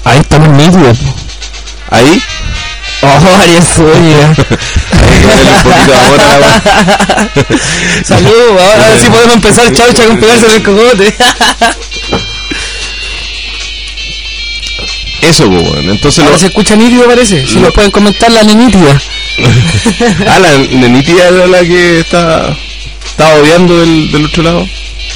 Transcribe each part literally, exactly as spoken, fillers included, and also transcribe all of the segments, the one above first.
Ahí estamos nítidos. ¿Ahí? Oh, Ariel Zúñiga. Hay que darle un poquito de amor a la Salud, ahora sí podemos empezar, Chaucha, con pegarse en el cogote. Eso, pues, bueno. Entonces Ahora lo... se escucha nítido, parece. Si Lo- nos pueden comentar la nenítida. Ah, la nenitía era la que está estaba odiando del, del otro lado.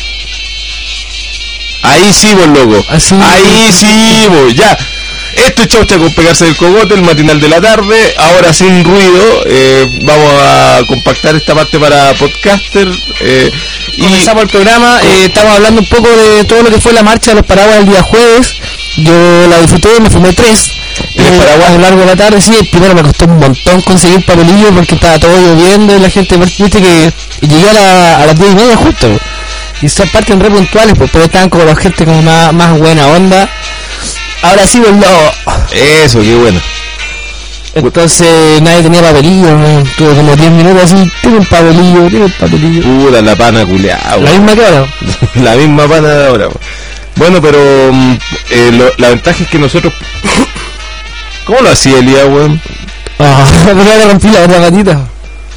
Ahí sí, vos, loco. Así. Ahí sí, vos, ya. Esto es Chaucha con pegarse del cogote, el matinal de la tarde. Ahora sin ruido, eh, vamos a compactar esta parte para podcaster. Eh, y Comenzamos el programa, eh, estamos hablando un poco de todo lo que fue la marcha de los paraguas el día jueves. Yo la disfruté, me fumé tres. ¿Tres Eh, paraguas? a lo largo de la tarde, sí, primero me costó un montón conseguir papelillo porque estaba todo lloviendo y la gente, viste que y llegué a, la, a las diez y media justo. Y esas partes re puntuales, pues todos estaban como la gente como más, más buena onda. Ahora sí, pues no. eso, qué bueno. Entonces nadie tenía papelillo, ¿no? Tuve como diez minutos así, tiene un papelillo, tiene un papelillo. Puta la pana culeada, La misma que ahora. la misma pana de ahora. Weón. Bueno, pero mm, eh, lo, la ventaja es que nosotros... ¿Cómo lo hacía Elías, weón? Ah, pero ya le rompí la otra patita.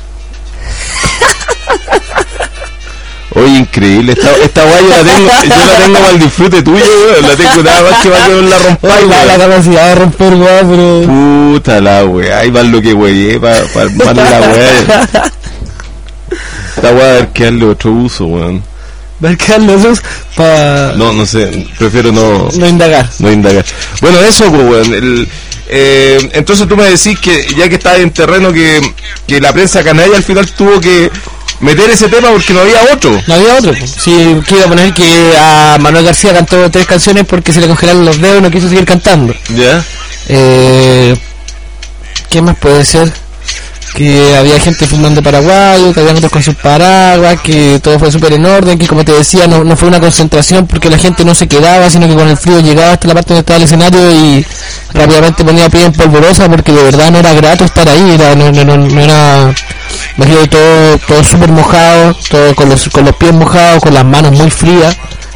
Oye, increíble, esta, esta guay yo la tengo, yo la tengo para el disfrute tuyo, weón, la tengo nada más que para que la rompa, Ay, la, la capacidad de romper, weá, pero... puta la weá, ahí va lo que weyé, para pa armarle la weá. Esta weá a ver que darle otro uso, weón. Marcar los dos para No, no sé, prefiero no, no indagar. no indagar. Bueno, eso, pues, weón, el... Eh, entonces tú me decís que ya que estás en terreno que, que la prensa canalla al final tuvo que meter ese tema porque no había otro. No había otro. Sí, quiero poner que a Manuel García cantó tres canciones porque se le congelaron los dedos y no quiso seguir cantando. ¿Ya? Eh, ¿Qué más puede ser? Que había gente filmando paraguayo, que habían otros con sus paraguas, que todo fue súper en orden, que como te decía no, no fue una concentración porque la gente no se quedaba, sino que con el frío llegaba hasta la parte donde estaba el escenario y rápidamente ponía pie en polvorosa porque de verdad no era grato estar ahí, era, no, no, no, no era, imagínate todo, todo súper mojado, todo con los, con los pies mojados, con las manos muy frías.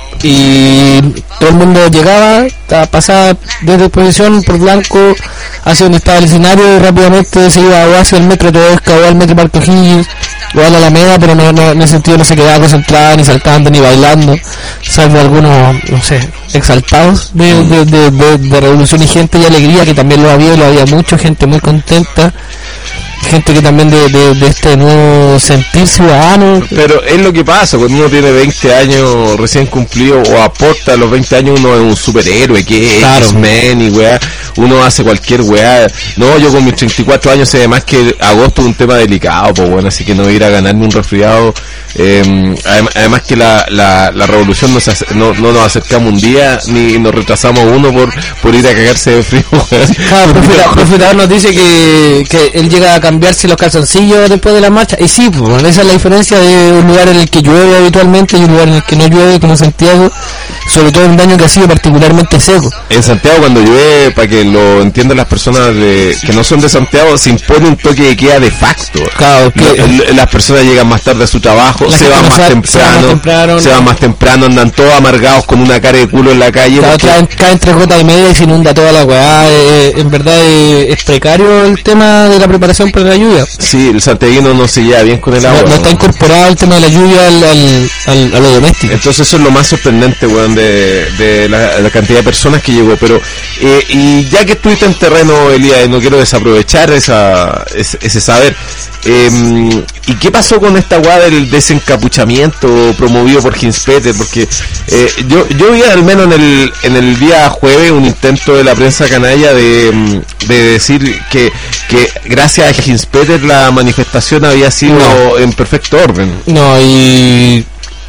Y todo el mundo llegaba, pasaba desde posición por blanco hacia donde estaba el escenario y rápidamente se iba o hacia el metro Tedesca o al metro Marco Higgins o a la Alameda, pero no, no, en ese sentido no se quedaba concentrada, ni saltando, ni bailando, salvo algunos, no sé, exaltados de, de, de, de, de revolución y gente y alegría, que también lo había, lo había mucho, gente muy contenta. Gente que también de, de, de este nuevo sentir ciudadano. Pero es lo que pasa cuando uno tiene veinte años recién cumplido o aporta a los veinte años, uno es un superhéroe, que es Claro. X-Men y weá, uno hace cualquier weá. No, yo con mis treinta y cuatro años sé además que agosto es un tema delicado, pues bueno, así que no ir a ganarme un resfriado. Eh, además, además que la, la, la revolución no, se hace- no, no nos acercamos un día ni nos retrasamos uno por, por ir a cagarse de frío. Claro, el profeta- el profetador nos dice que, que él llega a cambiarse los calzoncillos después de la marcha. Y sí, pues, esa es la diferencia de un lugar en el que llueve habitualmente y un lugar en el que no llueve, como Santiago, sobre todo en un año que ha sido particularmente seco. En Santiago cuando llueve, para que lo entiendan las personas de, que no son de Santiago, se impone un toque de queda de facto. Claro, que- Lo- el- las personas llegan más tarde a su trabajo, La se gente van no más sabe- temprano, se va más temprano, se no. van más temprano, andan todos amargados con una cara de culo en la calle. Claro, porque- caen, caen tres gotas y media y se inunda toda la weá. Eh, en verdad eh, es precario el tema de la preparación para la lluvia. Sí, el santiaguino no se lleva bien con el No, agua. no ¿no? está incorporado el tema de la lluvia al, al, al- a lo doméstico. Entonces eso es lo más sorprendente, weón, de, de la, la cantidad de personas que llegó. Pero, eh, y ya que estuviste en terreno, Elías, no quiero desaprovechar esa, ese, ese saber. Eh, ¿Y qué pasó con esta weá del desencapuchamiento promovido por Hinspeter? Porque eh, yo, yo vi al menos en el, en el día jueves un intento de la prensa canalla de, mm, de decir que, que gracias a Hinspeter la manifestación había sido No. en perfecto orden. No, y...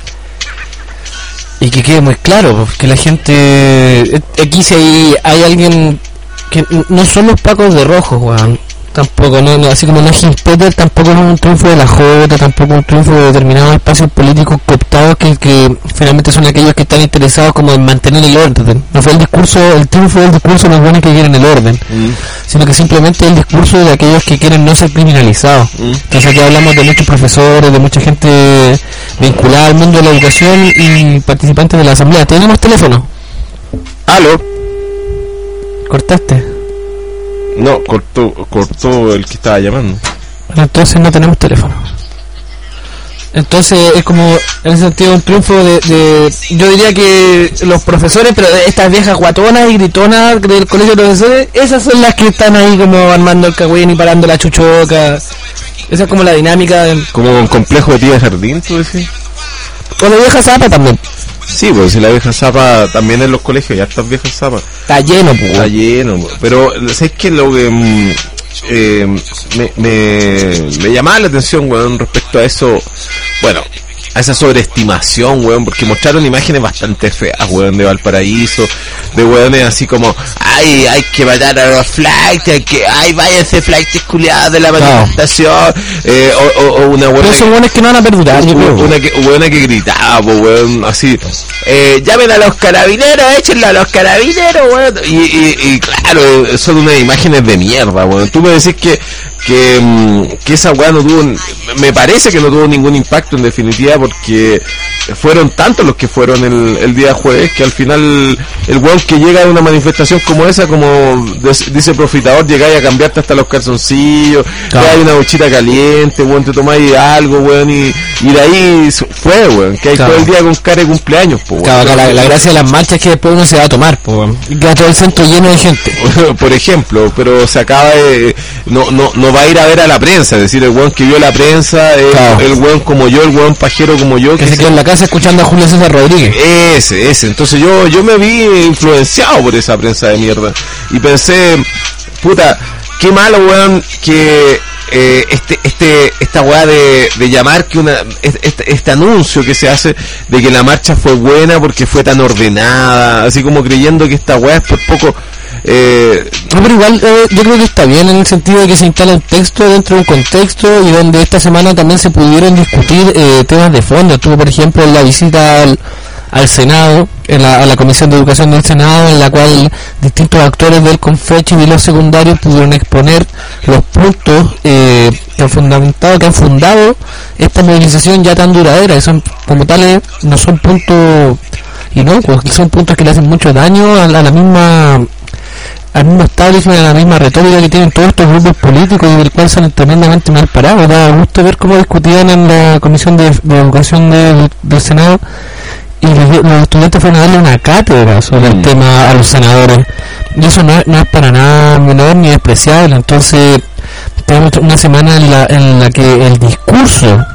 Y que quede muy claro, pues, que la gente... eh, Aquí si hay, hay alguien que n- no son los pacos de rojo, weón. Tampoco, no, no, así como no es Hinspeter, tampoco es un triunfo de la Jota, tampoco es un triunfo de determinados espacios políticos cooptados que, que finalmente son aquellos que están interesados como en mantener el orden. No fue el discurso, el triunfo del discurso no es bueno que quieren el orden, sino que simplemente el discurso de aquellos que quieren no ser criminalizados. Mm. Entonces aquí hablamos de muchos profesores, de mucha gente vinculada al mundo de la educación y participantes de la asamblea. ¿Tenemos teléfono? Aló. ¿Cortaste? No, cortó, cortó el que estaba llamando. Bueno, entonces no tenemos teléfono. Entonces es como, en ese sentido, un triunfo de, de... Yo diría que los profesores, pero estas viejas guatonas y gritonas del colegio de profesores, esas son las que están ahí como armando el cagüín y parando la chuchoca. Esa es como la dinámica. De... Como un complejo de tía de jardín, tú decís. O la vieja zapa también. Sí, pues si la vieja zapa también en los colegios, ya estas viejas zapas. Está lleno, pues. Está lleno, pues. Pero ¿sabes qué? Lo que mm, eh, me, me, me llamaba la atención, weón, respecto a eso, bueno, a esa sobreestimación, weón, porque mostraron imágenes bastante feas, weón, de Valparaíso, de weones así como, ay, hay que matar a los flights, hay que, ay, váyanse flights culiados de la manifestación, no. eh, o, o, o una weona... Pero son weones que no van a perdurar, yo creo. Una que, weona que gritaba, pues, weón, así, eh, llamen a los carabineros, échenlo a los carabineros, weón, y, y, y claro, son unas imágenes de mierda, weón. Tú me decís que, que, que esa weá no tuvo, me parece que no tuvo ningún impacto en definitiva, porque fueron tantos los que fueron el, el día jueves que al final el weón que llega a una manifestación como esa, como des, dice Profitador, llegáis a cambiarte hasta los calzoncillos, claro. Hay una bochita caliente, weón, te tomáis algo, weón, y, y de ahí fue, weón, que hay claro. Todo el día con cara de cumpleaños, po, claro, weón. La, la gracia de las marchas es que después uno se va a tomar, po, y queda todo el centro lleno de gente. Por ejemplo, pero se acaba de, no, no, no va a ir a ver a la prensa, es decir, el weón que vio la prensa, el, claro. El weón como yo, el weón pajero como yo, que, que se quedó en la casa escuchando a Julio César Rodríguez. Ese, ese, entonces yo, yo me vi influenciado por esa prensa de mierda, y pensé, puta, qué malo, weón, que eh, este, este, esta weá de, de llamar que una, este, este anuncio que se hace de que la marcha fue buena porque fue tan ordenada, así como creyendo que esta weá es por poco. Eh, no, pero igual eh, yo creo que está bien en el sentido de que se instala un texto dentro de un contexto y donde esta semana también se pudieron discutir eh, temas de fondo. Estuvo, por ejemplo, en la visita al, al Senado, en la, a la Comisión de Educación del Senado, en la cual distintos actores del Confechi y de los secundarios pudieron exponer los puntos eh, que han fundamentado, que han fundado esta movilización ya tan duradera, y son como tales, no son puntos inocuos, son puntos que le hacen mucho daño a la, a la misma al mismo establishment, a la misma retórica que tienen todos estos grupos políticos y del cual salen tremendamente mal parados. Da gusto ver cómo discutían en la Comisión de, de Educación del, del Senado y los, los estudiantes fueron a darle una cátedra sobre mm. el tema a los senadores, y eso no es, no es para nada menor ni despreciable. Entonces tenemos una semana en la, en la que el discurso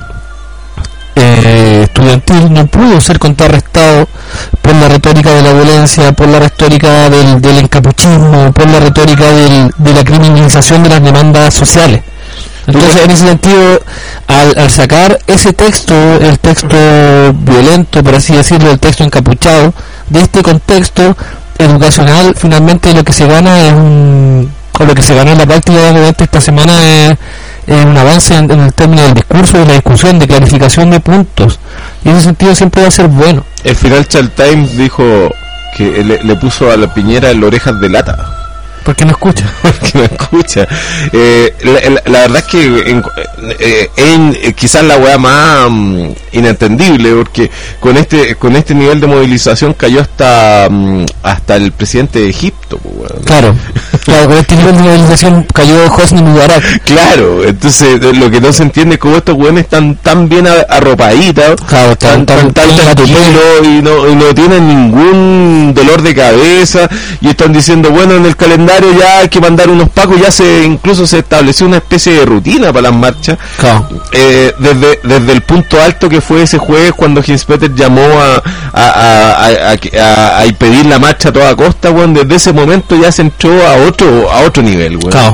Eh, estudiantil no pudo ser contrarrestado por la retórica de la violencia, por la retórica del, del encapuchismo, por la retórica del, de la criminalización de las demandas sociales. Entonces, en ese sentido, al, al sacar ese texto, el texto violento, por así decirlo, el texto encapuchado, de este contexto educacional, finalmente lo que se gana es un, o lo que se ganó en la práctica durante esta semana es Eh, un avance en, en el término del discurso, de la discusión, de clarificación de puntos, y en ese sentido siempre va a ser bueno. El Financial Times dijo que le, le puso a la Piñera en orejas de lata. Porque no escucha. Porque no escucha. Eh, la, la, la verdad es que en, eh, en, eh, quizás la weá más um, inentendible, porque con este con este nivel de movilización cayó hasta um, hasta el presidente de Egipto. Pues, claro, claro, con este nivel de movilización cayó Hosni Mubarak. Claro, entonces lo que no se entiende es cómo estos weones están tan bien arropaditos, claro, tan, tan, tan, tan tranquilos y no, y no tienen ningún dolor de cabeza, y están diciendo, bueno, en el calendario ya hay que mandar unos pacos, ya se incluso se estableció una especie de rutina para las marchas, claro. eh, desde desde el punto alto que fue ese jueves cuando Hinspeter llamó a a, a, a, a, a impedir la marcha a toda costa, bueno, desde ese momento ya se entró a otro a otro nivel, bueno. Claro.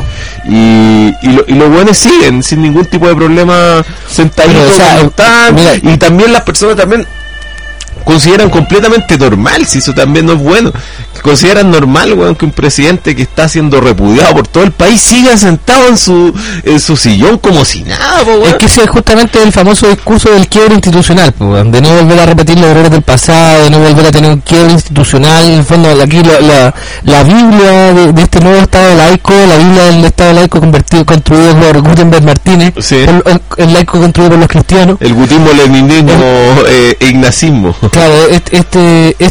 y y, lo, y los buenos siguen sin ningún tipo de problema sentaditos, o sea, están, mira, y también las personas también consideran completamente normal, si eso también no es bueno, consideran normal, weón, que un presidente que está siendo repudiado por todo el país siga sentado en su en su sillón como si nada, po, weón. Es que ese es justamente el famoso discurso del quiebre institucional, po, weón, de no volver a repetir los errores del pasado, de no volver a tener un quiebre institucional. En el fondo, aquí la, la, la Biblia de, de este nuevo Estado laico, la Biblia del Estado laico convertido, construido por Gutenberg Martínez, sí. el, el, el laico construido por los cristianos, el gutismo, leninismo, eh, ignacismo. Claro, este, este, este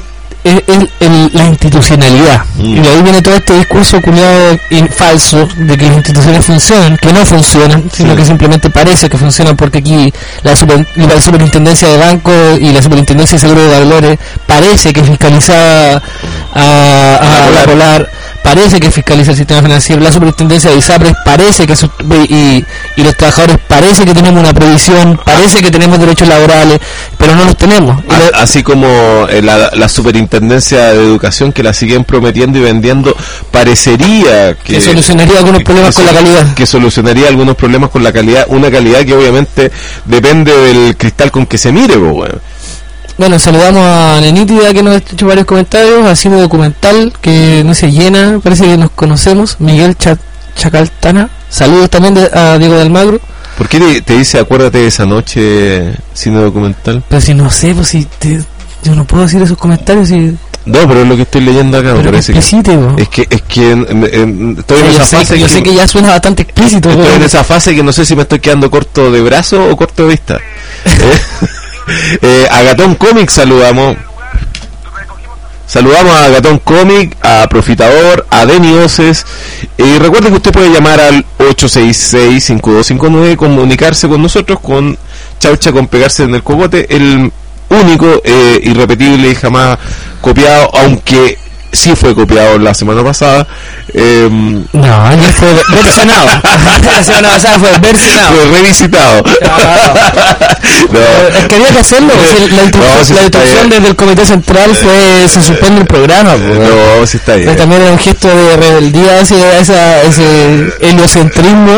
es, es el, la institucionalidad. Mm. Y de ahí viene todo este discurso culiado y falso de que las instituciones funcionan, que no funcionan, sino sí. que simplemente parece que funcionan porque aquí la, super, la superintendencia de bancos y la superintendencia de seguro de valores parece que fiscaliza a, a, a la Polar, parece que fiscaliza el sistema financiero, la superintendencia de ISAPRES parece que su, y, y los trabajadores parece que tenemos una previsión, parece que tenemos derechos laborales, pero no los tenemos. A, así como eh, la, la superintendencia de educación, que la siguen prometiendo y vendiendo, parecería que, que solucionaría algunos que, problemas que, con la calidad. Que solucionaría algunos problemas con la calidad, una calidad que obviamente depende del cristal con que se mire, pues, bueno. Bueno, saludamos a Nenítida, que nos ha hecho varios comentarios, a Cine Documental, que no se llena, parece que nos conocemos, Miguel Ch- Chacaltana, saludos también de, a Diego de Almagro. ¿Por qué te, te dice acuérdate de esa noche, Cine Documental? Pero si no sé, pues si te, yo no puedo decir esos comentarios si... No, pero es lo que estoy leyendo acá, me parece que, que es que es que en, en, estoy en sí, esa sé, fase yo que, sé que ya suena bastante explícito. Estoy pero... en esa fase que no sé si me estoy quedando corto de brazo o corto de vista. ¿Eh? Eh, a Gatón Comic saludamos. Saludamos a Gatón Comic, a Profitador, a Deni Oces. Y recuerden que usted puede llamar al ocho seis seis, cinco dos cinco nueve, comunicarse con nosotros con Chaucha, con Pegarse en el Cogote, el único, eh, irrepetible y jamás copiado, aunque sí fue copiado la semana pasada. Eh, no, ayer fue versionado. La semana pasada fue versionado. Fue revisitado. No, no. Es que había que hacerlo. Si la instrucción, no, si la instrucción desde el Comité Central fue se suspende el programa. Pues, no, si está bien. Pero también era un gesto de rebeldía hacia esa, ese heliocentrismo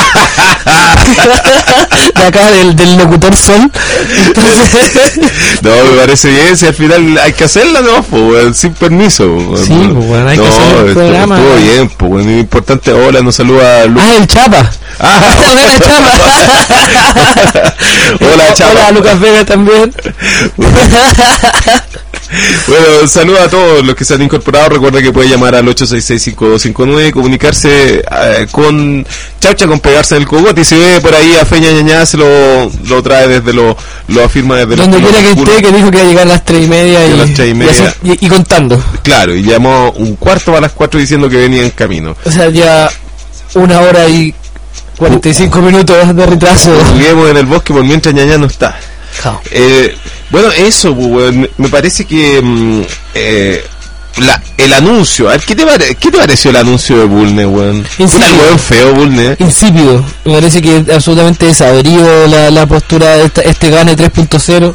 de acá del, del locutor Sol. Entonces, no, me parece bien. Si al final hay que hacerla, no, pues, sin permiso. Sí, pues bueno, hay no, que hacer el programa. Estuvo ¿no? bien, pues bueno, importante. Hola, nos saluda Lu- Ah, el Chapa. Ah, hola, Chapa. Hola, Chapa. Hola, Lucas Vega también. Bueno, saludos a todos los que se han incorporado. Recuerda que puede llamar al ocho seis seis, cinco dos cinco nueve, comunicarse eh, con Chaucha, con Pegarse en el Cogote. Y si ve por ahí a Feña Ñañá, se lo, lo trae desde lo, lo afirma desde donde quiera que esté, que dijo que iba a llegar a las tres y media y, las tres y, media. Y, así, y, y contando. Claro, y llamó un cuarto a las cuatro diciendo que venía en camino. O sea, ya una hora y cuarenta y cinco uh, minutos de retraso. Juguemos en el bosque por mientras Ñañá no está. Oh. Eh, bueno, eso, me, me parece que mm, eh, la, el anuncio, a ver, ¿qué te, pare, ¿qué te pareció el anuncio de Bulne, weón? Un weón feo, Bulne. Insípido, me parece que es absolutamente desabrido la, la postura de esta, este Gane tres punto cero.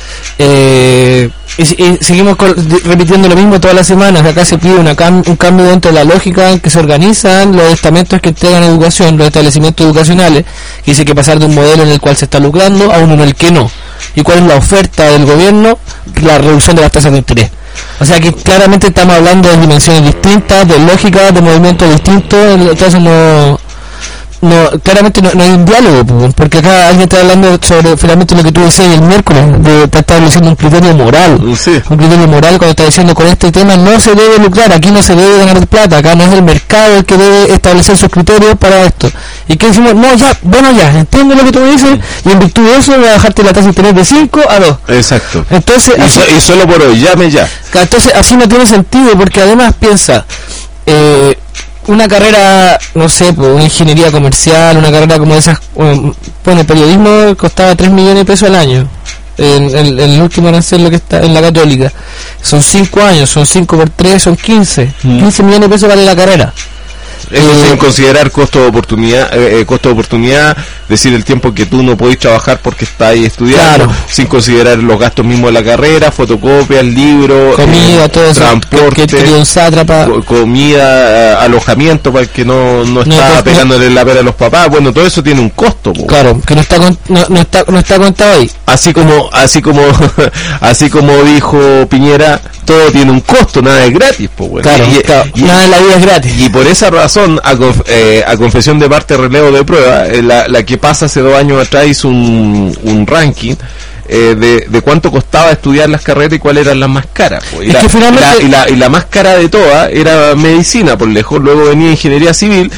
Eh, y, y seguimos con, de, repitiendo lo mismo todas las semanas. Acá se pide una cam, un cambio dentro de la lógica en que se organizan los estamentos que entregan educación, los establecimientos educacionales, que dice que pasar de un modelo en el cual se está lucrando a uno en el que no. ¿Y cuál es la oferta del gobierno? La reducción de las tasas de interés. O sea que claramente estamos hablando de dimensiones distintas, de lógica, de movimientos distintos. Entonces no... No, claramente no, no hay un diálogo, porque acá alguien está hablando sobre finalmente lo que tú decías el miércoles, de estar estableciendo un criterio moral, sí. un criterio moral cuando está diciendo con este tema no se debe lucrar, aquí no se debe ganar plata, acá no es el mercado el que debe establecer sus criterios para esto. ¿Y qué decimos? No, ya, bueno ya, entiendo lo que tú me dices, y en virtud de eso voy a bajarte la tasa de interés de cinco a dos. Exacto. Entonces, y, así, so, y solo por hoy, llame ya. Entonces así no tiene sentido, porque además piensa, eh, una carrera, no sé, pues, una ingeniería comercial, una carrera como esas, bueno, el periodismo costaba tres millones de pesos al año, en, en, en el último arancel lo que está en la Católica, son cinco años, son cinco por tres, son quince, mm. quince millones de pesos vale la carrera. Eso eh, sin considerar costo de oportunidad, eh, costo de oportunidad, decir el tiempo que tú no podés trabajar porque estás ahí estudiando, claro. Sin considerar los gastos mismos de la carrera, fotocopias, libros, comida, eh, todo eso, transporte, que, que, que un sátrapa, co- comida, alojamiento para el que no, no está no, pegándole no, la pera a los papás, bueno, todo eso tiene un costo. Po. Claro, que no está con, no, no está no está contado ahí. Así como así como así como dijo Piñera, todo tiene un costo, nada es gratis, po, bueno. Claro, y, claro, y, nada en la vida es gratis. Y por esa razón A, conf, eh, a confesión de parte relevo de prueba, eh, la, la que pasa hace dos años atrás hizo un, un ranking eh, de, de cuánto costaba estudiar las carreras y cuáles eran las más caras. Pues. Y, es la, que finalmente... y, la, y, la, y la más cara de todas era medicina por lejos, luego venía ingeniería civil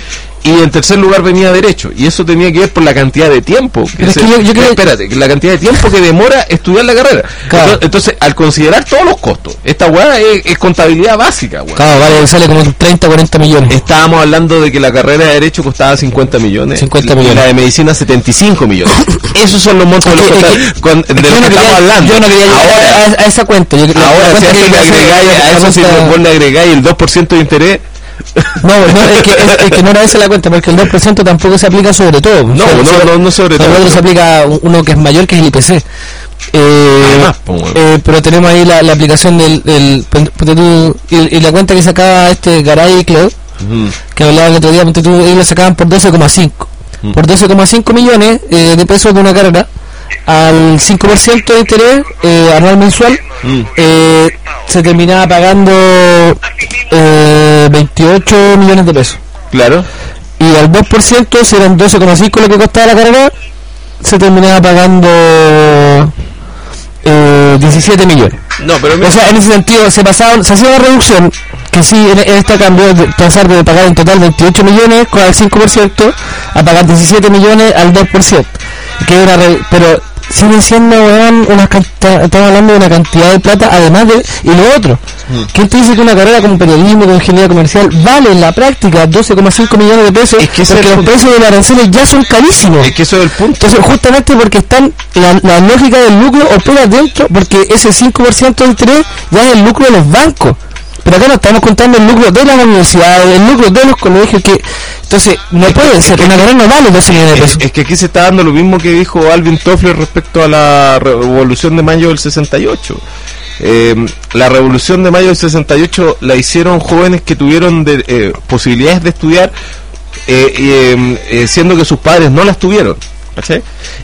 y en tercer lugar venía derecho, y eso tenía que ver por la cantidad de tiempo que es se, que yo, yo creo... espérate, la cantidad de tiempo que demora estudiar la carrera. Claro. Entonces, entonces, al considerar todos los costos, esta weá es, es contabilidad básica, weá. Claro, vale, sale como treinta, cuarenta millones. Estábamos hablando de que la carrera de derecho costaba cincuenta millones, cincuenta millones. y la de medicina setenta y cinco millones. Esos son los montos de los que, que, está, con, de que los que no estamos quería, hablando. Yo no quería ahora, a, a esa cuenta. Yo, ahora, la, si la a eso le agregáis, a eso si vos le agregáis el dos por ciento de interés. No, no, es que, es, es que no era esa la cuenta, porque el dos por ciento tampoco se aplica sobre todo. No, sobre, no, sobre, no, no sobre todo. Sobre todo se aplica uno que es mayor, que es el I P C. Eh, Además, pues, bueno. eh, pero tenemos ahí la, la aplicación del, del ponte tú, y, y la cuenta que sacaba este Garay Club, uh-huh. que hablaba el otro día, ponte tú, ellos lo sacaban por doce coma cinco. Uh-huh. Por doce coma cinco millones eh, de pesos de una carrera, al cinco por ciento de interés eh, anual mensual, mm. eh, se terminaba pagando eh, veintiocho millones de pesos. Claro. Y al dos por ciento, si eran doce coma cinco lo que costaba la carrera, se terminaba pagando eh, diecisiete millones. No, pero o sea, en ese sentido se pasaba, se hacía una reducción que sí, en, en esta cambio de pasar de pagar en total veintiocho millones con el cinco por ciento a pagar diecisiete millones al dos por ciento, que era re, pero siguen siendo, weón, una cantidad, estamos hablando de una cantidad de plata, además de, y lo otro, mm. ¿quién te dice que una carrera como periodismo, como ingeniería comercial, vale en la práctica doce coma cinco millones de pesos? Es que porque los precios de los aranceles ya son carísimos. Es que eso es el punto. Entonces, justamente porque están, la, la lógica del lucro opera dentro, porque ese cinco por ciento de interés ya es el lucro de los bancos. Pero acá no estamos contando el lucro de las universidades, el lucro de los colegios, que entonces no es puede que, ser, que una carrera no vale doce millones de pesos. Es, es que aquí se está dando lo mismo que dijo Alvin Toffler respecto a la revolución de mayo del sesenta y ocho. Eh, la revolución de mayo del sesenta y ocho la hicieron jóvenes que tuvieron de, eh, posibilidades de estudiar, eh, eh, eh, siendo que sus padres no las tuvieron, ¿sí?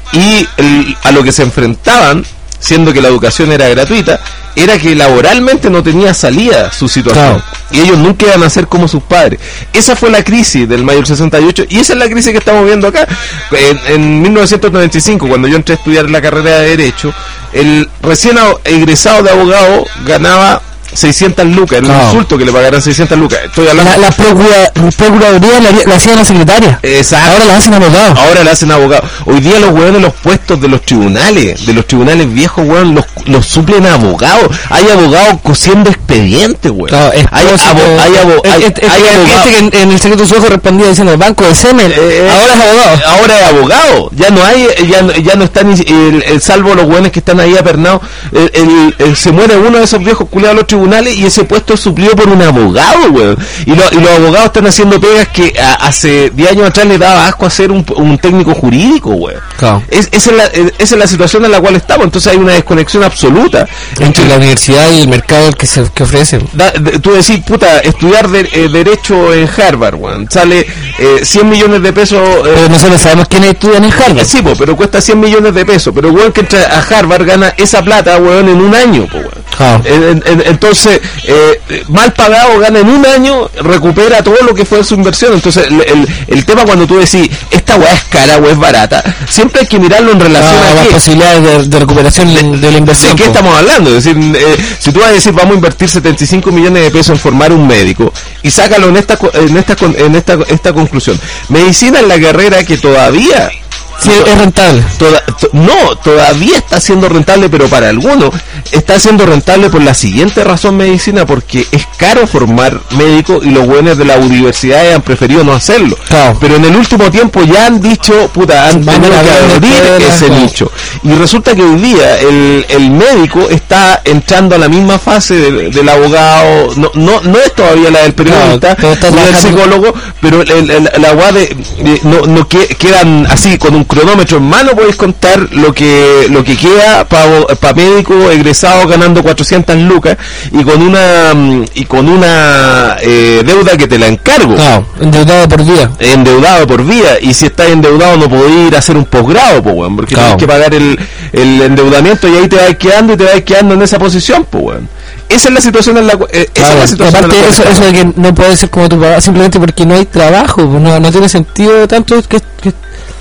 Y el, a lo que se enfrentaban, siendo que la educación era gratuita, era que laboralmente no tenía salida su situación, claro. Y ellos nunca iban a ser como sus padres. Esa fue la crisis del mayo del sesenta y ocho, y esa es la crisis que estamos viendo acá. En, en mil novecientos noventa y cinco, cuando yo entré a estudiar la carrera de Derecho, el recién egresado de abogado ganaba seiscientas lucas, era claro. Un insulto que le pagaran seiscientas lucas. Estoy hablando. La, la procura, procuraduría la, la hacían la secretaria. Exacto. Ahora la hacen abogado. Ahora la hacen abogado. Hoy día los hueones, los puestos de los tribunales, de los tribunales viejos, hueón, los, los suplen a abogados. Hay abogados cosiendo expedientes, hueón. Claro, hay abogados. Hay abogados. Que en, en el secreto de su ojo respondía diciendo el banco de semen. Eh, ahora es abogado. Ahora es abogado. Ya no hay, ya, ya no están, el, el, salvo los hueones que están ahí apernados. El, el, el, se muere uno de esos viejos culiados los tribunales y ese puesto es suplido por un abogado, weón. Y, lo, y los abogados están haciendo pegas que a, hace diez años atrás les daba asco hacer un, un técnico jurídico, weón. Claro. Es, esa, es la, esa es la situación en la cual estamos. Entonces hay una desconexión absoluta entre, entre la universidad y el mercado que se que ofrece. Da, de, tú decís, puta, estudiar de, eh, Derecho en Harvard, weón, sale eh, cien millones de pesos. Eh, pero nosotros sabemos quiénes estudian en Harvard. Sí, po, pero cuesta cien millones de pesos. Pero weón que entra a Harvard gana esa plata, weón, en un año, po, weón. Claro. En, en, entonces, eh, mal pagado gana en un año, recupera todo lo que fue su inversión. Entonces, el, el, el tema cuando tú decís, esta weá es cara o es barata, siempre hay que mirarlo en relación no, a las posibilidades de, de recuperación de, de la inversión. ¿De qué po? Estamos hablando? Es decir, eh, si tú vas a decir, vamos a invertir setenta y cinco millones de pesos en formar un médico, y sácalo en esta en esta en esta, esta conclusión. Medicina es la carrera que todavía sí, es rentable. Toda, to, no, todavía está siendo rentable, pero para algunos está siendo rentable por la siguiente razón: medicina, porque es caro formar médicos y los buenos de las universidades han preferido no hacerlo. Claro. Pero en el último tiempo ya han dicho, puta, han tenido que abrir ese claro. nicho. Y resulta que hoy día el, el médico está entrando a la misma fase de, del abogado, no, no, no es todavía la del periodista, claro, ni del psicólogo, pero el, el, el, la guada de, de, no, no que, quedan así con un cronómetro en mano, podéis contar lo que lo que queda para pa médico egresado ganando cuatrocientas lucas y con una y con una eh, deuda que te la encargo. Claro, endeudado por vía. Endeudado por vía, y si estás endeudado no podés ir a hacer un posgrado, pues, weón, porque claro. tienes que pagar el, el endeudamiento y ahí te vas quedando y te vas quedando en esa posición, pues, weón. Esa es la situación en la eh, esa claro, es la situación aparte en la eso, eso de que no puede ser como tu papá simplemente porque no hay trabajo, no, no tiene sentido tanto que, que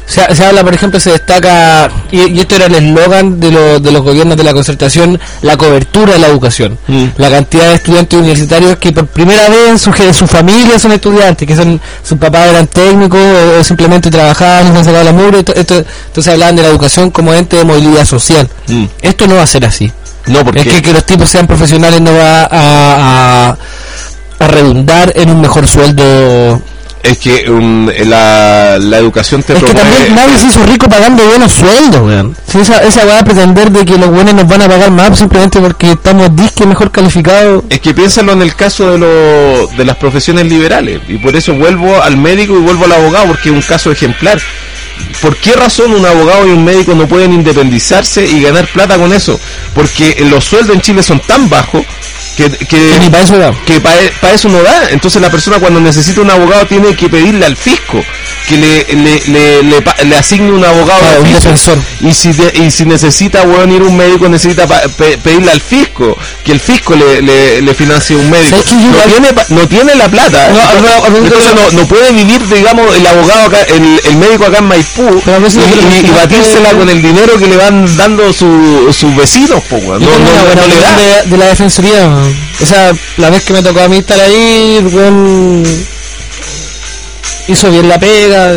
Se, se habla, por ejemplo, se destaca, y, y esto era el eslogan de, lo, de los gobiernos de la concertación, la cobertura de la educación. Mm. La cantidad de estudiantes universitarios que por primera vez en su, en su familia son estudiantes, que son sus papás eran técnicos o, o simplemente trabajaban y se han sacado la mugre. Esto, esto, entonces hablaban de la educación como ente de movilidad social. Mm. Esto no va a ser así. No, porque es que, que los tipos sean profesionales no va a, a, a redundar en un mejor sueldo. Es que um, la, la educación te es promueve... que también nadie se hizo rico pagando buenos sueldos, weón. Si esa, esa va a pretender de que los buenos nos van a pagar más simplemente porque estamos disque mejor calificados. Es que piénsalo en el caso de lo, de las profesiones liberales, y por eso vuelvo al médico y vuelvo al abogado, porque es un caso ejemplar. ¿Por qué razón un abogado y un médico no pueden independizarse y ganar plata con eso? Porque los sueldos en Chile son tan bajos que, que, ni para eso da. que para pa eso no da. Entonces la persona cuando necesita un abogado tiene que pedirle al fisco que le le, le, le, le asigne un abogado, ah, un defensor. Y si de, y si necesita bueno, ir un médico, necesita pa, pe, pedirle al fisco que el fisco le, le, le financie un médico. No tiene, no tiene la plata, no, no, no, entonces no, no puede vivir, digamos, el abogado acá, el, el médico acá en Maipú y, y, y batírsela con el dinero que le van dando su, sus vecinos, po, no, no, no, no, no le da. De, de la defensoría, o sea, la vez que me tocó a mí estar ahí, bueno, hizo bien la pega.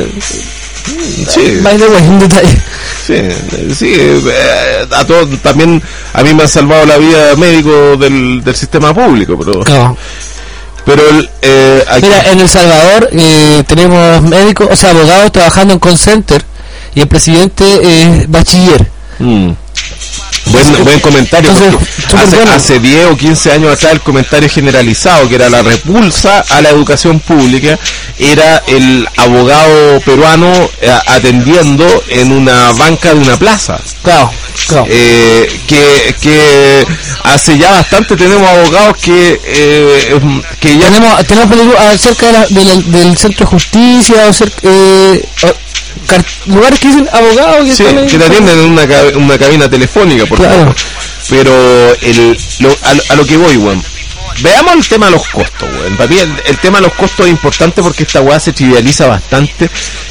Sí. By the way, un detalle. Sí, sí, eh, a todos también a mí me han salvado la vida médico del, del sistema público, pero no. Pero el, eh, aquí... Mira, en El Salvador eh, tenemos médicos, o sea, abogados trabajando en call center y el presidente es bachiller. Mm. Buen, buen comentario. Entonces, hace, bueno. hace diez o quince años atrás el comentario generalizado, que era la repulsa a la educación pública, era el abogado peruano eh, atendiendo en una banca de una plaza. Claro, claro. Eh, que, que hace ya bastante tenemos abogados que eh, que ya tenemos tenemos cerca de la, de la, del centro de justicia o cerca, eh, o, lugares que dicen abogados que, sí, que te atienden en una, una cabina telefónica, por claro. favor. Pero el, lo, a, a lo que voy, weón. Veamos el tema de los costos, weón. Para mí el, el tema de los costos es importante porque esta weá se trivializa bastante.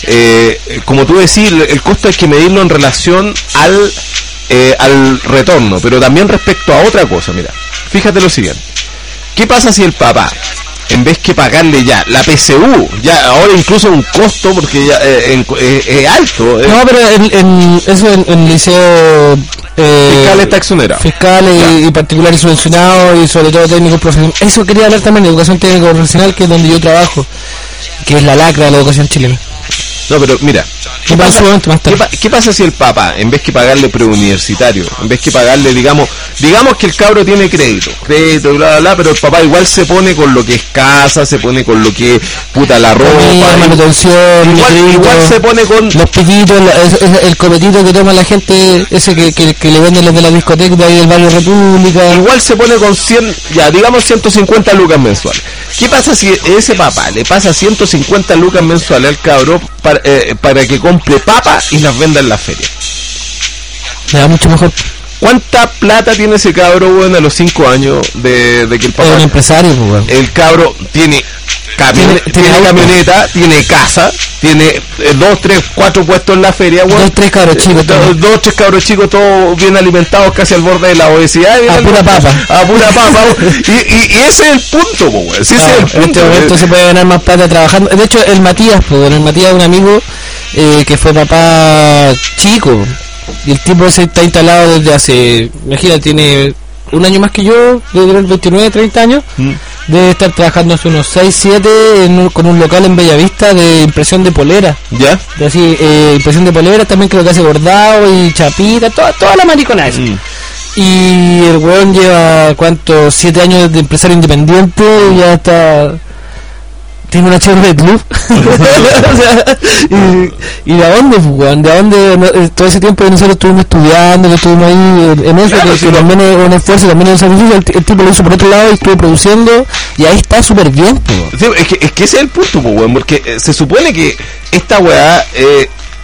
Eh, como tú decís, el, el costo hay que medirlo en relación al eh, al retorno, pero también respecto a otra cosa. Mira, fíjate lo siguiente. ¿Qué pasa si el papá, en vez que pagarle ya la P C U, ya ahora incluso un costo porque ya es eh, eh, eh, alto? Eh. No, pero en, en, eso en el liceo eh, fiscales taxoneras, fiscales y, y particulares subvencionados y sobre todo técnicos profesionales. Eso quería hablar también de educación técnico profesional, que es donde yo trabajo, que es la lacra de la educación chilena. No, pero mira, ¿qué pasa, ¿qué, pa ¿qué pasa si el papá, en vez que pagarle preuniversitario, en vez que pagarle, digamos, digamos que el cabro tiene crédito, crédito, bla, bla, bla, pero el papá igual se pone con lo que es casa, se pone con lo que, puta, la ropa, comida, manutención, igual, crédito, igual se pone con los piquitos, el, el copetito que toma la gente, ese que, que, que le venden los de la discoteca de ahí del barrio República. Igual se pone con cien, ya, digamos ciento cincuenta lucas mensuales. ¿Qué pasa si ese papá le pasa ciento cincuenta lucas mensuales al cabro para, eh, para que compre papas y las venda en la feria? Me da mucho mejor. ¿Cuánta plata tiene ese cabro, bueno, a los cinco años de, de que el papá... Es un empresario, pues, bueno. El cabro tiene, camion tiene, tiene, tiene camioneta, tiene casa, tiene eh, dos, tres, cuatro puestos en la feria, bueno. Dos, tres cabros chicos. Eh, dos, dos, tres cabros chicos, todos bien alimentados, casi al borde de la obesidad. A pura papa. A pura papa. y, y, y ese es el punto, pues, bueno. Sí, no, ese es el punto. En este momento se puede ganar más plata trabajando. De hecho, el Matías, pues, bueno, el Matías es un amigo eh, que fue papá chico. Y el tipo ese está instalado desde hace, imagínate, tiene un año más que yo, desde los veintinueve, treinta años, mm. debe estar trabajando hace unos seis, siete en un, con un local en Bellavista de impresión de polera. ¿Ya? De así, eh, impresión de polera, también creo que hace bordado y chapita, toda, toda la maricona esa. Mm. Y el weón lleva, ¿cuántos? siete años de empresario independiente y ya está... Tiene una Chevrolet Club. O sea, y, y de dónde, weón, de dónde no, todo ese tiempo nosotros estuvimos estudiando, que estuvimos ahí en eso, claro, que, que también es un esfuerzo, también es un sacrificio, el, el tipo lo hizo por otro lado y estuvo produciendo y ahí está súper bien, sí, es, que, es que ese es el punto, weón, porque eh, se supone que esta weá eh,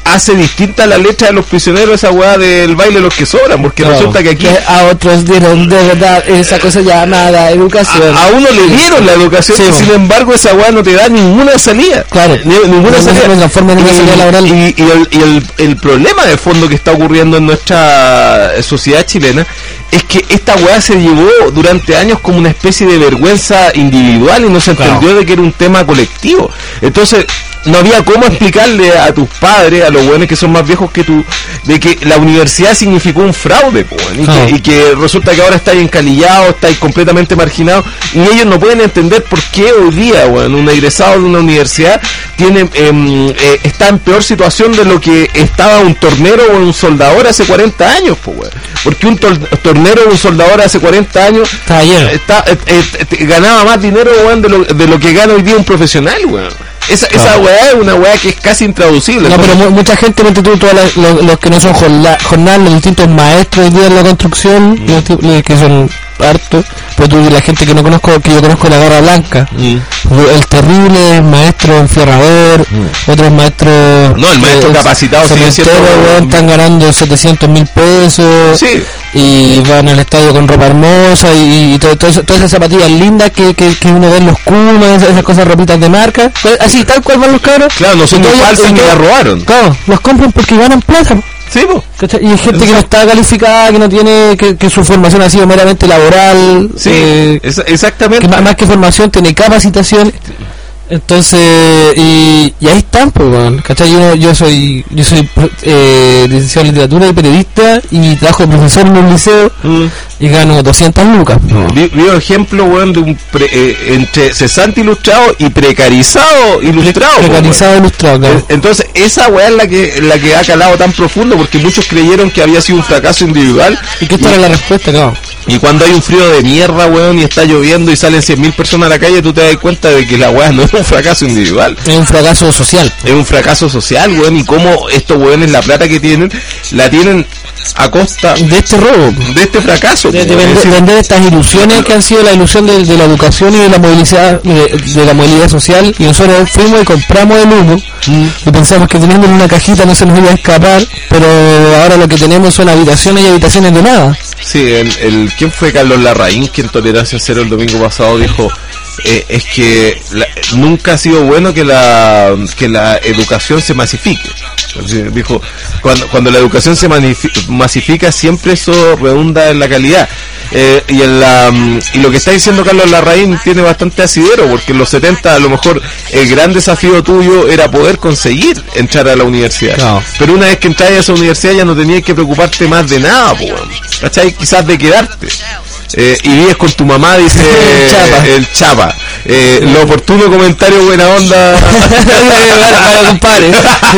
hace distinta la letra de los prisioneros esa weá del baile de los que sobran, porque no, resulta que aquí que a otros dieron de verdad esa cosa llamada educación. A, a uno le dieron la educación, sí, y sin embargo esa weá no te da ninguna salida. Claro, ni, ninguna no, salida. No forma en una salida laboral. Y, y, el, y el, el problema de fondo que está ocurriendo en nuestra sociedad chilena es que esta weá se llevó durante años como una especie de vergüenza individual y no se entendió, claro, de que era un tema colectivo. Entonces no había cómo explicarle a tus padres, a los buenos que son más viejos que tú, de que la universidad significó un fraude, po, y, ah. que, y que resulta que ahora estáis encalillados, estáis completamente marginados, y ellos no pueden entender por qué hoy día, bueno, un egresado de una universidad tiene eh, eh, está en peor situación de lo que estaba un tornero o un soldador hace cuarenta años, po, bueno. Porque un tor tornero o un soldador hace cuarenta años está, eh, eh, eh, ganaba más dinero, bueno, de, lo, de lo que gana hoy día un profesional, bueno. Esa, claro, esa weá es una weá que es casi intraducible. No, pero mu mucha gente, tú, todos los, los, los que no son jornales, los distintos maestros hoy día en la construcción, mm. los, que son hartos, pero tú, la gente que no conozco, que yo conozco, la Garra Blanca, mm. el terrible maestro enfierrador, mm. otros maestros... No, el maestro eh, capacitado sigue siendo... Están ganando setecientos mil pesos, sí, y van al estadio con ropa hermosa, y, y todo, todo eso, todas esas zapatillas lindas que, que, que uno ve en los Kumas, esas cosas, ropitas de marca, así tal cual van los cabros. Claro, no son falsas ni la robaron. Claro, los compran porque ganan plata. Sí, po. Y hay gente que no está calificada, que no tiene, que, que su formación ha sido meramente laboral. Sí, eh, es, exactamente. Que más, más que formación, tiene capacitación. Entonces, y, y ahí están, pues, bueno, ¿cachai? Yo, yo soy, yo soy eh, licenciado en literatura y periodista y trabajo de profesor en un liceo mm. y gano doscientas lucas. No. Vi, vi ejemplo, weón, de un pre, eh, entre cesante ilustrado y precarizado ilustrado. Precarizado po, ilustrado, claro. Entonces, esa weá es la que, la que ha calado tan profundo, porque muchos creyeron que había sido un fracaso individual. Y que esta era la respuesta, claro. Y cuando hay un frío de mierda, weón, y está lloviendo y salen cien mil personas a la calle, tú te das cuenta de que la weá no es un fracaso individual. Es un fracaso social. Es un fracaso social, weón, y cómo estos weones la plata que tienen, la tienen a costa de este robo, de este fracaso. De, de vender, decir, vender estas ilusiones que han sido la ilusión de, de la educación y de la movilidad, de, de la movilidad social, y nosotros fuimos y compramos el humo mm. y pensamos que teniendo una cajita no se nos iba a escapar, pero ahora lo que tenemos son habitaciones y habitaciones de nada. Sí, el, el ¿quién fue Carlos Larraín, que en Tolerancia Cero el domingo pasado dijo eh, es que la, nunca ha sido bueno que la que la educación se masifique? Dijo, cuando, cuando la educación se masifica siempre eso redunda en la calidad. Eh, y, en la, y lo que está diciendo Carlos Larraín tiene bastante asidero, porque en los setenta a lo mejor el gran desafío tuyo era poder conseguir entrar a la universidad, no. Pero una vez que entras a esa universidad ya no tenías que preocuparte más de nada, po, ¿cachai? Quizás de quedarte. Eh, y vives con tu mamá, dice el Chapa, el Chapa. Eh, lo oportuno comentario, buena onda. Para compadre.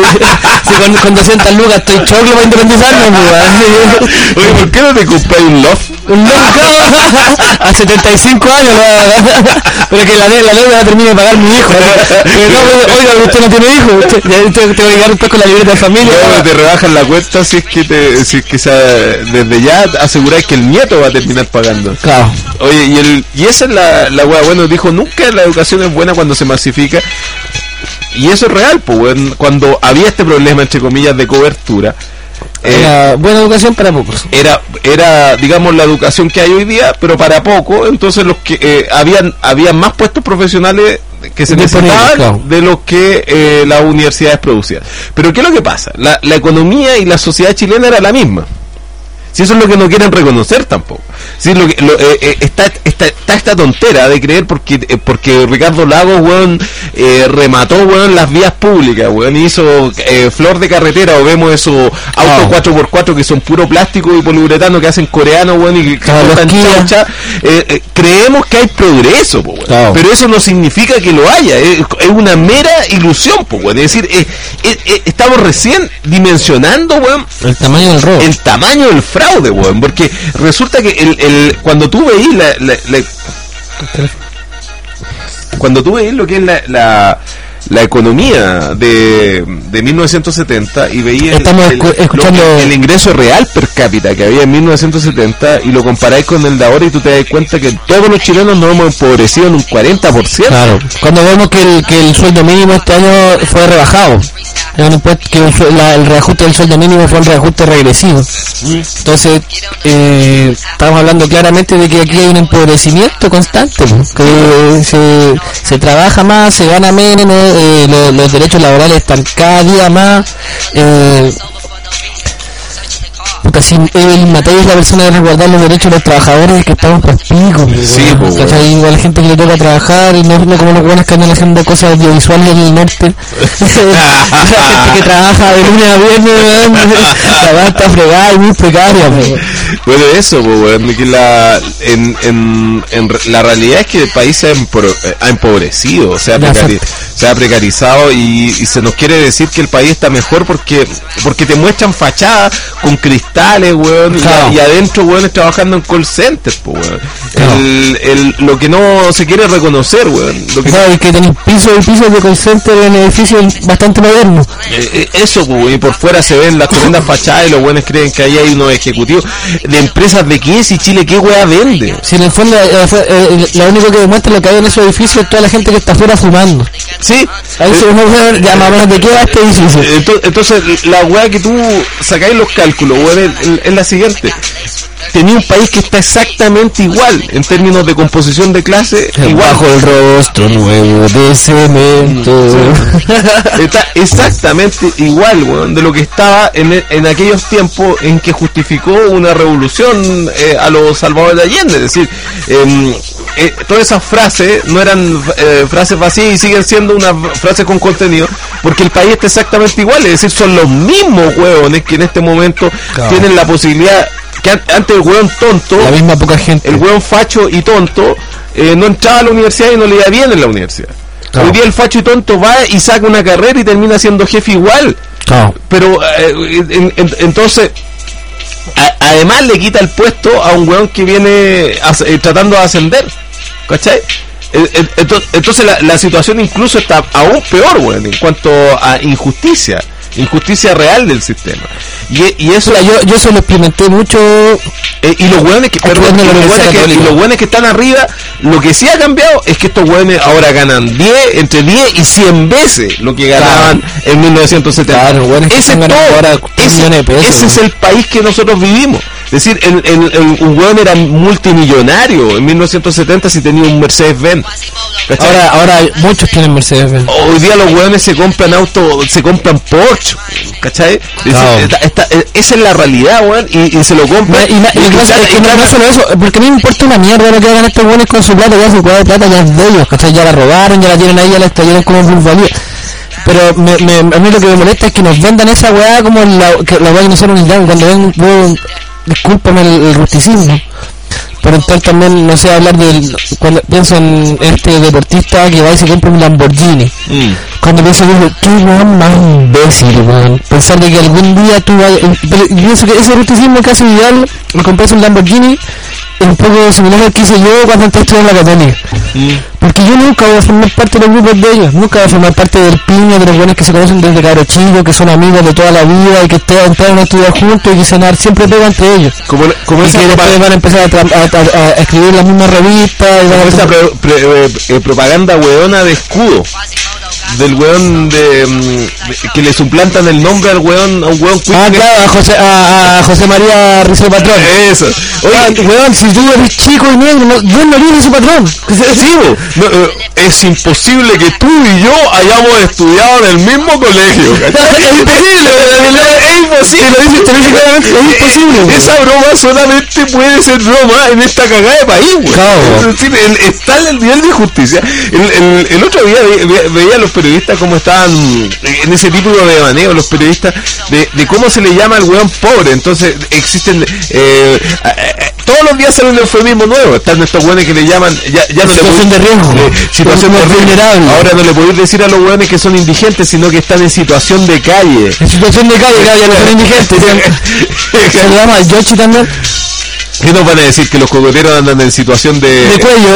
Si con, con doscientas lucas estoy choclo para independizarme, pues. Oye, ¿por qué no te compras un loft? Un loft a setenta y cinco años, pero que la deuda la, la termine de pagar mi hijo. No, oiga, usted no tiene hijo, usted, te, te voy a llegar después con la libreta de familia. No, te rebajan la cuenta si es que te, si es que sea, desde ya aseguráis que el nieto va a terminar pagando. Claro. Oye, y el y esa es la la weá, bueno, dijo, nunca la educación es buena cuando se masifica. Y eso es real, pues, bueno, cuando había este problema, entre comillas, de cobertura. Era eh, buena educación para pocos. Era, era, digamos, la educación que hay hoy día, pero para poco. Entonces los que eh, habían, habían más puestos profesionales que se necesitaban, claro, de los que eh, las universidades producían. Pero ¿qué es lo que pasa? La, la economía y la sociedad chilena era la misma. Si eso es lo que no quieren reconocer tampoco. Si lo que, lo, eh, eh, está, está, está esta tontera de creer porque eh, porque Ricardo Lagos, weón, eh, remató, weón, las vías públicas, weón, y hizo eh, flor de carretera, o vemos esos autos oh. cuatro por cuatro que son puro plástico y poliuretano que hacen coreanos, weón, y que claro, están chaucha. Eh, eh, creemos que hay progreso, po, weón, claro, pero eso no significa que lo haya. Es, es una mera ilusión, po, weón. Es decir, eh, eh, eh, estamos recién dimensionando, weón, el tamaño del robo, el tamaño del fraude, weón, porque resulta que el, el cuando tú veís la, la, la cuando tú veís lo que es la, la la economía de, de mil novecientos setenta y veía el, el, escuchando... lo, el ingreso real per cápita que había en mil novecientos setenta y lo comparáis con el de ahora, y tú te das cuenta que todos los chilenos nos hemos empobrecido en un cuarenta por ciento. Claro, cuando vemos que el, que el sueldo mínimo este año fue rebajado es un impuesto que fue la, el reajuste del sueldo mínimo fue un reajuste regresivo. Entonces, eh, estamos hablando claramente de que aquí hay un empobrecimiento constante, pues, que se, se trabaja más, se gana menos, eh, los, los derechos laborales están cada día más. Eh, Puta, si el Mateo es la persona de resguardar los derechos de los trabajadores, que estamos por pico, sí, pues, ¿cachai? Igual la gente que le toca trabajar, y no, no como los buenos que andan haciendo cosas audiovisuales en el norte. La gente que trabaja de lunes a viernes, la verdad está fregada y muy precaria, pues. Bueno, eso, pues, bueno, que la, en, en, en la realidad es que el país se ha, empro, ha empobrecido, se ha, precari, se ha precarizado y, y se nos quiere decir que el país está mejor porque porque te muestran fachadas con cristales, weón, claro. y, y adentro, weón, trabajando en call center, pues, weón. Claro. El, el, lo que no se quiere reconocer, weón. Lo que claro, no... es que tenéis pisos y pisos de call center en edificios bastante modernos. Eh, eh, eso, pues, y por fuera se ven las tremendas fachadas y los buenos creen que ahí hay unos ejecutivos de empresas de qué, si Chile qué weá vende. Si en el fondo eh, fue, eh, lo único que demuestra lo que hay en esos edificios es toda la gente que está afuera fumando. Sí. Ahí eh, se ve, ya más o menos de qué va este edificio. Entonces, entonces la weá que tú sacáis los cálculos, weón, es, es la siguiente. Tenía un país que está exactamente igual en términos de composición de clase, igual. Bajo el rostro nuevo de cemento. Sí. Está exactamente igual, weón, de lo que estaba en, en aquellos tiempos en que justificó una revolución eh, a los Salvador de Allende. Es decir, eh, eh, todas esas frases no eran eh, frases vacías y siguen siendo una frase con contenido, porque el país está exactamente igual. Es decir, son los mismos huevones que en este momento claro. tienen la posibilidad. Que antes el hueón tonto, la misma poca gente, el hueón facho y tonto, eh, no entraba a la universidad y no le iba bien en la universidad. Claro. Hoy día el facho y tonto va y saca una carrera y termina siendo jefe igual. Claro. Pero eh, en, en, entonces, a, además le quita el puesto a un hueón que viene a, eh, tratando de ascender, ¿cachai? Entonces, entonces la, la situación incluso está aún peor, hueón, en cuanto a injusticia. Injusticia real del sistema. Y, y eso, o sea, yo, yo se lo experimenté mucho. Eh, y los hueones que, perdón, y los hueones que, y los hueones que están arriba, lo que sí ha cambiado es que estos hueones ahora ganan diez, entre diez y cien veces lo que ganaban claro. en mil novecientos setenta. Claro, ese, todo, ahora ese, pesos, ese es el país que nosotros vivimos. Es decir, el, el, el, un hueón era multimillonario en mil novecientos setenta si tenía un Mercedes-Benz. Ahora, ahora muchos tienen Mercedes-Benz. Hoy día los hueones se compran autos, se compran Porsche, ¿cachai? Claro. Esta, esta, esa es la realidad, weón, y, y se lo compran. Y, y, y, y, y, claro, y no, no solo eso, porque a mí me importa una mierda lo que hagan estos hueones con su plata, ya su cuadra de plata ya es de ellos, ¿cachai? Ya la robaron, ya la tienen ahí, ya la estallaron como plusvalía. Pero me, me, a mí lo que me molesta es que nos vendan esa weá como la, que la weá que no son unidad, cuando ven, ven discúlpame el, el rusticismo, pero entonces también, no sé, hablar del, cuando pienso en este deportista que va y se compra un Lamborghini, mm. cuando pienso que qué weón más imbécil, weón, pensar de que algún día tú vayas, pienso que ese rusticismo casi ideal, me compras un Lamborghini, es un poco similar al que hice yo cuando entré a estudiar en la Católica. Mm. Porque yo nunca voy a formar parte de los grupos de ellos, nunca voy a formar parte del piño, de los buenos que se conocen desde cabros chicos, que son amigos de toda la vida y que entraron a estudiar juntos y que se siempre pegan entre ellos. Como, como y que después van a empezar a, a, a, a escribir las mismas revistas. Y van a esa pre, pre, eh, eh, propaganda hueona de escudo. Del weón de, de que le suplantan el nombre al weón, a un weón ah claro, a José, a, a José María Rizzo Patrón. Eso. Oye, ah, weón, si tú eres chico y negro, no, yo no eres su patrón. Sí, no, eh, es imposible que tú y yo hayamos estudiado en el mismo colegio. Es imposible, es imposible, lo dices, te lo dices claramente, es imposible. Esa broma solamente puede ser broma en esta cagada de país, weón. Claro. Es decir, el, está el nivel de justicia. El, el, el otro día ve, ve, veía los periodistas como estaban en ese tipo de baneo, los periodistas de, de cómo se le llama al weón pobre. Entonces existen eh, eh, todos los días sale un eufemismo nuevo. Están estos weones que le llaman ya, ya no situación le de riesgo, eh, situación de vulnerable. Ahora no le podéis decir a los weones que son indigentes, sino que están en situación de calle. En situación de calle, ya no son indigentes. Se le llama Yoshi también. ¿Qué nos van a decir? Que los cocoteros andan en situación de... de cuello.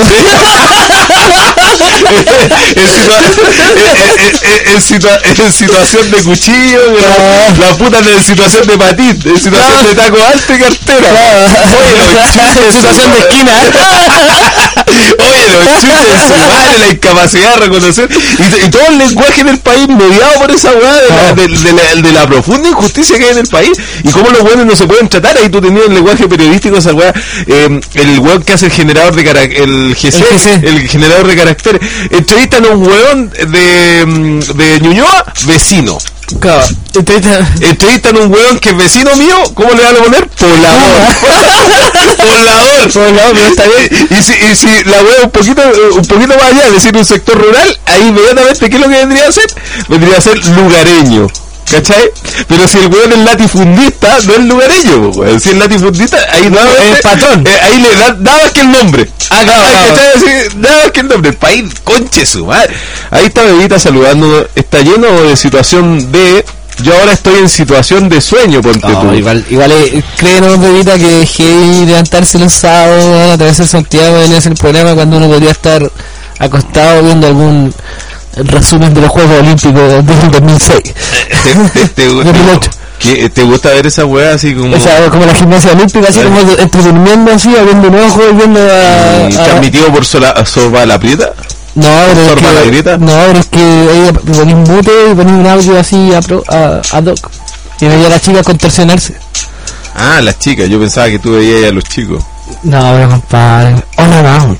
en, situa en, en, situa en situación de cuchillo, no. La, la puta en situación de patín, en situación no. de taco alto y cartera. No. Oye, los chuches, en situación de esquina. Oye, los chuches su madre, la incapacidad de reconocer. Y, y todo el lenguaje en el país mediado por esa weá de, la, de, de, la, de la profunda injusticia que hay en el país. Y cómo los weones no se pueden tratar. Ahí tú tenías el lenguaje periodístico, esa weá. Eh, el weón que hace el generador de caracteres, el G C, el, G C. el generador de caracteres. Entrevistan a un weón de, de Ñuñoa, vecino. Claro, entrevistan... entrevistan a un weón que es vecino mío, ¿cómo le van a poner? Poblador. Poblador. Poblador, pero está bien. Y si, y si la weón un poquito, un poquito más allá, es decir, un sector rural, ahí inmediatamente, ¿qué es lo que vendría a ser? Vendría a ser lugareño. ¿Cachai? Pero si el weón es latifundista, no es lugareño, weón. Si es latifundista, ahí no es patrón. Eh, ahí le da nada más que el nombre. Ah, claro, ¿cachai? Así, nada más que el nombre. El país, conche su madre. Ahí está Bebita saludando. Está lleno de situación de. Yo ahora estoy en situación de sueño, ponte no, tú. Igual, igual eh, créenos, Bebita, que dejé levantarse los sábados a través de Santiago, venía a hacer el programa cuando uno podría estar acostado viendo algún el resumen de los Juegos Olímpicos del dos mil seis. ¿Te, te, te, gusta, ¿qué, ¿Te gusta ver esa weá así como...? Esa, como la gimnasia olímpica, así como entreteniendo así, abriendo un ojo y viendo a... ¿Y transmitido por sola, Sorba la Prieta? No, pero ¿Sorba es la que, Prieta? no, pero es que ahí ponís un mute y ponís un audio así a, pro, a, a doc. Y veía a las chicas contorsionarse. Ah, las chicas, yo pensaba que tú veías a los chicos. No, pero compadre, hola, vamos.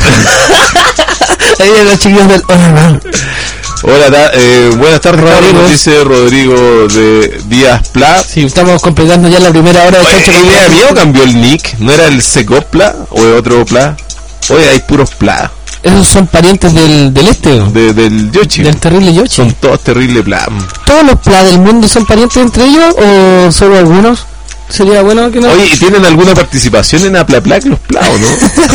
Ahí los chicos del hola, Hola, ta, eh, buenas tardes, Rodrigo. Nos dice Rodrigo de Díaz Pla. Sí, estamos completando ya la primera hora de Oye, Chacho. ¿idea mía o cambió el nick? ¿No era el Secopla o el otro Pla? Oye, hay puros Pla. Esos son parientes del, del este, ¿no? De, del Yoshi. Del terrible Yoshi. Son todos terribles Pla. ¿Todos los Pla del mundo son parientes entre ellos o solo algunos? Sería bueno que no. Oye, ¿y tienen alguna participación en Apla Plac los Pla o no?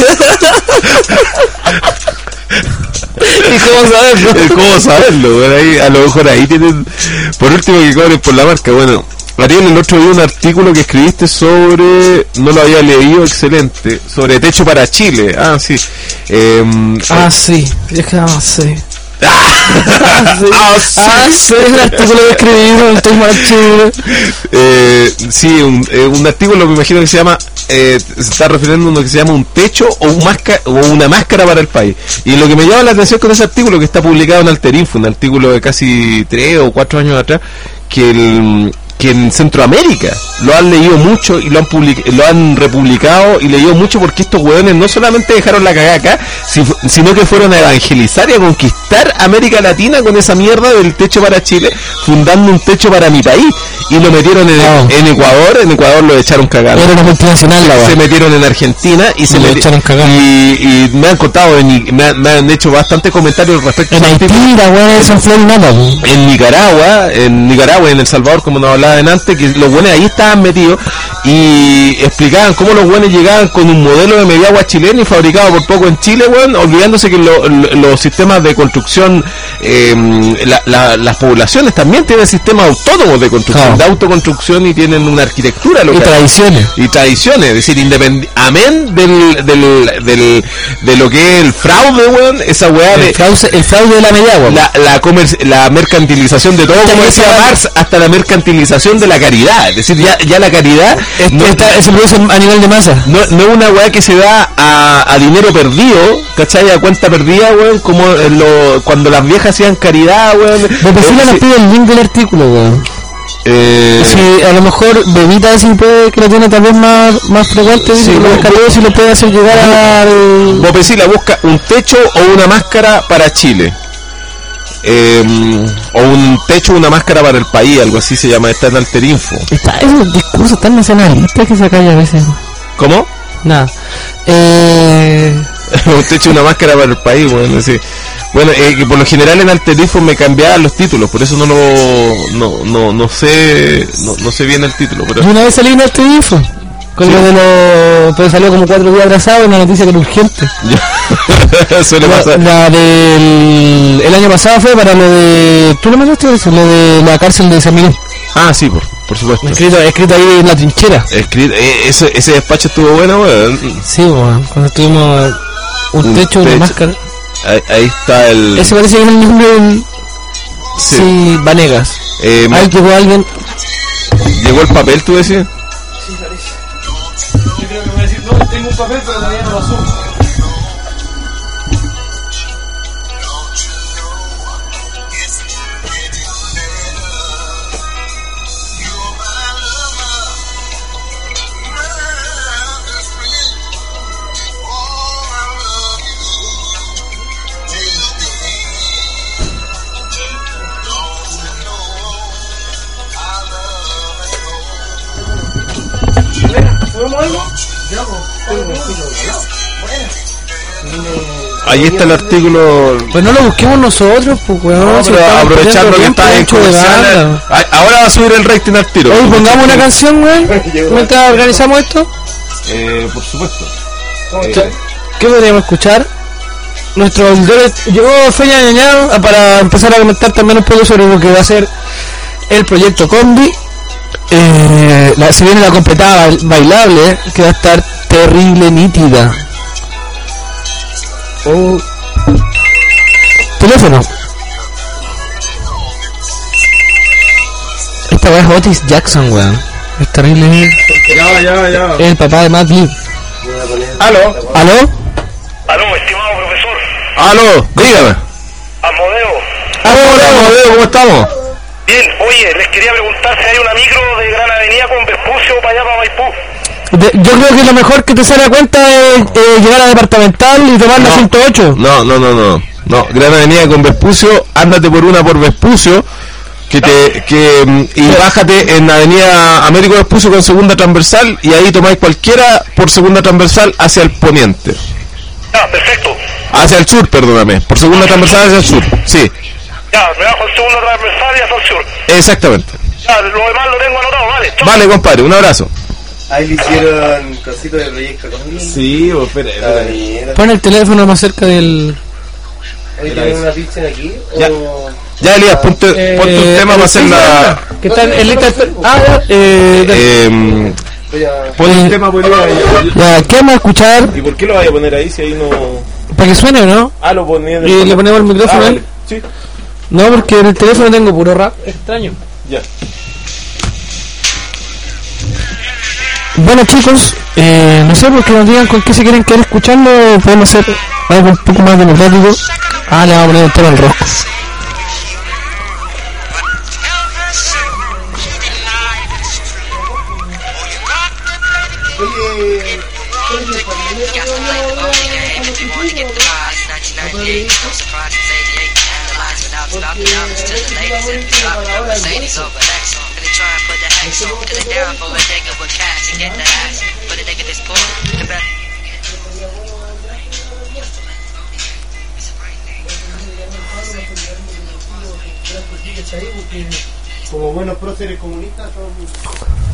¿Y cómo saberlo? ¿Cómo saberlo? Bueno, ahí, a lo mejor ahí tienen. Por último, que cobren por la marca. Bueno, Ariel, el otro día un artículo que escribiste sobre. No lo había leído, excelente. Sobre techo para Chile. Ah, sí. Eh, ah, sí. Ah, sí. Ah, sí. Ah, sí. Ah, sí. Es un artículo que escribí sobre el tema de Chile. Eh, sí, un, eh, un artículo me imagino que se llama. Eh, se está refiriendo a uno que se llama un techo o, un máscara, o una máscara para el país. Y lo que me llama la atención con ese artículo, que está publicado en Alterinfo, un artículo de casi tres o cuatro años atrás, que el que en Centroamérica lo han leído mucho y lo han public lo han republicado y leído mucho, porque estos hueones no solamente dejaron la cagada acá, si sino que fueron a evangelizar y a conquistar América Latina con esa mierda del techo para Chile, fundando un techo para mi país, y lo metieron en, oh. en Ecuador. En Ecuador lo echaron cagado. Era una multinacional, la se metieron en Argentina y se lo echaron cagado. Y, y me han contado, en, me, han, me han hecho bastantes comentarios respecto en a Haití, la hueá esa fue nada. En Nicaragua, en Nicaragua y en El Salvador, como nos hablaba antes, que los buenos ahí estaban metidos y explicaban cómo los buenos llegaban con un modelo de mediagua chileno y fabricado por poco en Chile, bueno, olvidándose que lo, lo, los sistemas de construcción, eh, la, la, las poblaciones también tienen sistemas autónomos de construcción, oh. de autoconstrucción, y tienen una arquitectura local. Y tradiciones. Y tradiciones, es decir, independ amén del, del, del, de lo que es el fraude, weón, esa weá el de... Fraude, el fraude de la mediagua. La, la, la mercantilización de todo, como decía Marx, hasta la mercantilización de la caridad. Es decir, ya, ya la caridad es, no, está, se produce a nivel de masa. No, no es una weá que se da a, a dinero perdido, ¿cachai? A cuenta perdida, weón, como lo, cuando las viejas hacían caridad, weón. Me decía, nos pide el link del artículo, weón. Eh, si a lo mejor Bebita, si puede, que lo tiene tal vez más, más frecuente, sí, lo descargó, si lo puede hacer llegar al... Bopecila busca un techo o una máscara para Chile. Eh, o un techo o una máscara para el país, algo así se llama, está en Alterinfo. Está, es un discurso tan nacionalista que se calla a veces. ¿Cómo? Nada. Eh... un techo o una máscara para el país, bueno, sí. Bueno, eh, que por lo general en Alterinfo me cambiaban los títulos, por eso no lo no no no sé no, no sé bien el título, pero yo una vez salí en Alterinfo con ¿sí? lo de los, pero salió como cuatro días atrasado una noticia que era urgente. Suele la, pasar. La del el año pasado fue para lo de, ¿tú lo mandaste eso? Lo de la cárcel de San Miguel. Ah, sí, por, por supuesto. Escrito, escrito ahí en la trinchera. Escrito, eh, ese ese despacho estuvo bueno, weón. Sí, bueno, cuando estuvimos un, un techo, techo, una máscara. Ahí, ahí está el... Ese parece que es el nombre del... Sí, sí, Vanegas. Eh, ahí llegó alguien... ¿Llegó el papel, tú decías? Sí, parece. Yo creo que me voy a decir, no, tengo un papel, pero todavía no lo asumo. ¿Buscamos algo? Ahí está el artículo. Pues no lo busquemos nosotros, pues weón. No, si pero aprovechando que está en comercial. Ahora va a subir el rating al tiro. Oye, pongamos una canción, weón. Mientras organizamos esto. Eh, por supuesto. ¿Qué, ¿Qué podríamos escuchar? Nuestros auditores. Llegó Feña Ñañado para empezar a comentar también un poco sobre lo que va a ser el proyecto Combi. Eh, la, se viene la completada bailable, eh, que va a estar terrible nítida. Oh. Teléfono. Esta weá es Otis Jackson, weón. Es terrible. Ya, ya, ya. Es el papá de Matt Lee. Aló. Aló. Aló, estimado profesor. Aló, dígame. Amodeo. Hola, Amodeo, ¿cómo estamos? Bien, oye, les quería preguntar si hay una micro de Gran Avenida con Vespucio para allá para Maipú. De, yo creo que lo mejor que te sale a cuenta es eh, llegar a Departamental y tomar la No. ciento ocho. No, no, no, no. No, Gran Avenida con Vespucio, ándate por una por Vespucio, que te, que, mm, y bájate en Avenida Américo Vespucio con segunda transversal, y ahí tomáis cualquiera por segunda transversal hacia el poniente. Ya, perfecto. Hacia el sur, perdóname, por segunda transversal hacia el sur, sí, Ya, me bajo el segundo transversal y hasta el sur. exactamente. Ya, lo demás lo tengo anotado, vale. Chau. Vale, compadre, un abrazo. Ahí le hicieron cositas de proyecto conmigo. Sí, pues, espera, Mira. Pon el teléfono más cerca del... Hoy tienen una pizza aquí. Ya. O... Ya, Elías, ponte, ponte un Eh, tema para hacer la... Que está en lista... Ah, ya, eh, Eh, Voy a... pon un tema, pues, Elías. ya, ¿qué vamos a escuchar? ¿Y por qué lo vaya a poner ahí si ahí no...? Para que suene, ¿no? Ah, lo ponía... Y le ponemos el micrófono a él. Sí, No, porque en el teléfono tengo puro rap extraño. ya. Bueno, chicos, eh, no sé, porque nos digan con qué se quieren quedar escuchando. Podemos hacer algo un poco más democrático. Ah, le vamos a poner el tema al rosco. Como buenos próceres comunistas son...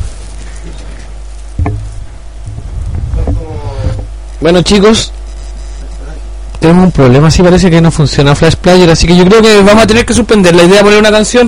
son como... Bueno, chicos, tenemos un problema. Sí, parece que no funciona Flash Player, así que yo creo que vamos a tener que suspender la idea de poner una canción.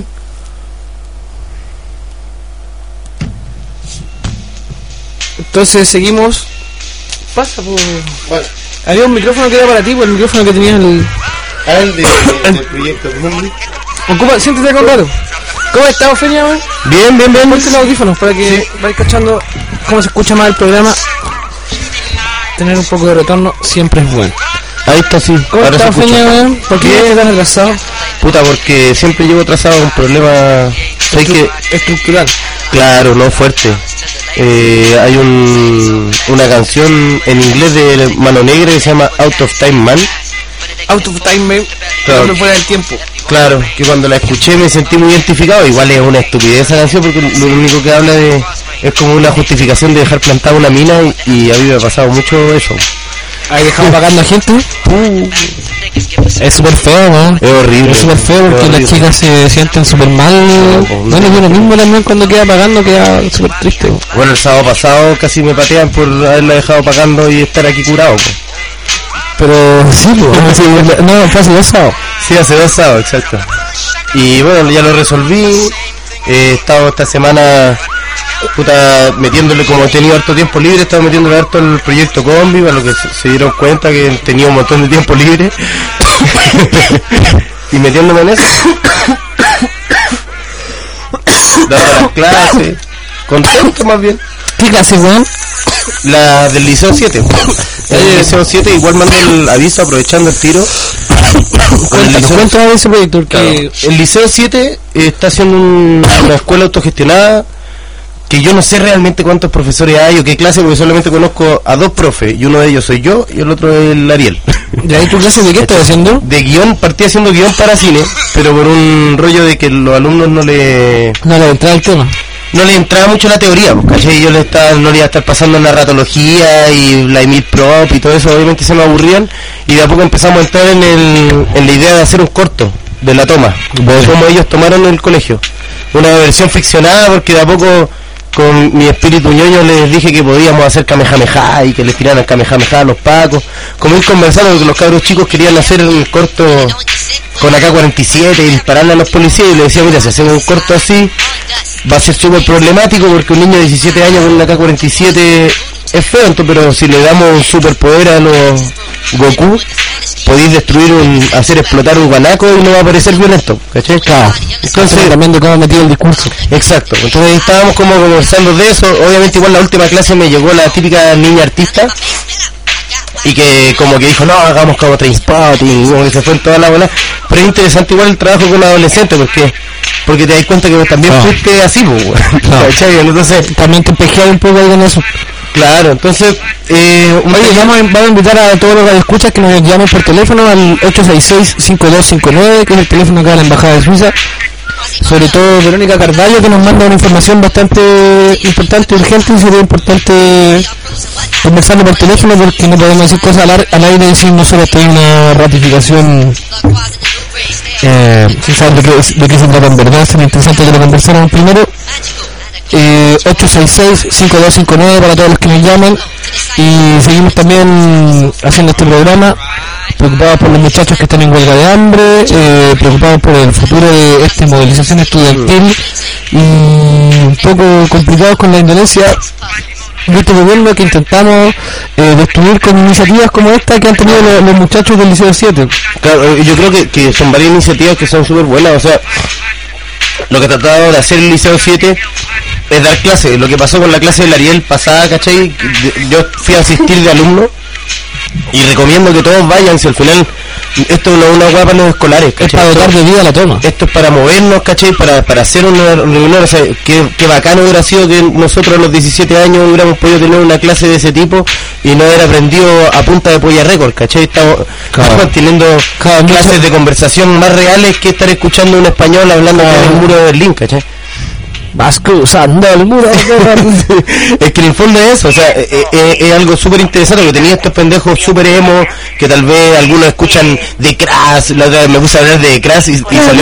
Entonces seguimos. Pasa, por... Bueno, Había un micrófono que era para ti, pues el micrófono que tenías el... a el de, de- del proyecto Combi. Ocupa, siéntete acá un rato. ¿Cómo estás, Feña? weón? Bien, bien, bien. Ponte los audífonos para que vayas cachando cómo se escucha más el programa. Tener un poco de retorno siempre es bueno. Ahí está, sí. ¿Cómo Ahora se estás, escucha. Feña? weón? ¿Por qué Bien. estás tan atrasado? Puta, porque siempre llevo atrasado con problemas. Hay que, Estructural. claro, no fuerte. Eh, hay un, una canción en inglés de Mano Negra que se llama Out of Time Man. Out of time, man. Claro. Claro. Fuera del tiempo. Claro, que cuando la escuché me sentí muy identificado. Igual es una estupidez esa canción porque lo único que habla de es como una justificación de dejar plantada una mina y, y a mí me ha pasado mucho eso. ¿Has dejado pagando a gente? Uh, Es súper feo, ¿no? es horrible. Es súper feo porque Es las horrible. chicas se sienten súper mal. pues, Bueno, yo lo mismo también cuando queda pagando queda súper triste. po. Bueno, el sábado pasado casi me patean por haberla dejado pagando y estar aquí curado. Po. Pero sí, pues, sí, no, fue hace dos sábados. Sí, hace dos sábados, exacto. Y bueno, ya lo resolví. He estado esta semana, puta, metiéndole, como he tenido harto tiempo libre, he estado metiéndole harto el proyecto Combi, para lo que se, se dieron cuenta que tenía un montón de tiempo libre. Y metiéndome en eso. Dando las clases. Contento más bien. ¿Qué clase, weón? La del Liceo siete. La del Liceo siete igual mandó el aviso aprovechando el tiro. Con el Cuéntanos, Liceo- cuéntanos de ese proyecto, porque... Claro. El Liceo siete eh, está haciendo un- una escuela autogestionada que yo no sé realmente cuántos profesores hay o qué clase, porque solamente conozco a dos profes y uno de ellos soy yo y el otro es el Ariel. ¿Y ahí tu clase de qué estás haciendo? De guión, partí haciendo guión para cine, pero por un rollo de que los alumnos no le... No, la entrada al tema. no le entraba mucho la teoría, ¿cachai? Yo le estaba, no le iba a estar pasando la ratología y la Emil Prop y todo eso, obviamente se me aburrían, y de a poco empezamos a entrar en, el, en la idea de hacer un corto de la toma, bueno. Como ellos tomaron en el colegio, una versión ficcionada, porque de a poco con mi espíritu ñoño les dije que podíamos hacer kamehameha y que les tiraran kamehameha a los pacos, como ir conversando, porque los cabros chicos querían hacer un corto con A K cuarenta y siete y dispararle a los policías, y le decía, mira, si hacemos un corto así va a ser súper problemático, porque un niño de diecisiete años con una A K cuarenta y siete es feo, pero si le damos un superpoder a los Goku, podéis destruir un, hacer explotar un guanaco y no va a parecer violento, ¿cachai? Claro. Entonces también de cómo metí el discurso. Exacto. Entonces estábamos como conversando de eso. Obviamente igual la última clase me llegó la típica niña artista y que como que dijo, no, hagamos como Trainspotting, y como que se fue en toda la bola. Pero es interesante igual el trabajo con adolescentes, porque porque te das cuenta que vos también oh. fuiste así, pues, no. ¿Cachai? Entonces también te pejeas un poco ahí con eso. Claro, entonces, eh, oye, vamos a, vamos a invitar a todos los que escuchan que nos llamen por teléfono al ocho seis seis, cinco dos cinco nueve, que es el teléfono acá de la Embajada de Suiza. Sobre todo Verónica Carvalho, que nos manda una información bastante importante, urgente, y sería importante conversarlo por teléfono, porque no podemos decir cosas al, al aire sin nosotros tener una ratificación eh, sin saber de qué, de qué se trata en verdad. Sería interesante que lo conversáramos primero. Eh, ocho seis seis, cinco dos cinco nueve para todos los que nos llaman, y seguimos también haciendo este programa preocupados por los muchachos que están en huelga de hambre, eh, preocupados por el futuro de esta movilización estudiantil, y un poco complicados con la Indonesia de este gobierno que intentamos eh, destruir con iniciativas como esta que han tenido los, los muchachos del Liceo siete. Claro, yo creo que, que son varias iniciativas que son súper buenas. O sea, lo que ha tratado de hacer el Liceo siete es dar clases. Lo que pasó con la clase del Ariel pasada, ¿cachai? Yo fui a asistir de alumno y recomiendo que todos vayan, si al final esto no es una hueá para los escolares, ¿cachai? Es para dotar de vida a la toma. Esto es para movernos, ¿cachai? Para, para hacer una reunión. O sea, qué, qué bacano hubiera sido que nosotros a los diecisiete años hubiéramos podido tener una clase de ese tipo y no haber aprendido a punta de polla récord, ¿cachai? Estamos, claro, estamos teniendo claro, clases mucho de conversación más reales que estar escuchando un español hablando claro. en el muro de Berlín, ¿cachai? Vas cruzando el muro. Es que en el fondo es eso, o sea, es, es, es algo súper interesante, que tenía estos pendejos súper emo, que tal vez algunos escuchan de Crash, la otra vez me puse a hablar de Crash y, y salió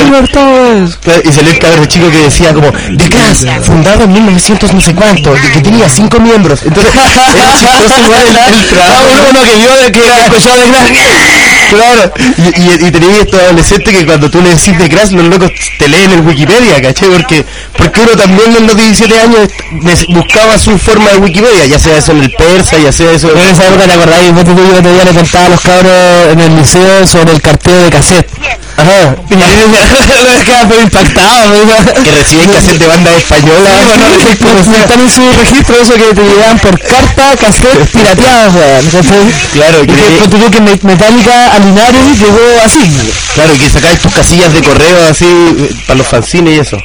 y salió el cabrón chico que decía como, de Crash, fundado en mil novecientos no sé cuánto, que, que tenía cinco miembros, entonces era chistoso igual el, el trabajo, uno que vio de que escuchaba de Crash, claro, y, y, y tenía estos adolescentes que cuando tú le decís de Crash, los locos te leen en Wikipedia, ¿cachai? Porque, porque uno también en los diecisiete años buscaba su forma de Wikipedia, ya sea eso en el persa, ya sea eso... En esa época, ¿te acordáis? Vos te yo te le contaba a los cabros en el liceo sobre el carteo de cassette. Ajá. Y me quedaba muy impactado. Que reciben cassette de bandas españolas. Sí, bueno, están en su registro eso que te llevaban por carta, cassette pirateadas, weón. Claro. Y que tú que Metallica a Linares llegó así. Claro, y que sacabas tus casillas de correo así para los fanzines y eso.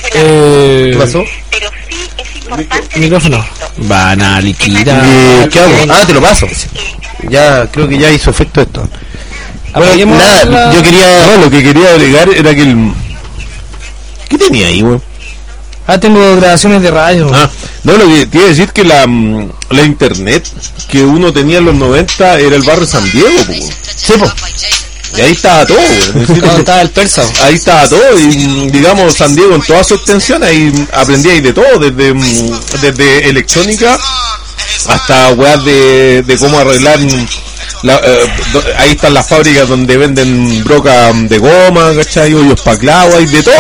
Eh, ¿Qué pasó? Pero sí es importante. Micrófono. Van a liquidar. Eh, ¿Qué hago? Ah, te lo paso. Ya, creo que ya hizo efecto esto. Bueno, nada, la... yo quería... No, lo que quería agregar era que el... ¿Qué tenía ahí, weón? Ah, tengo grabaciones de radio. Ah, no, lo que te iba a decir que la, la internet que uno tenía en los noventa era el barrio San Diego, po. Sí, po. Y ahí estaba todo, güey. No, estaba el persa. Ahí estaba todo, y digamos San Diego en toda su extensión, ahí aprendí ahí de todo, desde, desde electrónica hasta weas de, de cómo arreglar la, eh, do, ahí están las fábricas donde venden broca de goma, ¿cachai? Hoyos pa' clavo, hay de todo.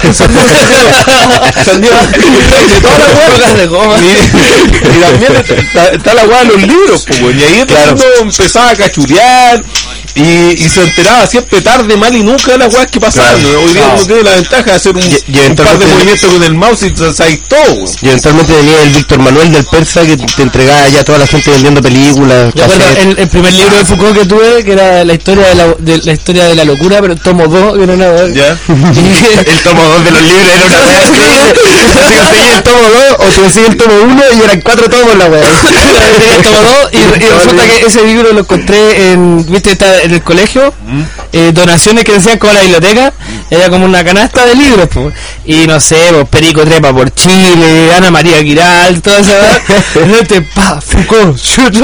San Diego, de todas las brocas de goma. Y, y también está, está la wea de los libros, pues, güey. Y ahí claro. Todo empezaba a cachurear. Y, y se enteraba siempre tarde, mal y nunca de las weas que pasaban. Claro. Hoy día uno no. tiene la ventaja de hacer un, y, y un par de movimientos con el mouse y sabéis todo. Wey. Y eventualmente venía el Víctor Manuel del Persa que te entregaba ya a toda la gente vendiendo películas. Yo acuerdo el, el primer libro de Foucault que tuve, que era la historia de la, de, la historia de la locura, pero el tomo dos, que era una wea. ¿Ya? El tomo dos de los libros era una wea. Te conseguí el tomo dos o te conseguí el tomo uno y eran cuatro tomos la wea. El tomo dos y, y resulta que ese libro lo encontré en, viste, esta en el colegio, eh, donaciones que decían con la biblioteca, era como una canasta de libros, pues. Y no sé, pues, Perico Trepa por Chile, Ana María Giral, toda esa este, pa, Foucault,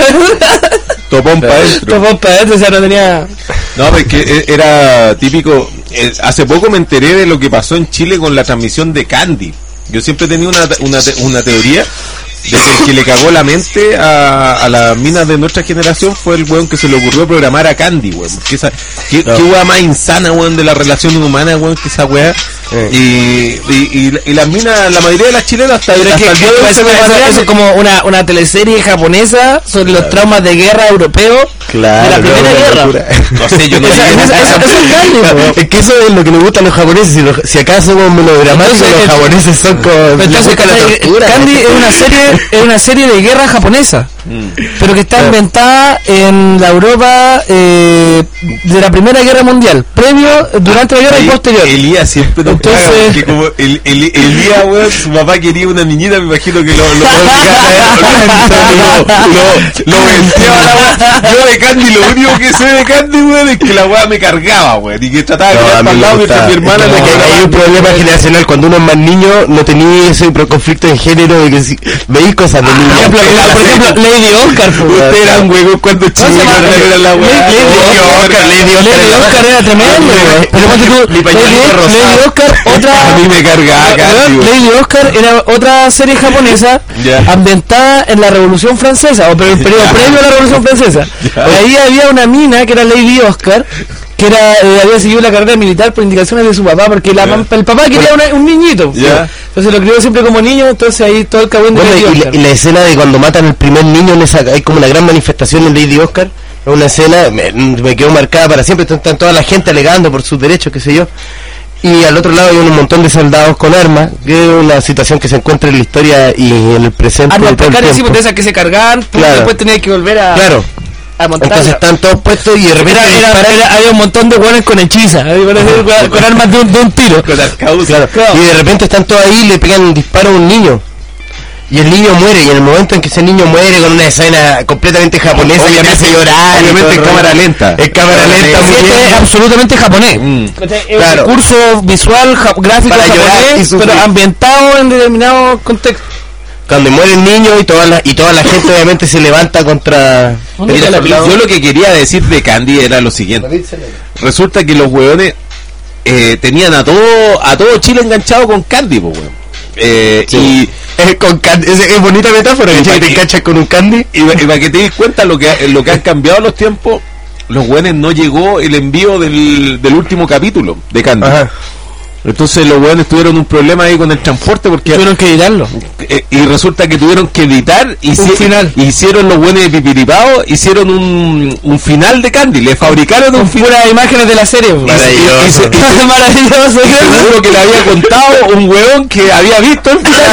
Topón para adentro. Topón para adentro, o sea, no tenía... No, porque era típico. Eh, hace poco me enteré de lo que pasó en Chile con la transmisión de Candy. Yo siempre tenía una, una, una teoría de que el que le cagó la mente a, a las minas de nuestra generación fue el weón que se le ocurrió programar a Candy, weón. Que esa, qué, No. qué weá más insana, weón, de la relación humana, weón, que esa weá. Eh. Y, y, y, y las minas, la mayoría de las chilenas hasta, Pero es hasta que, el día de hoy eso, se me eso- pasan- eso es como una, una teleserie japonesa sobre los traumas de guerra europeos Claro, de la primera no, guerra. locura. No sé, yo no Esa- llegué a esa- esa- esa- eso es Candy, po. Es que eso es lo que les gusta a los japoneses. Si, los, si acaso somos melodramáticos, Entonces, los el- japoneses son como. Pero les entonces, gusta la Candy, tortura. Candy es una serie es una serie de guerra japonesa, pero que está inventada en la Europa eh, de la Primera Guerra Mundial, previo, durante la guerra y Ahí, posterior. Elías siempre nos Entonces- caga, porque como el, el, Elías, weón, su papá quería una niñita, me imagino que lo lo lo, lo, lo venteaba la weá. Yo de Candy, lo único que sé de Candy, weón, es que la weá me cargaba, weón, y que trataba de No, mirar a mí para el me lado mientras gusta. mi hermana Es le que cagaba. hay un problema generacional. Cuando uno es más niño, no tenía ese pro- conflicto de género de que si veis cosas de Por niño. ejemplo, por ejemplo, Lady Oscar, po. Usted era un huevo cuando chico, se llama? no era la weá. Lady Lady Oscar, Lady Oscar, Lady Oscar era tremendo, weón. Pero ponte tú, Mi pañuelito Lady, rosado. Lady Oscar, otra... A mí me cargaba Candy, Weón, weón. Lady Oscar era otra serie japonesa Ya. ambientada en la Revolución Francesa, o pero el periodo Ya. previo a la Revolución Francesa. Ya. Y ahí había una mina que era Lady Oscar, que era eh, había seguido la carrera militar por indicaciones de su papá, porque la, Ya. mam- el papá quería una- un niñito. Ya. Entonces lo crió siempre como niño, entonces ahí todo el cagüín de Bueno, Lady y, la, Oscar. y la escena de cuando matan al primer niño, en esa, hay como una gran manifestación en Lady Oscar. Es una escena, me, me quedó marcada para siempre. Están toda la gente alegando por sus derechos, qué sé yo. Y al otro lado hay un montón de soldados con armas, que es una situación que se encuentra en la historia y en el presente. Armas todo el precarias, sí, tiempo. pues, de esas que se cargaban, pues, Claro. después tenía que volver a, Claro. a montar. Entonces están todos puestos y de repente Era, era, disparan. era- había un montón de hueones con hechiza, había con, con- con armas de un, de un tiro. Con arcauz. Claro. Claro. Y de repente están todos ahí y le pegan un disparo a un niño. Y el niño muere, y en el momento en que ese niño muere con una escena completamente japonesa y empieza a llorar. y obviamente todo el en rollo. cámara lenta. En cámara lenta, Sí, muy este es bien. absolutamente japonés. Mm. Es Claro. un recurso visual, ja- gráfico Para llorar y japonés, sufrir. pero ambientado en determinado contexto. Cuando muere el niño y toda la, y toda la gente obviamente se levanta contra... Mira, yo lo que quería decir de Candy era lo siguiente. Resulta que los hueones eh, tenían a todo a todo Chile enganchado con Candy, pues, weón. Eh, Y es, con can- es, es bonita metáfora, Y ¿cachai? pa' Que te qué- enganchas con un candy. Y, y para que te des cuenta lo que lo que han cambiado los tiempos, los hueones no llegó el envío del, del último capítulo de Candy. Ajá. Entonces los hueones tuvieron un problema ahí con el transporte porque Tuvieron que editarlo. eh, y resulta que tuvieron que editar y Un final. hicieron los buenos de Pipiripao, hicieron un, un final de Candy, le fabricaron un Con final. puras imágenes de la serie. Y, pues. se- y- y se- y se- Maravilloso. y seguro que le había contado un hueón que había visto el final.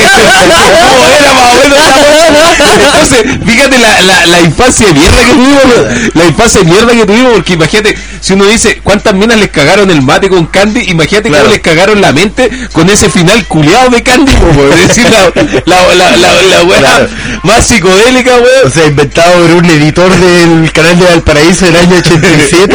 ¿Cómo era más o menos la hueá? Entonces, fíjate la, la, la infancia de mierda que tuvimos, la infancia de mierda que tuvimos, porque imagínate, si uno dice cuántas minas les cagaron el mate con Candy, imagínate Claro. cómo les cagaron la mente con ese final culiado de Candy, po, weón. Es decir, la, la, la, la, la weá Claro. más psicodélica, O weón. sea, inventado por un editor del canal de Valparaíso del año ochenta y siete.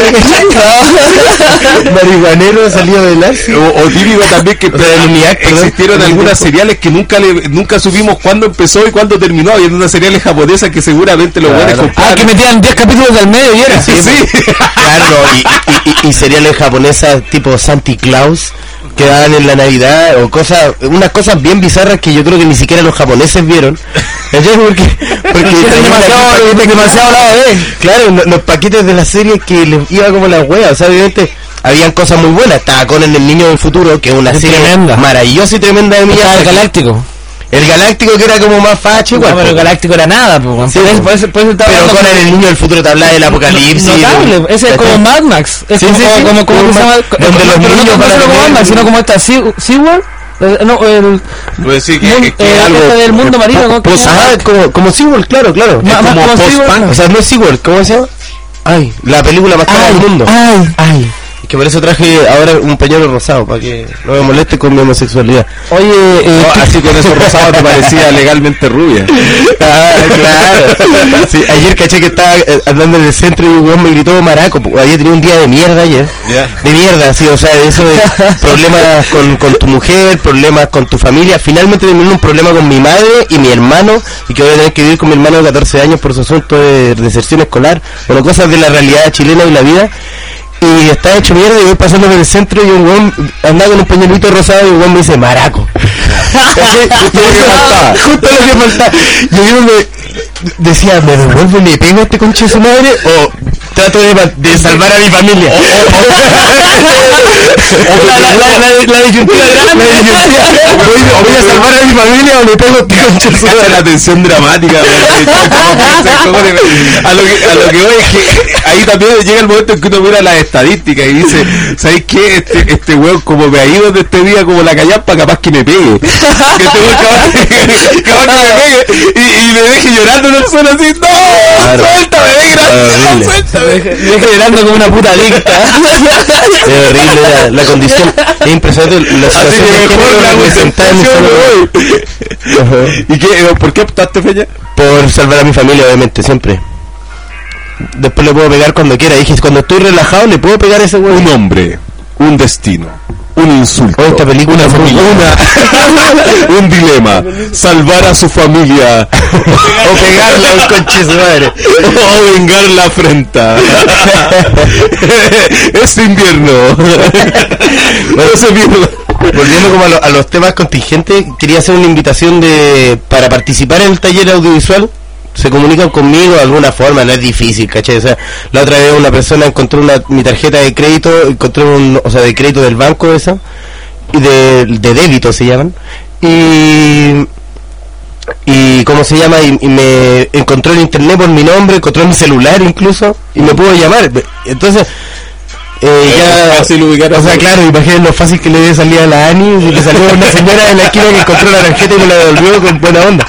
Marihuanero salido del ácido. O, o típico también que O sea, el Uniac, perdón. existieron El algunas tiempo. seriales que nunca le, nunca supimos cuándo empezó y cuándo terminó. Había unas seriales japonesas que seguramente los Claro. buenos Ah, compraban. que metían diez capítulos del medio y era. Sí, sí. Claro, y, y, y, y seriales japonesas tipo Santa Claus que daban en la Navidad o cosas, unas cosas bien bizarras que yo creo que ni siquiera los japoneses vieron. ¿Cachai? Porque, porque Es demasiado, es demasiado lado de. claro, lo- los paquetes de la serie que les iba como la wea, o sea, obviamente habían cosas muy buenas. Estaba con el Niño del Futuro, que es una Es serie tremenda. maravillosa y tremenda de Estaba el Miyazaki. Galáctico. El Galáctico que era como más facho igual. No, pero el po. Galáctico era nada, pues. Sí, por, eso, po. por eso, por eso estaba Pero hablando con como- el Niño del Futuro te hablaba del apocalipsis. Notable, de- ese es como Mad Max. Es Sí, como, sí, sí. como, como, Como que se llama, Mad- pero donde los no niños como van a como Mad tener- Max, sino como esta Sea- SeaWorld. Eh, No, el Pues sí, que, mun- que- que eh, algo esta del mundo marino, ¿cómo Pues, se llama? ah, como, como SeaWorld, claro, claro. Ma- Es más como como post-punk. SeaWorld. O sea, no es SeaWorld, ¿cómo se llama? Ay, la película más cara del mundo. Ay, ay. Es que por eso traje ahora un pañuelo rosado, para que no me moleste con mi homosexualidad. Oye, eh, No, así con esos rosados te parecía legalmente rubia. Ah, claro. Sí, ayer caché que estaba eh, andando en el centro y un weón me gritó maraco. po. Había tenido un día de mierda ayer. Ya. De mierda, sí, o sea, de eso de problemas con, con tu mujer, problemas con tu familia. Finalmente terminó un problema con mi madre y mi hermano, y que voy a tener que vivir con mi hermano de catorce años por su asunto de deserción escolar. Bueno, cosas de la realidad chilena y la vida. Y está hecho mierda y voy pasando por el centro y un weón anda con un pañuelito rosado y un weón me dice maraco. Justo lo que faltaba. Justo lo que faltaba. Yo digo, me decía, ¿me devuelvo y le pego a este conche de su madre o trato de, de salvar a mi familia? La, la, la, la, la disyuntiva grande. La disyuntiva. O voy a salvar a mi familia o le pego a este conche de su madre. La tensión dramática. A lo que a lo que voy es que ahí también llega el momento en que uno mira las estadísticas y dice, ¿sabes qué? Este, este weón como me ha ido de este día como la callampa, capaz que me pegue. Que este weón capaz, capaz que me pegue y, y me deje llorando en el suelo así, ¡no! Claro. ¡Suéltame, desgraciado! ¡Suéltame! me deja llorando como una puta adicta. Es horrible la, la condición. Es impresionante la Así situación que de mejor género la representada en concentración esta- me voy. Ajá. ¿Y qué, por qué optaste, Feña? Por salvar a mi familia, obviamente, siempre. Después le puedo pegar cuando quiera. Dije, cuando estoy relajado le puedo pegar a ese huevo. Un hombre, un destino, un insulto, Oh, esta película una, es muy una- un dilema, salvar a su familia O pegarle a un conche de su madre. o vengar la afrenta. Es invierno. No se pierda. Volviendo como a, lo- a los temas contingentes, quería hacer una invitación de para participar en el taller audiovisual. Se comunican conmigo de alguna forma, no es difícil, ¿cachai? O sea, la otra vez una persona encontró una, mi tarjeta de crédito, encontró un, o sea, de crédito del banco esa, y de, de débito se llaman, y, y ¿cómo se llama? Y, y me encontró en internet por mi nombre, encontró mi celular incluso, y me pudo llamar. Entonces, eh, ya, Es fácil ubicar a o sea, su- claro, imagínate lo fácil que le debe salir a la Ani, y que salió una señora de la esquina que encontró la tarjeta y me la devolvió con buena onda.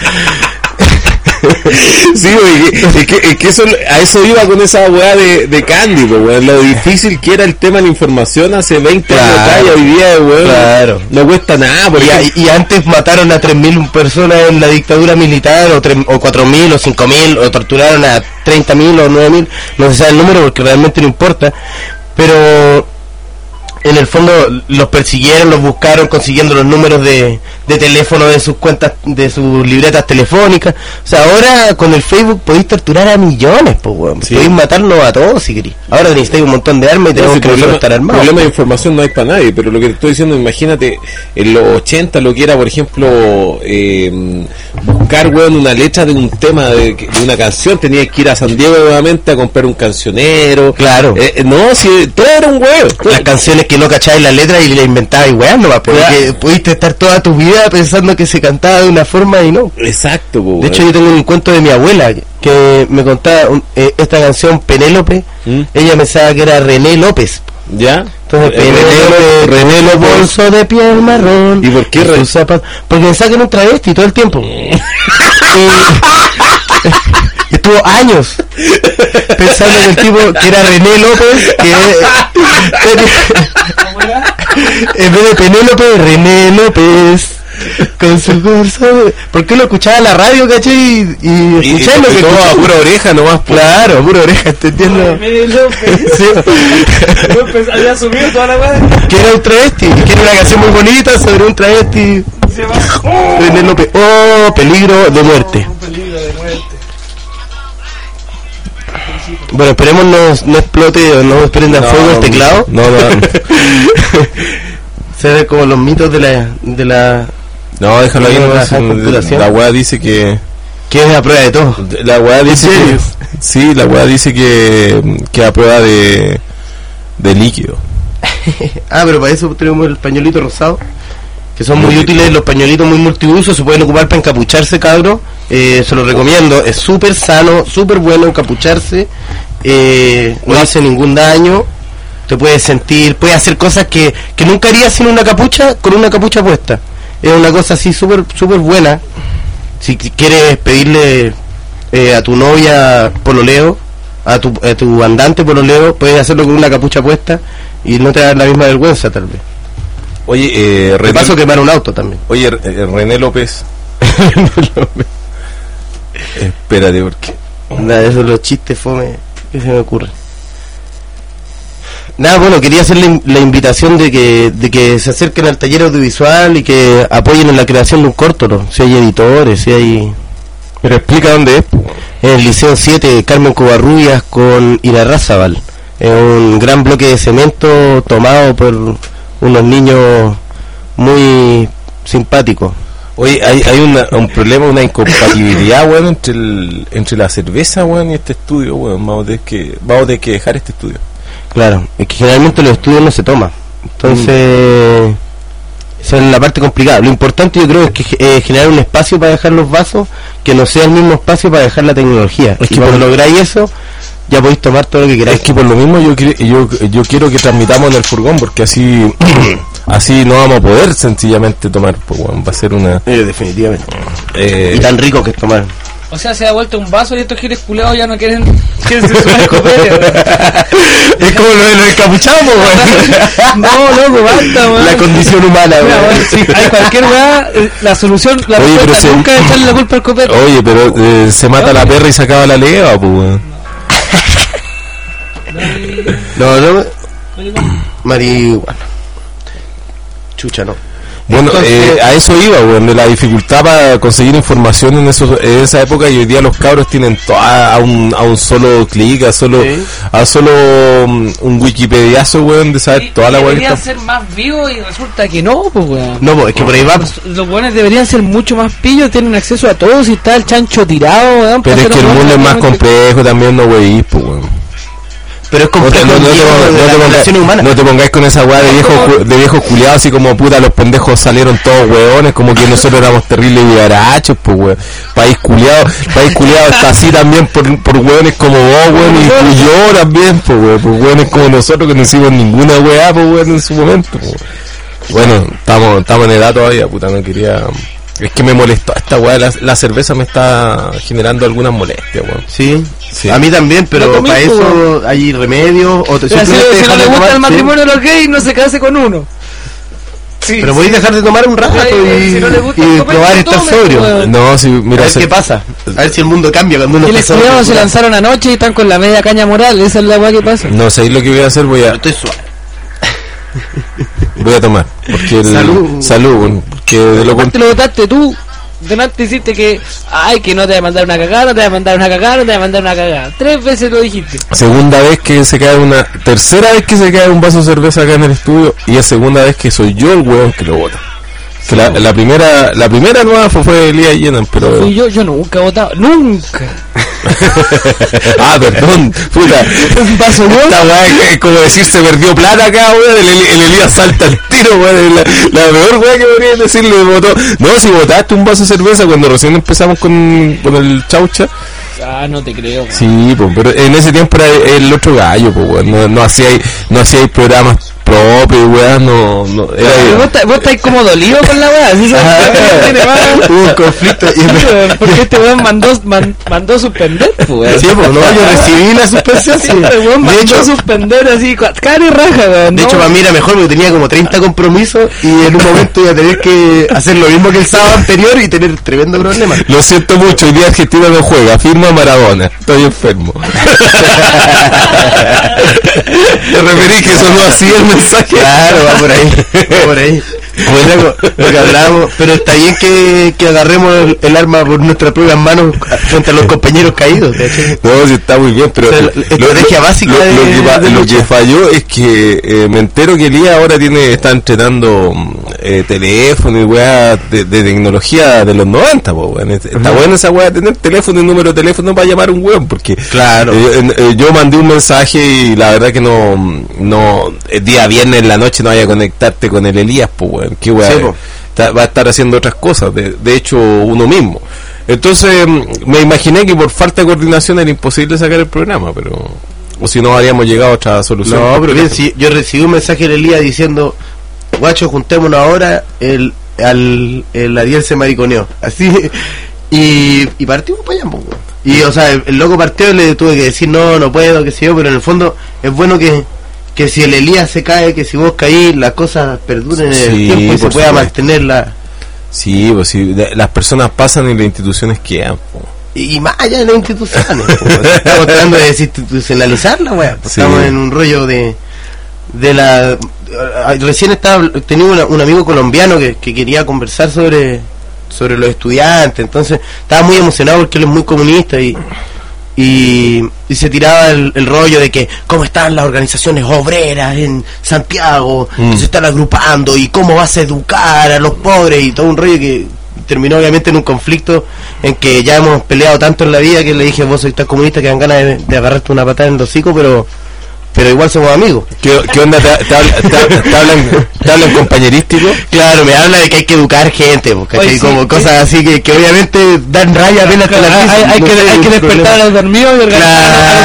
Sí, güey, es que, es que eso, a eso iba con esa weá de, de Candy, pues, weón, lo difícil que era el tema de la información hace veinte años Claro. atrás, y hoy día, weón, Claro. no cuesta nada, porque Y, y antes mataron a tres mil personas en la dictadura militar, o, tres- o cuatro mil, o cinco mil, o torturaron a treinta mil, o nueve mil, no se sabe el número porque realmente no importa, pero en el fondo los persiguieron, los buscaron consiguiendo los números de, de teléfono de sus cuentas, de sus libretas telefónicas. O sea, ahora con el Facebook podéis torturar a millones, pues, weón. Sí. Podéis matarnos a todos si queréis. Ahora necesitáis un montón de armas y no, tenemos si que nosotros problema, estar armados. problema de información no hay para nadie, pero lo que te estoy diciendo, imagínate en los ochenta lo que era, por ejemplo, eh, buscar, weón, una letra de un tema, de, de una canción, tenías que ir a San Diego nuevamente a comprar un cancionero. Claro. Eh, no, si todo era un huevo. Las canciones que no cacháis la letra y la inventabais, weón, no va, porque Claro. pudiste estar toda tu vida pensando que se cantaba de una forma y no. Exacto, po, De hecho, weón. yo tengo un cuento de mi abuela que me contaba un- eh, esta canción Penélope. ¿Mm? Ella pensaba que era René López. ¿Ya? Entonces, Eh, Penélope, René López. bolso de piel marrón. ¿Y por qué y Re- sus zapatos? Porque pensaba que era un travesti todo el tiempo. y, y estuvo años pensando en el tipo que era René López, que en vez de Penélope, René López. Con su bolso de... ¿Por qué lo escuchaba en la radio, caché? Y, y Y, y, escuchando y que todo a escuchaba- pura oreja nomás, po. Claro, pura oreja, entendiendo. Sí. López había subido toda la weá. Que era un travesti, que era una canción muy bonita sobre un travesti. Se llama René López. Oh, peligro de muerte. Un peligro de muerte. Bueno, esperemos no, no explote o no prenda No, fuego el teclado. no, no. Se ve como los mitos de la de la No, déjalo ahí No, nomás. baja computación. La weá dice que... que es a prueba de todo. La weá dice serio? que... Sí, la weá dice que... Que a prueba de... De líquido. Ah, pero para eso tenemos el pañuelito rosado, que son muy útiles, los pañuelitos muy multiusos, se pueden ocupar para encapucharse, cabros. Eh, se los recomiendo, es súper sano, súper bueno encapucharse, eh, no hace ningún daño, te puedes sentir, puedes hacer cosas que, que nunca harías sin una capucha, con una capucha puesta. Es una cosa así súper súper buena. Si qu- quieres pedirle eh, a tu novia pololeo, a tu, a tu andante pololeo, puedes hacerlo con una capucha puesta y no te da la misma vergüenza tal vez. Oye, eh, René... paso quemar un auto también. Oye, eh, René López. Espérate, porque... Nada, esos son los chistes fome que se me ocurren. Nada, bueno, quería hacer la, la invitación de que de que se acerquen al taller audiovisual y que apoyen en la creación de un corto, ¿no? Si hay editores, si hay... Pero explica dónde es. En el Liceo siete, Carmen Covarrubias con Irarrázaval. Es un gran bloque de cemento tomado por unos niños muy simpáticos. Oye, hay, hay una, un problema, una incompatibilidad, weón, entre el, entre la cerveza, weón, y este estudio, weón. Vamos a tener que, vamos a tener que dejar este estudio. Claro, es que generalmente los estudios no se toman. Entonces, mm. esa es la parte complicada. Lo importante yo creo es que eh, generar un espacio para dejar los vasos que no sea el mismo espacio para dejar la tecnología. Es que cuando lográis eso, ya podéis tomar todo lo que queráis. Es que por lo mismo yo, yo, yo quiero que transmitamos en el furgón, porque así así no vamos a poder sencillamente tomar, pues, bueno, va a ser una... Eh, definitivamente. Eh, y tan rico que es tomar. O sea, se da vuelta un vaso y estos giles culeados ya no quieren, quieren ser su escopete, es como lo de los encapuchados, weón. No, loco, basta, weón. La condición humana, weón. Si hay cualquier weá, la solución, la oye, respuesta se... nunca es echarle la culpa al copete. Oye, pero eh, se mata la perra y se acaba la leva, pues, weón. No, no. Marihuana. Chucha, no. Bueno, entonces, eh, a eso iba, bueno, la dificultad para conseguir información en, eso, en esa época, y hoy día los cabros tienen todo a un, a un solo clic, a solo ¿sí? a solo um, un wikipediazo, weón, de saber y, toda la weón. Deberían ser más vivos y resulta que no, pues weón. No, pues es que por ahí va. Los, los weones deberían ser mucho más pillos, tienen acceso a todo, si está el chancho tirado, weón. Pero es que el mundo es más complejo también, no weón, pues weón. Pero es complejo, no, no, no, no, te pongáis, no te pongáis con esa weá de viejo de viejo culiados, así como puta, los pendejos salieron todos weones, como que nosotros éramos terribles vivarachos, pues weón. País culiado, país culiado está así también por, por weones como vos, weón, y yo también, pues weón, por weones como nosotros que no hicimos ninguna weá, pues weón, en su momento, pues. Bueno, estamos estamos en edad todavía, puta, no quería... Es que me molestó esta weá, la, la cerveza me está generando algunas molestias, weón. Sí, sí, a mí también, pero no para eso weón. Hay remedios. O te, si, si no le gusta tomar, el matrimonio de los gays, no se case con uno. Sí, pero podéis sí. dejar de tomar un rato y, si no le gusta y probar estar sobrio. Weón. No, si, mira, a ver se... qué pasa. A ver si el mundo cambia cuando uno y está sobrio. Se lanzaron anoche y están con la media caña moral, esa es la weá que pasa. No, ¿sabéis lo que voy a hacer? Voy a... Estoy suave. Voy a tomar. Porque el... Salud. Salud, porque de lo te lo votaste tú. Delante hiciste que, ay, que no te voy a mandar una cagada, no te voy a mandar una cagada, no te voy a mandar una cagada. Tres veces lo dijiste. Segunda vez que se cae una, tercera vez que se cae un vaso de cerveza acá en el estudio, y es segunda vez que soy yo el huevón que lo vota. Que la, la primera, la primera nueva fue, fue Elías Llenan, pero... No fui yo, yo nunca he votado, nunca. Ah, perdón, puta. Esta weá es como decir se perdió plata acá, weón. El, el, el Elías salta al tiro, weón. La, la mejor weá que podría decirle, votó. No, si votaste un vaso de cerveza cuando recién empezamos con, con el chaucha. Ah, no te creo. Man. Sí, pues, pero en ese tiempo era el otro gallo, pues, weón. No, no hacía no hacía programas propios, weón. No, no, era, pero vos, vos estáis como dolido con la weá. ¿Sí? Hubo un conflicto. Y porque este weón mandó, man, mandó suspender, pues. Sí, pues no, yo recibí la suspensión. Sí. Este weón mandó hecho, suspender así, cara y raja, weón. De no, hecho, para mí era mejor porque tenía como treinta compromisos y en un momento iba a tener que hacer lo mismo que el sábado anterior y tener tremendo problema. Lo siento mucho, hoy día Argentina no juega, firma Maradona, estoy enfermo. Te referí que eso no hacía el mensaje. Claro, va por ahí, va por ahí. Bueno, lo que hablábamos, pero está bien que, que agarremos el, el arma por nuestras propias manos frente a los compañeros caídos. No, sí está muy bien, pero o sea, la estrategia lo, básica lo, de, lo, que, de lo que falló es que eh, me entero que Elías ahora tiene está entrenando eh, teléfono y weá de, de tecnología de los noventa, po, weón. Está uh-huh. bueno esa weá tener teléfono y número de teléfono para llamar a un weón, porque claro. eh, eh, yo mandé un mensaje y la verdad que no, no el día viernes en la noche no vaya a conectarte con el Elías, pues weón. Qué weá, sí, eh, va a estar haciendo otras cosas, de, de hecho uno mismo. Entonces me imaginé que por falta de coordinación era imposible sacar el programa, pero o si no habríamos llegado a otra solución. No, pero bien, si yo recibí un mensaje de Elías diciendo, guacho, juntémonos ahora, el el, el Ariel se mariconeó, así, y, y partimos para allá, pues. Y, o sea, el, el loco partió y le tuve que decir, no, no puedo, qué sé yo, pero en el fondo es bueno que, que si el Elías se cae, que si vos caís, las cosas perduren en Sí, el tiempo y se por pueda supuesto. mantener la... Sí, pues sí, de- las personas pasan y las instituciones quedan, po. Y, y más allá de las instituciones, po, estamos tratando de desinstitucionalizarla, weá, pues Sí. estamos en un rollo de... de la recién estaba tenía una- un amigo colombiano que, que quería conversar sobre sobre los estudiantes, entonces estaba muy emocionado porque él es muy comunista y y, y se tiraba el, el rollo de que cómo están las organizaciones obreras en Santiago, Mm. que se están agrupando y cómo vas a educar a los pobres y todo un rollo que terminó obviamente en un conflicto en que ya hemos peleado tanto en la vida que le dije, vos sois tan comunista que dan ganas de, de agarrarte una patada en el hocico, pero pero igual somos amigos. ¿Qué, qué onda? ¿Te, te, habla- te- te hablan, te hablan compañerístico? Claro, me habla de que hay que educar gente, pues, ¿cachai? Oye, sí, como sí. cosas así que, que obviamente dan raya apenas te Claro, las hay, dicen, hay no que, sé, hay que un despertar problema. a los dormidos y organizar a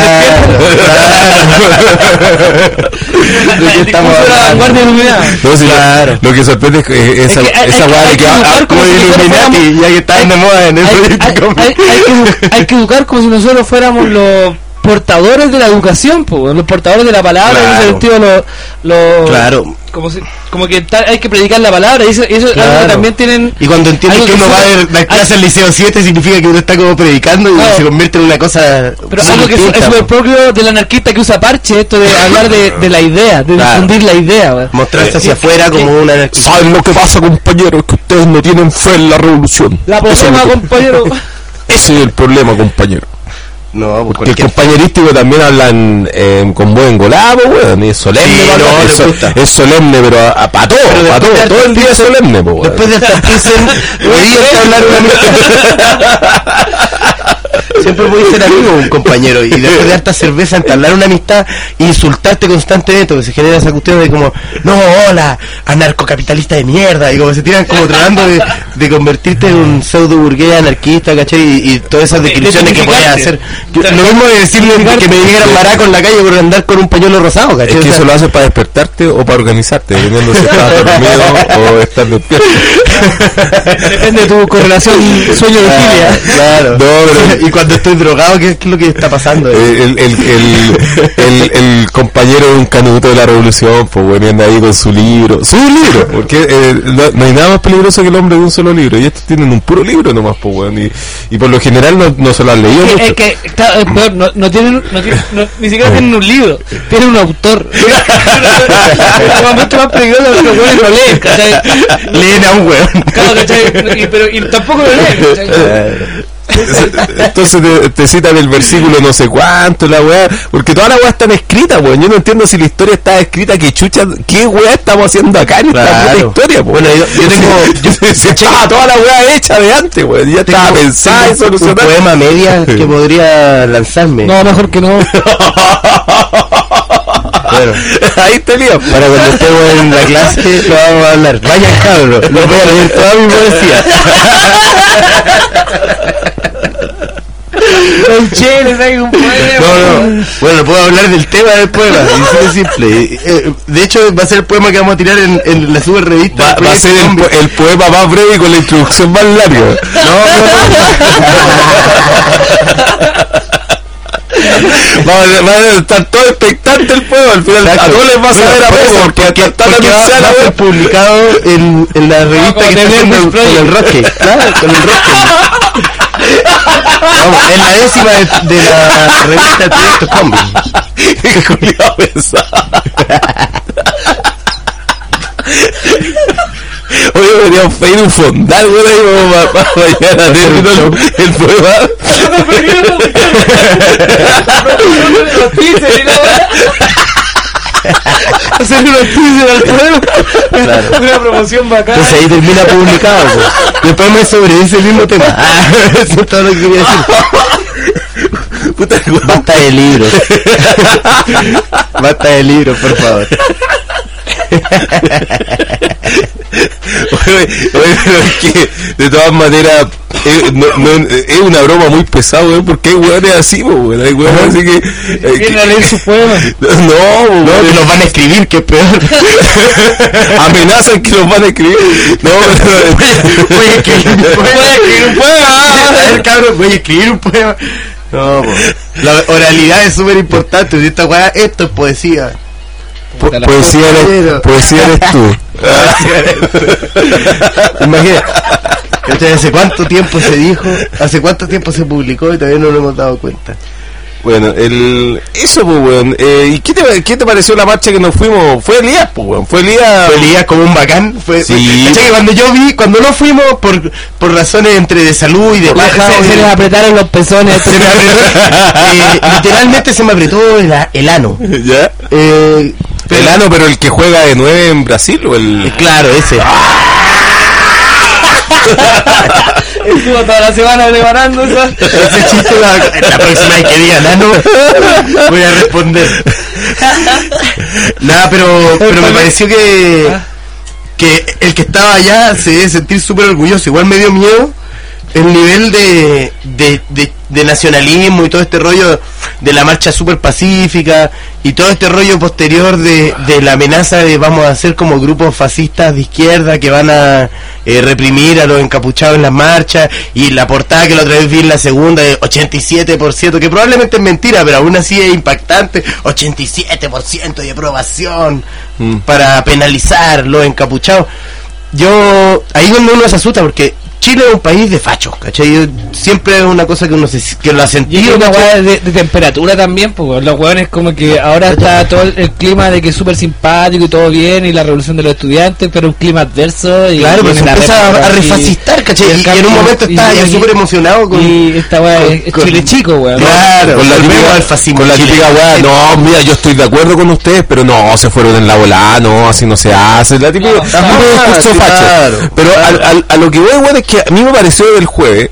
los ¿De qué estamos la hablando? vanguardia iluminada. No, sí, Claro. Lo, lo que sorprende es que eh, esa, Es que hay- esa hay- weá hay de que que ah, educar ah, como Como si nosotros Illuminati, fuéramos- ya que están de moda en el Hay, proyecto hay- cómic. hay- hay que, edu- hay que educar como si nosotros fuéramos los portadores de la educación, po, los portadores de la palabra, Claro. en ese sentido, los, los- Claro. como, si- como que ta- hay que predicar la palabra, y eso, y eso es algo Claro. que también tienen. Y cuando entiendes algo que que uno va a fue- dar dar clase al Liceo siete significa que uno está como predicando y Claro. se convierte en una cosa Pero muy algo que es distinta, es súper po. propio del anarquista que usa parche, esto de hablar de, de la idea, de Claro. difundir la idea, weón. Mostrarse Eh, hacia que- afuera que- como una anarquista. ¿Saben lo que pasa, compañeros? Que ustedes no tienen fe en la revolución. La Eso es problema, lo que- compañero. Ese es el problema, compañero. No, pues Porque el cualquier- compañerístico también hablan eh, con buen golabo, weón. Y es solemne, Sí, para no, hablar, les es, so- gusta. es solemne, pero a, a, pa' todo, Pero pa' después todo. de Todo el día es solemne, po, weón. Después de hasta Pilsen, podías hablar una Siempre puede ser amigo un compañero. Y después de harta cerveza, entablar una amistad e insultarte constantemente, porque se genera esa cuestión de como, no, hola, anarcocapitalista de mierda. Y como se tiran como tratando de, de convertirte en un pseudo burgués anarquista, ¿cachai? Y, y todas esas descripciones que podías hacer. Yo- lo mismo de decirle que me dijeran maraco en la calle por andar con un pañuelo rosado, ¿cachai? Es O que sea, eso lo haces para despertarte o para organizarte, dependiendo si estás dormido o estás despierto. Depende de tu correlación sueño-vigilia. Claro. No, pero- Y cuando estoy drogado, ¿qué, qué es lo que está pasando? Eh, El, el, el, el, el compañero de un canuto de la revolución, pues bueno, anda ahí con su libro, su libro, porque eh, no, no hay nada más peligroso que el hombre de un solo libro, y estos tienen un puro libro nomás, pues bueno, y, y por lo general no, no se lo han leído Es mucho. que, está- es peor, no, no tienen, no tienen- no- ni siquiera tienen un libro, tienen un autor. El momento más peligroso es que los güeyes lo leen, ¿cachai? Leen a un weón. Claro, ¿cachai? Y, pero, y tampoco lo leen, ¿cachai? Entonces te, te citan el versículo no sé cuánto, la weá, porque todas las weas están escritas, weón. Yo no entiendo si la historia está escrita, que chucha, qué weá estamos haciendo acá en esta Claro. puta historia, po. Bueno, yo- yo tengo- yo, decía, estaba toda la weá hecha de antes, weón. Ya estaba pensada y un solucionada. poema media que podría lanzarme. No, mejor que no. Bueno, Ahí está el lío. para cuando estemos en la clase lo vamos a hablar. Vayan cabros, los voy a leer toda mi poesía. Con Chile, traigo un poema. No, no. Bueno, puedo hablar del tema del poema. Y es simple. Eh, De hecho, va a ser el poema que vamos a tirar en, en la super revista. Va, del va a ser el, Proyecto po- el poema más breve y con la introducción más larga. Va a, va a estar todo expectante el poema. Al final, Exacto. a todos les va a saber Bueno, a por poco, eso, porque porque, hasta porque va, anunciada va la a ser web. publicado en, en la revista como que The está haciendo Nervous con el Project. Roque. Claro, con el Roque. Vamos, es la décima de, de la revista del Proyecto Combi. Qué culiao pesado. Oye, deberíamos pedir un fondal, güey, ahí como para, para mañana termino el, el poema. Hacer unos teasers al poema. Claro. Una promoción bacana. Entonces ahí termina publicado. Pues. Y el poema es sobre ese mismo tema. Ah, eso es todo lo que quería decir. Puta, güey. Basta de libros. Basta de libros, por favor. Oye, oye, pero es que de todas maneras eh, no, no, es una broma muy pesada, güey, porque hay hueones así, po, güey, hay hueones así que, eh, Vienen a leer su poema. que no, po, No, güey, que los van a escribir, que es peor. amenazan que los van a escribir. No, pero, Voy a escribir un poema. Voy a escribir un poema. A ver, cabrón, voy a escribir un poema. No, po. La oralidad es súper importante. Y esta weá, esto es poesía. Po- poesía, eres, poesía eres tú. Imagínate. ¿Cachai? ¿Hace cuánto tiempo se dijo? ¿Hace cuánto tiempo se publicó y todavía no lo hemos dado cuenta? Bueno, el eso, pues, weón. Eh, ¿Y qué te, qué te pareció la marcha que nos fuimos? Fue Elías, pues, weón. Fue Elías. Fue Elías como un bacán. Fue, Sí. ¿cachai? Que cuando yo vi, cuando no fuimos por, por razones entre de salud y de paja. Se, se les apretaron los pezones. Se me apretó, eh, literalmente se me apretó el, a- el ano. ¿Ya? Eh, El ano, pero el que juega de nueve en Brasil, o el. eh, claro, ese. Estuvo toda la semana preparando eso. Ese chiste la, la próxima vez que diga nano voy a responder. Nada, pero pero me pareció que que el que estaba allá se debe sentir súper orgulloso. Igual me dio miedo el nivel de, de, de, de nacionalismo y todo este rollo de la marcha súper pacífica y todo este rollo posterior de, de la amenaza de vamos a hacer como grupos fascistas de izquierda que van a eh, reprimir a los encapuchados en las marchas, y la portada que la otra vez vi en la segunda de ochenta y siete por ciento, que probablemente es mentira, pero aún así es impactante, ochenta y siete por ciento de aprobación Mm. para penalizar los encapuchados. Yo, ahí es donde uno se asusta, porque Chile es un país de fachos, ¿cachai? Yo- siempre es una cosa que uno se, que lo ha Y sentido, una ¿cachai? weá de, de temperatura también, pues los weones como que ahora está todo el, el clima de que es súper simpático y todo bien, y la revolución de los estudiantes, pero un clima adverso. Y, Claro, y pero se una empieza a, réplica a así. refascistar, ¿cachai? Y, el y en un cambio- momento y- estaba y yo aquí- súper emocionado con... Y esta weá con- es, es con- Chile chico, weón. Claro, Con la volvemos típica, al fascismo con la chileno. típica weá, no, mira, yo estoy de acuerdo con ustedes, pero no, se fueron en la volada, no, así no se hace, la típica, No, típico claro, discurso facho. claro, Pero claro. al- al- a lo que voy, weón, es que a mí me pareció del jueves,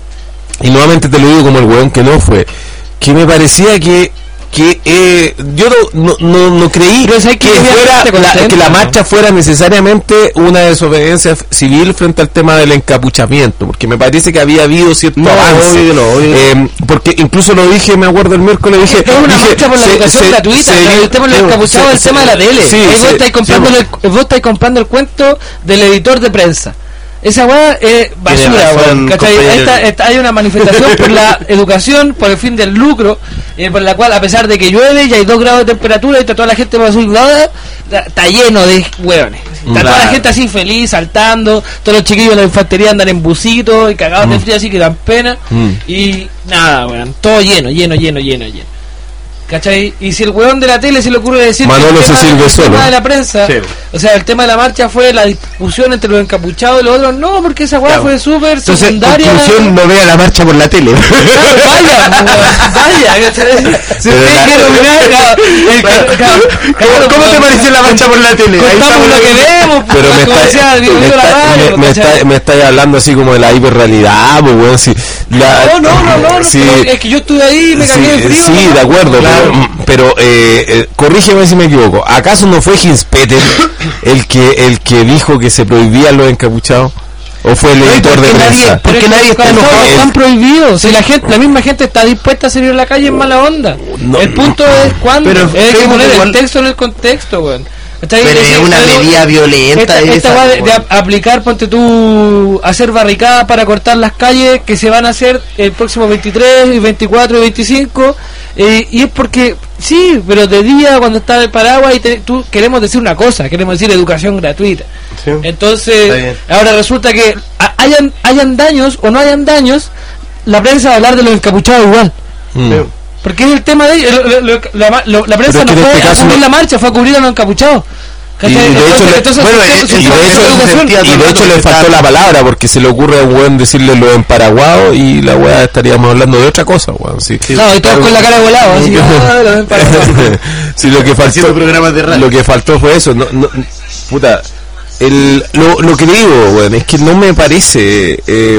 y nuevamente te lo digo como el weón que no fue, que me parecía que que eh, yo no, no, no, no creí Pero ¿sabes que qué? fuera Obviamente la, contento, que la ¿no? marcha fuera necesariamente una desobediencia f- civil frente al tema del encapuchamiento, porque me parece que había habido cierto No, avance. obvio que no, obvio que Eh, porque incluso lo dije, me acuerdo el miércoles, dije, Es una dije, marcha por la se- educación se- gratuita. se- El tema de los se- encapuchados es el se- tema de la tele. sí, Ahí vos sí, estáis comprando, sí, el, vos estáis comprando el cuento del editor de prensa. Esa weá es basura, razón, weón. ¿Cachai? Ahí compañero. está- está- hay una manifestación por la educación, por el fin del lucro, eh, por la cual, a pesar de que llueve y hay dos grados de temperatura y está toda la gente más azulada, está lleno de weones. Está toda la Claro. gente así feliz, saltando, todos los chiquillos de la infantería andan en busitos y cagados de frío, así que dan pena. Mm. Y nada, weón, todo lleno, lleno, lleno, lleno, lleno. ¿Cachai? Y si el weón de la tele se le ocurre decir Manolo que el se tema, sirve el solo. tema de la prensa, Sí. o sea, el tema de la marcha fue la discusión entre los encapuchados y los otros, no, porque esa weá Claro. fue súper Entonces, secundaria. conclusión, no vea la marcha por la tele. Claro, vaya, weón, vaya, ¿cachai? Si Pero usted la- quiere opinar, claro, el ca- ca- ¿Cómo, claro, cómo te weón, pareció la marcha por la tele? Ahí contamos estamos lo que vemos, pero me como decía, está, viendo me, la está, radio, me, me ¿cachai? está, me estáis hablando así como de la hiperrealidad, pues, weón, si la, No, no, no, no, no, sí, pero es que yo estuve ahí y me cagué de sí, frío. sí, ¿no? de acuerdo, Claro. pero, pero eh, eh, corrígeme si me equivoco, ¿acaso no fue Hinspeter el que el que dijo que se prohibían los encapuchados? ¿O fue el Ay, editor ¿por de qué nadie- prensa? por qué nadie está Pero enojado? todos están prohibidos. Si la gente, la misma gente está dispuesta a salir a la calle en mala onda. No, el punto es cuándo. pero es que Facebook poner igual- el texto en el contexto, weón. ¿Cachai? Pero es una algo- medida violenta Esta, esta esa, weá de, de weón. a- aplicar, ponte tú, hacer barricadas para cortar las calles que se van a hacer el próximo veintitrés, y veinticuatro y veinticinco. Eh, y es porque, sí, pero de día cuando está el paraguas y te- tú queremos decir una cosa, queremos decir educación gratuita. Sí. Está Entonces, bien. ahora resulta que a- hayan hayan daños o no hayan daños, la prensa va a hablar de los encapuchados igual. Mm. Sí. Porque es el tema de ellos. Lo- lo- lo- la, lo- la prensa Pero es no que en fue este a caso cubrir no- la marcha, fue a cubrir a los encapuchados. Y ¿Cachai? de Entonces- hecho, le- entonces bueno, su- eh, su- y su- de su hecho- educación- sentía- Y de hecho le faltó la palabra, porque se le ocurre a un weón decirle los emparaguados y la weá estaríamos hablando de otra cosa, weón. Sí. No, y todos con la cara volada, así que, ah, los emparaguados. Sí, lo que faltó, Haciendo programas de radio. lo que faltó fue eso. No, no, puta, el, lo, lo que digo, weón, es que no me parece, eh,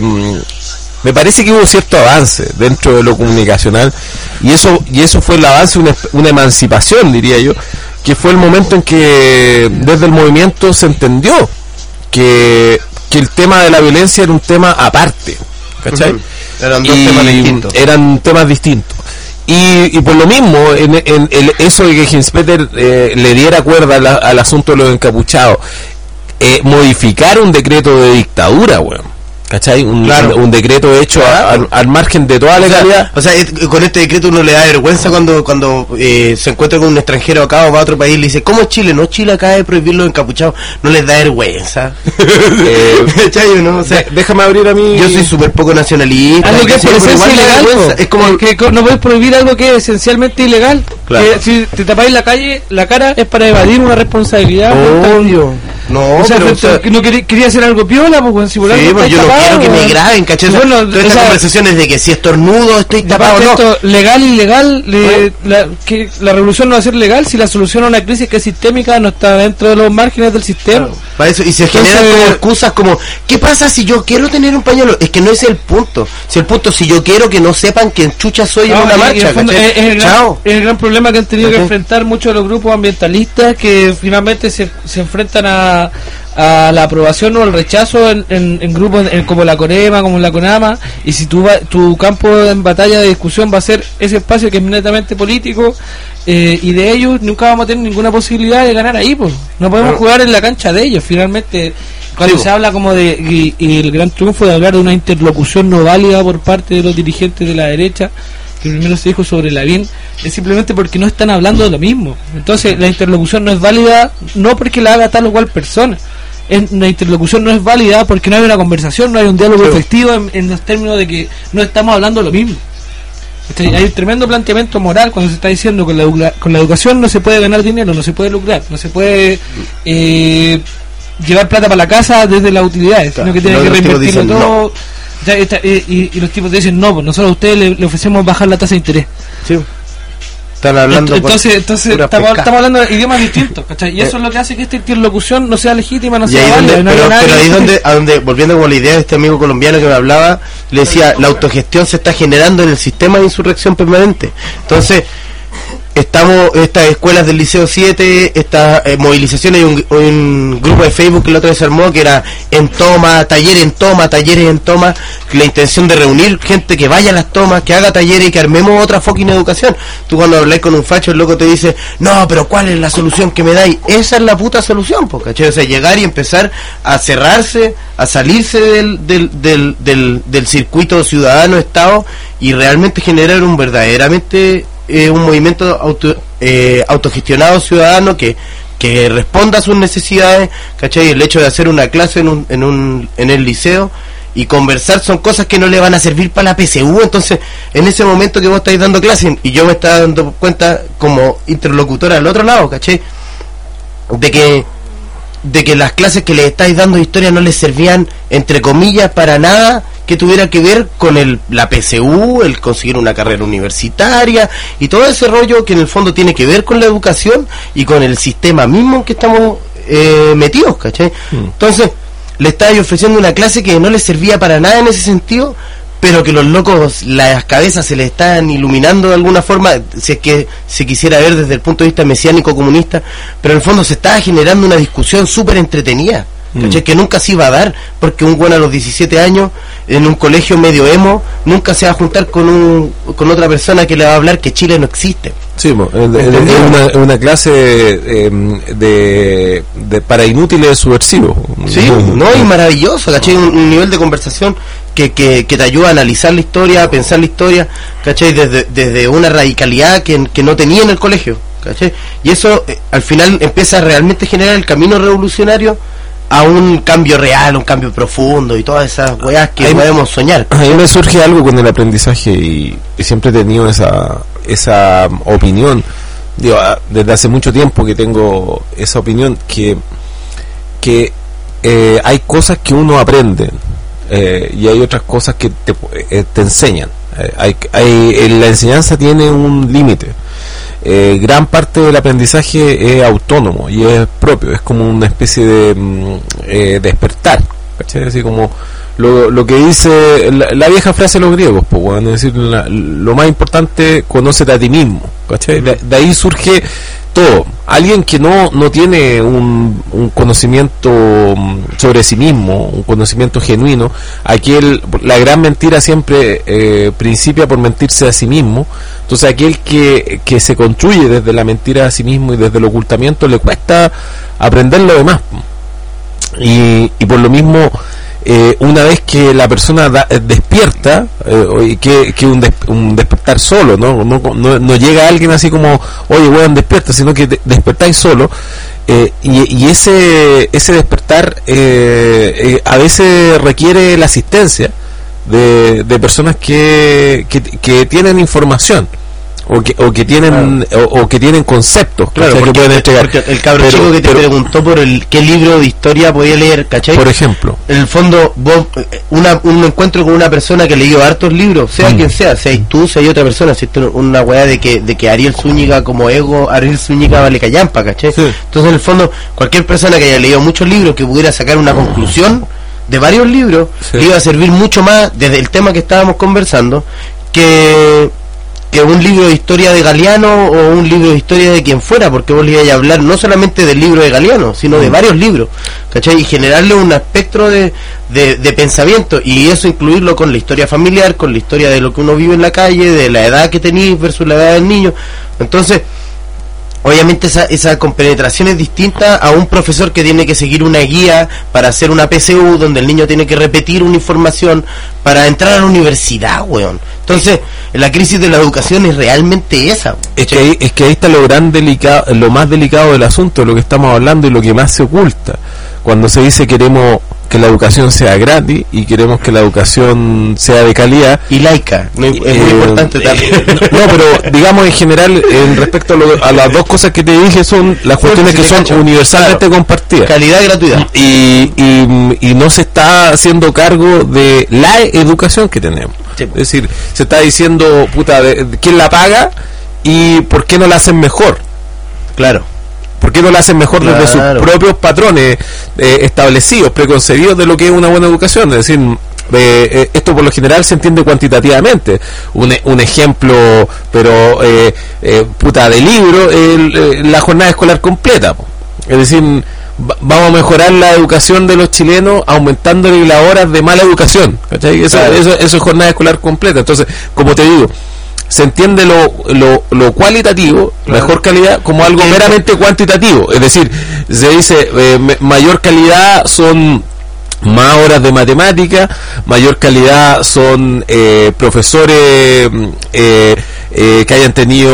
me parece que hubo cierto avance dentro de lo comunicacional, y eso y eso fue el avance, una, una emancipación, diría yo, que fue el momento en que desde el movimiento se entendió que, que el tema de la violencia era un tema aparte, ¿cachai? Ujú. Eran dos Y temas distintos. eran temas distintos. Y, y por lo mismo, en, en el, eso de que Hinspeter eh, le diera cuerda a la- al asunto de los encapuchados, eh, modificar un decreto de dictadura, weón. ¿cachai? Un, Claro. un, un decreto hecho a- al, al margen de toda O sea, legalidad. o sea, es- con este decreto uno le da vergüenza cuando cuando eh, se encuentra con un extranjero acá o va a otro país y le dice, ¿cómo es Chile? No, Chile acaba de prohibir los encapuchados. No les da vergüenza. Eh, ¿Cachai, no? O sea, De- déjame abrir a mí. yo soy súper poco nacionalista. Algo que es ¿cachai? por Pero esencia igual me da ilegal, vergüenza. po. Es como que co- no puedes prohibir algo que es esencialmente ilegal. Claro. Que si te tapáis la calle, la cara es para evadir una responsabilidad. obvio. No, O sea, pero, o frente a sea, que no quería, quería hacer algo piola, pues, weón, si por sí, algo pues estáis yo no tapados, quiero que me weón. graben, ¿cachai? O sea, Bueno, todas o estas sea, conversaciones de que si estornudo estoy Y tapado aparte o no. esto, legal y ilegal, le- la, que la revolución no va a ser legal si la solución a una crisis que es sistémica no está dentro de los márgenes del sistema. Para eso, y se Entonces- generan como excusas como, ¿qué pasa si yo quiero tener un pañuelo? Es que no es el punto. Si el punto, si yo quiero que no sepan quién chucha soy en No, una y- y marcha, en el fondo ¿cachai? es, es el gran, Chao. es el gran problema que han tenido que ¿Cachai? enfrentar muchos de los grupos ambientalistas que finalmente se, se enfrentan a, a la aprobación o el rechazo en, en- en grupos en- como la Corema, como la Conama, y si tu, va- tu campo en batalla de discusión va a ser ese espacio que es netamente político, eh, y de ellos nunca vamos a tener ninguna posibilidad de ganar ahí, pues. No podemos Claro. jugar en la cancha de ellos, finalmente. Cuando Sí, se po. habla como de y, y el gran triunfo de hablar de una interlocución no válida por parte de los dirigentes de la derecha, que primero se dijo sobre la bien, es simplemente porque no están hablando de lo mismo. Entonces la interlocución no es válida no porque la haga tal o cual persona. Es, la interlocución no es válida porque no hay una conversación, no hay un diálogo Sí. efectivo en, en los términos de que no estamos hablando de lo mismo. Este, hay un tremendo planteamiento moral cuando se está diciendo que con la, educa- con la educación no se puede ganar dinero, no se puede lucrar, no se puede eh, llevar plata para la casa desde las utilidades, Claro, sino que y tiene que luego los tipos reinvertirlo dicen todo. Ya está, eh, y, y los tipos te dicen no, pues nosotros a ustedes le, le ofrecemos bajar la tasa de interés. Sí. Están hablando por Entonces, entonces pura estamos, pesca. estamos hablando de idiomas distintos, ¿cachai? Y eso es lo que hace que esta interlocución no sea legítima, no Y sea ahí válida. donde, no haya pero, nada pero que ahí discutir. donde, a donde, volviendo con la idea de este amigo colombiano que me hablaba, le decía, la autogestión se está generando en el sistema de insurrección permanente. Entonces, estamos, estas escuelas del Liceo siete, estas eh, movilizaciones, hay un, un grupo de Facebook que la otra vez se armó, que era en toma, talleres en toma, talleres en toma, la intención de reunir gente que vaya a las tomas, que haga talleres y que armemos otra fucking educación. Tú cuando hablas con un facho, el loco te dice, no, pero ¿cuál es la solución que me dais? Esa es la puta solución, po, ¿cachai? O sea, llegar y empezar a cerrarse, a salirse del, del, del, del, del circuito ciudadano-estado y realmente generar un verdaderamente eh, un movimiento auto, eh, autogestionado ciudadano que que responda a sus necesidades, ¿cachai? El hecho de hacer una clase en un, en un en el liceo y conversar son cosas que no le van a servir para la P C U. Entonces, en ese momento que vos estáis dando clase y yo me estaba dando cuenta como interlocutora al otro lado, ¿cachai? De que de que las clases que les estáis dando de historia no les servían, entre comillas, para nada que tuviera que ver con el, la P C U, el conseguir una carrera universitaria y todo ese rollo que en el fondo tiene que ver con la educación y con el sistema mismo en que estamos eh, metidos, ¿cachai? Mm. Entonces, le estáis ofreciendo una clase que no les servía para nada en ese sentido, pero que los locos, las cabezas se les están iluminando de alguna forma, si es que se quisiera ver desde el punto de vista mesiánico comunista, pero en el fondo se está generando una discusión súper entretenida, ¿cachai? Mm. Que nunca se iba a dar, porque un güey a los diecisiete años, en un colegio medio emo, nunca se va a juntar con un con otra persona que le va a hablar que Chile no existe. Sí, es una, una clase eh, de, de para inútiles subversivos. Sí, no, y maravilloso, ¿cachai? Un, un nivel de conversación que, que, que te ayuda a analizar la historia, a pensar la historia, ¿cachai? Desde, desde una radicalidad que, que no tenía en el colegio, ¿cachai? Y eso eh, al final empieza a realmente generar el camino revolucionario a un cambio real, un cambio profundo y todas esas weas que ahí podemos soñar. A mí me surge algo con el aprendizaje y, y siempre he tenido esa esa opinión. Digo, desde hace mucho tiempo que tengo esa opinión que que eh, hay cosas que uno aprende eh, y hay otras cosas que te, eh, te enseñan. Eh, hay, hay, la enseñanza tiene un límite. Eh, gran parte del aprendizaje es autónomo y es propio, es como una especie de mm, eh, despertar, ¿cachai? Así como lo, lo que dice la, la vieja frase de los griegos, pues, bueno, es decir, la, lo más importante, conócete a ti mismo, ¿cachai? De, de ahí surge todo. Alguien que no, no tiene un, un conocimiento sobre sí mismo, un conocimiento genuino, aquel, la gran mentira siempre eh, principia por mentirse a sí mismo. Entonces aquel que, que se construye desde la mentira a sí mismo y desde el ocultamiento le cuesta aprender lo demás. Y, y por lo mismo eh, una vez que la persona da, eh, despierta, eh, que, que un, des, un despertar solo, ¿no? No, no, no llega alguien así como, oye, weón, despierta, sino que de, despertáis solo. Eh, y, y ese ese despertar eh, eh, a veces requiere la asistencia de, de personas que, que, que tienen información o que, o que tienen claro. o, o que tienen conceptos, claro, porque, que pueden entregar. Porque el cabro pero, chico que te pero, preguntó por el qué libro de historia podía leer, ¿cachai? Por ejemplo, en el fondo vos una, un encuentro con una persona que leyó hartos libros, sea mm. quien sea, sea tú, sea otra persona, si esto una weá de que de que Ariel Zúñiga como ego, Ariel Zúñiga vale callampa, ¿cachai? Sí. Entonces en el fondo cualquier persona que haya leído muchos libros, que pudiera sacar una conclusión de varios libros, sí. le iba a servir mucho más desde el tema que estábamos conversando que que un libro de historia de Galeano o un libro de historia de quien fuera, porque vos le ibas a hablar no solamente del libro de Galeano, sino de varios libros, ¿cachai? Y generarle un espectro de, de, de pensamiento, y eso incluirlo con la historia familiar, con la historia de lo que uno vive en la calle, de la edad que tenéis versus la edad del niño. Entonces, obviamente esa, esa compenetración es distinta a un profesor que tiene que seguir una guía para hacer una P C U, donde el niño tiene que repetir una información para entrar a la universidad, weón. Entonces, la crisis de la educación es realmente esa. Weón. Es que ahí, es que ahí está lo gran delicado, lo más delicado del asunto, de lo que estamos hablando y lo que más se oculta. Cuando se dice queremos que la educación sea gratis y queremos que la educación sea de calidad y laica, no, es eh, muy importante también. Eh, no, no, pero digamos en general, en respecto a, lo, a las dos cosas que te dije, son las cuestiones que son cacho. universalmente claro. compartidas, calidad y gratuidad, y, y, y no se está haciendo cargo de la educación que tenemos. Sí. Es decir, se está diciendo, puta, de, de, ¿quién la paga y por qué no la hacen mejor? Claro. ¿Por qué no la hacen mejor claro. desde sus propios patrones eh, establecidos, preconcebidos de lo que es una buena educación? Es decir, eh, eh, esto por lo general se entiende cuantitativamente. Un, un ejemplo, pero eh, eh, puta de libro, el, eh, la jornada escolar completa. Po. Es decir, va, vamos a mejorar la educación de los chilenos aumentándole las horas de mala educación. ¿Cachai? Eso, claro. eso, eso es jornada escolar completa. Entonces, como te digo, se entiende lo, lo, lo cualitativo, claro. mejor calidad, como algo meramente cuantitativo. Es decir, se dice eh, me, mayor calidad son más horas de matemática, mayor calidad son eh, profesores eh, eh, que hayan tenido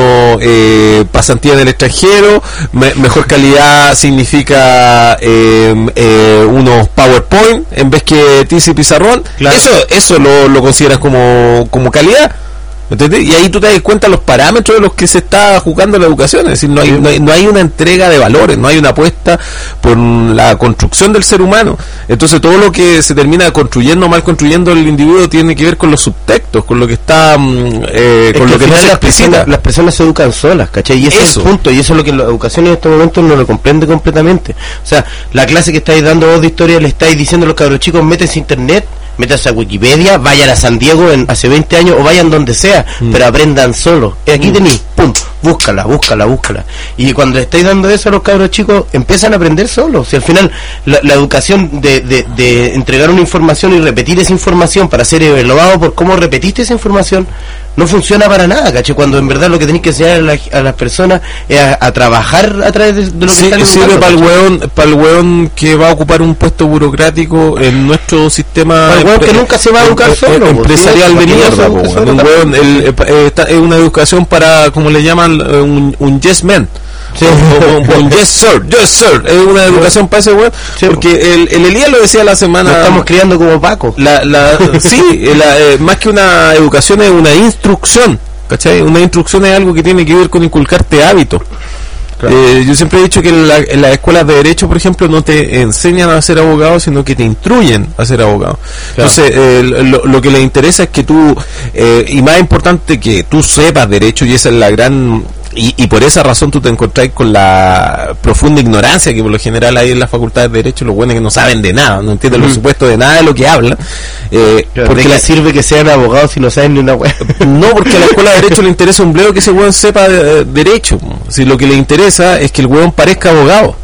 eh, pasantía en el extranjero, me, mejor calidad significa eh, eh, unos PowerPoint en vez que tiza y pizarrón. Claro. Eso eso lo, lo consideras como, como calidad. ¿Entendés? Y ahí tú te das cuenta los parámetros de los que se está jugando la educación. Es decir, no hay, no hay, no hay una entrega de valores, no hay una apuesta por la construcción del ser humano. Entonces todo lo que se termina construyendo o mal construyendo el individuo tiene que ver con los subtextos, con lo que está eh, con es lo que, que no se las explicita. Personas, las personas se educan solas, ¿cachai? Y ese eso. es el punto, y eso es lo que la educación en estos momentos no lo comprende completamente. O sea, la clase que estáis dando vos de historia le estáis diciendo a los cabros chicos, métanse a internet, métanse a Wikipedia, vayan a San Diego en, hace veinte años, o vayan donde sea, mm. pero aprendan solo. Aquí mm. tenéis, pum, búscala, búscala, búscala. Y cuando le estáis dando eso a los cabros chicos, empiezan a aprender solos. Si al final la, la educación de, de, de entregar una información y repetir esa información para ser evaluado por cómo repetiste esa información, no funciona para nada, ¿cachai? Cuando en verdad lo que tenéis que enseñar a, la, a las personas es a, a trabajar a través de, de lo que sí, están educando. Sirve para el hueón, para el hueón que va a ocupar un puesto burocrático en nuestro sistema. Para el hueón que nunca se va a educar em, solo. Em, empresarial de mierda, po, un hueón, el, eh, está, es una educación para, como le llaman, un, un yes man. Sí. un, un, un yes sir, yes sir, es una educación para ese weón, sí, porque el, el Elías lo decía la semana, nos estamos criando como Paco. La, la, sí, la, eh, más que una educación es una instrucción, ¿cachai? Una instrucción es algo que tiene que ver con inculcarte hábitos. Claro. Eh, yo siempre he dicho que en, la, en las escuelas de derecho, por ejemplo, no te enseñan a ser abogado, sino que te instruyen a ser abogado. Claro. Entonces, eh, lo, lo que les interesa es que tú, eh, y más importante que tú sepas derecho, y esa es la gran... Y, y por esa razón tú te encontrás con la profunda ignorancia que por lo general hay en las facultades de Derecho, los buenos que no saben de nada, no entienden mm. los supuestos de nada de lo que hablan. Eh, claro, porque les sirve que sean abogados si no saben ni una hueá. No, porque a la escuela de Derecho le interesa un bleo que ese hueón sepa de, de Derecho. Si lo que le interesa es que el hueón parezca abogado.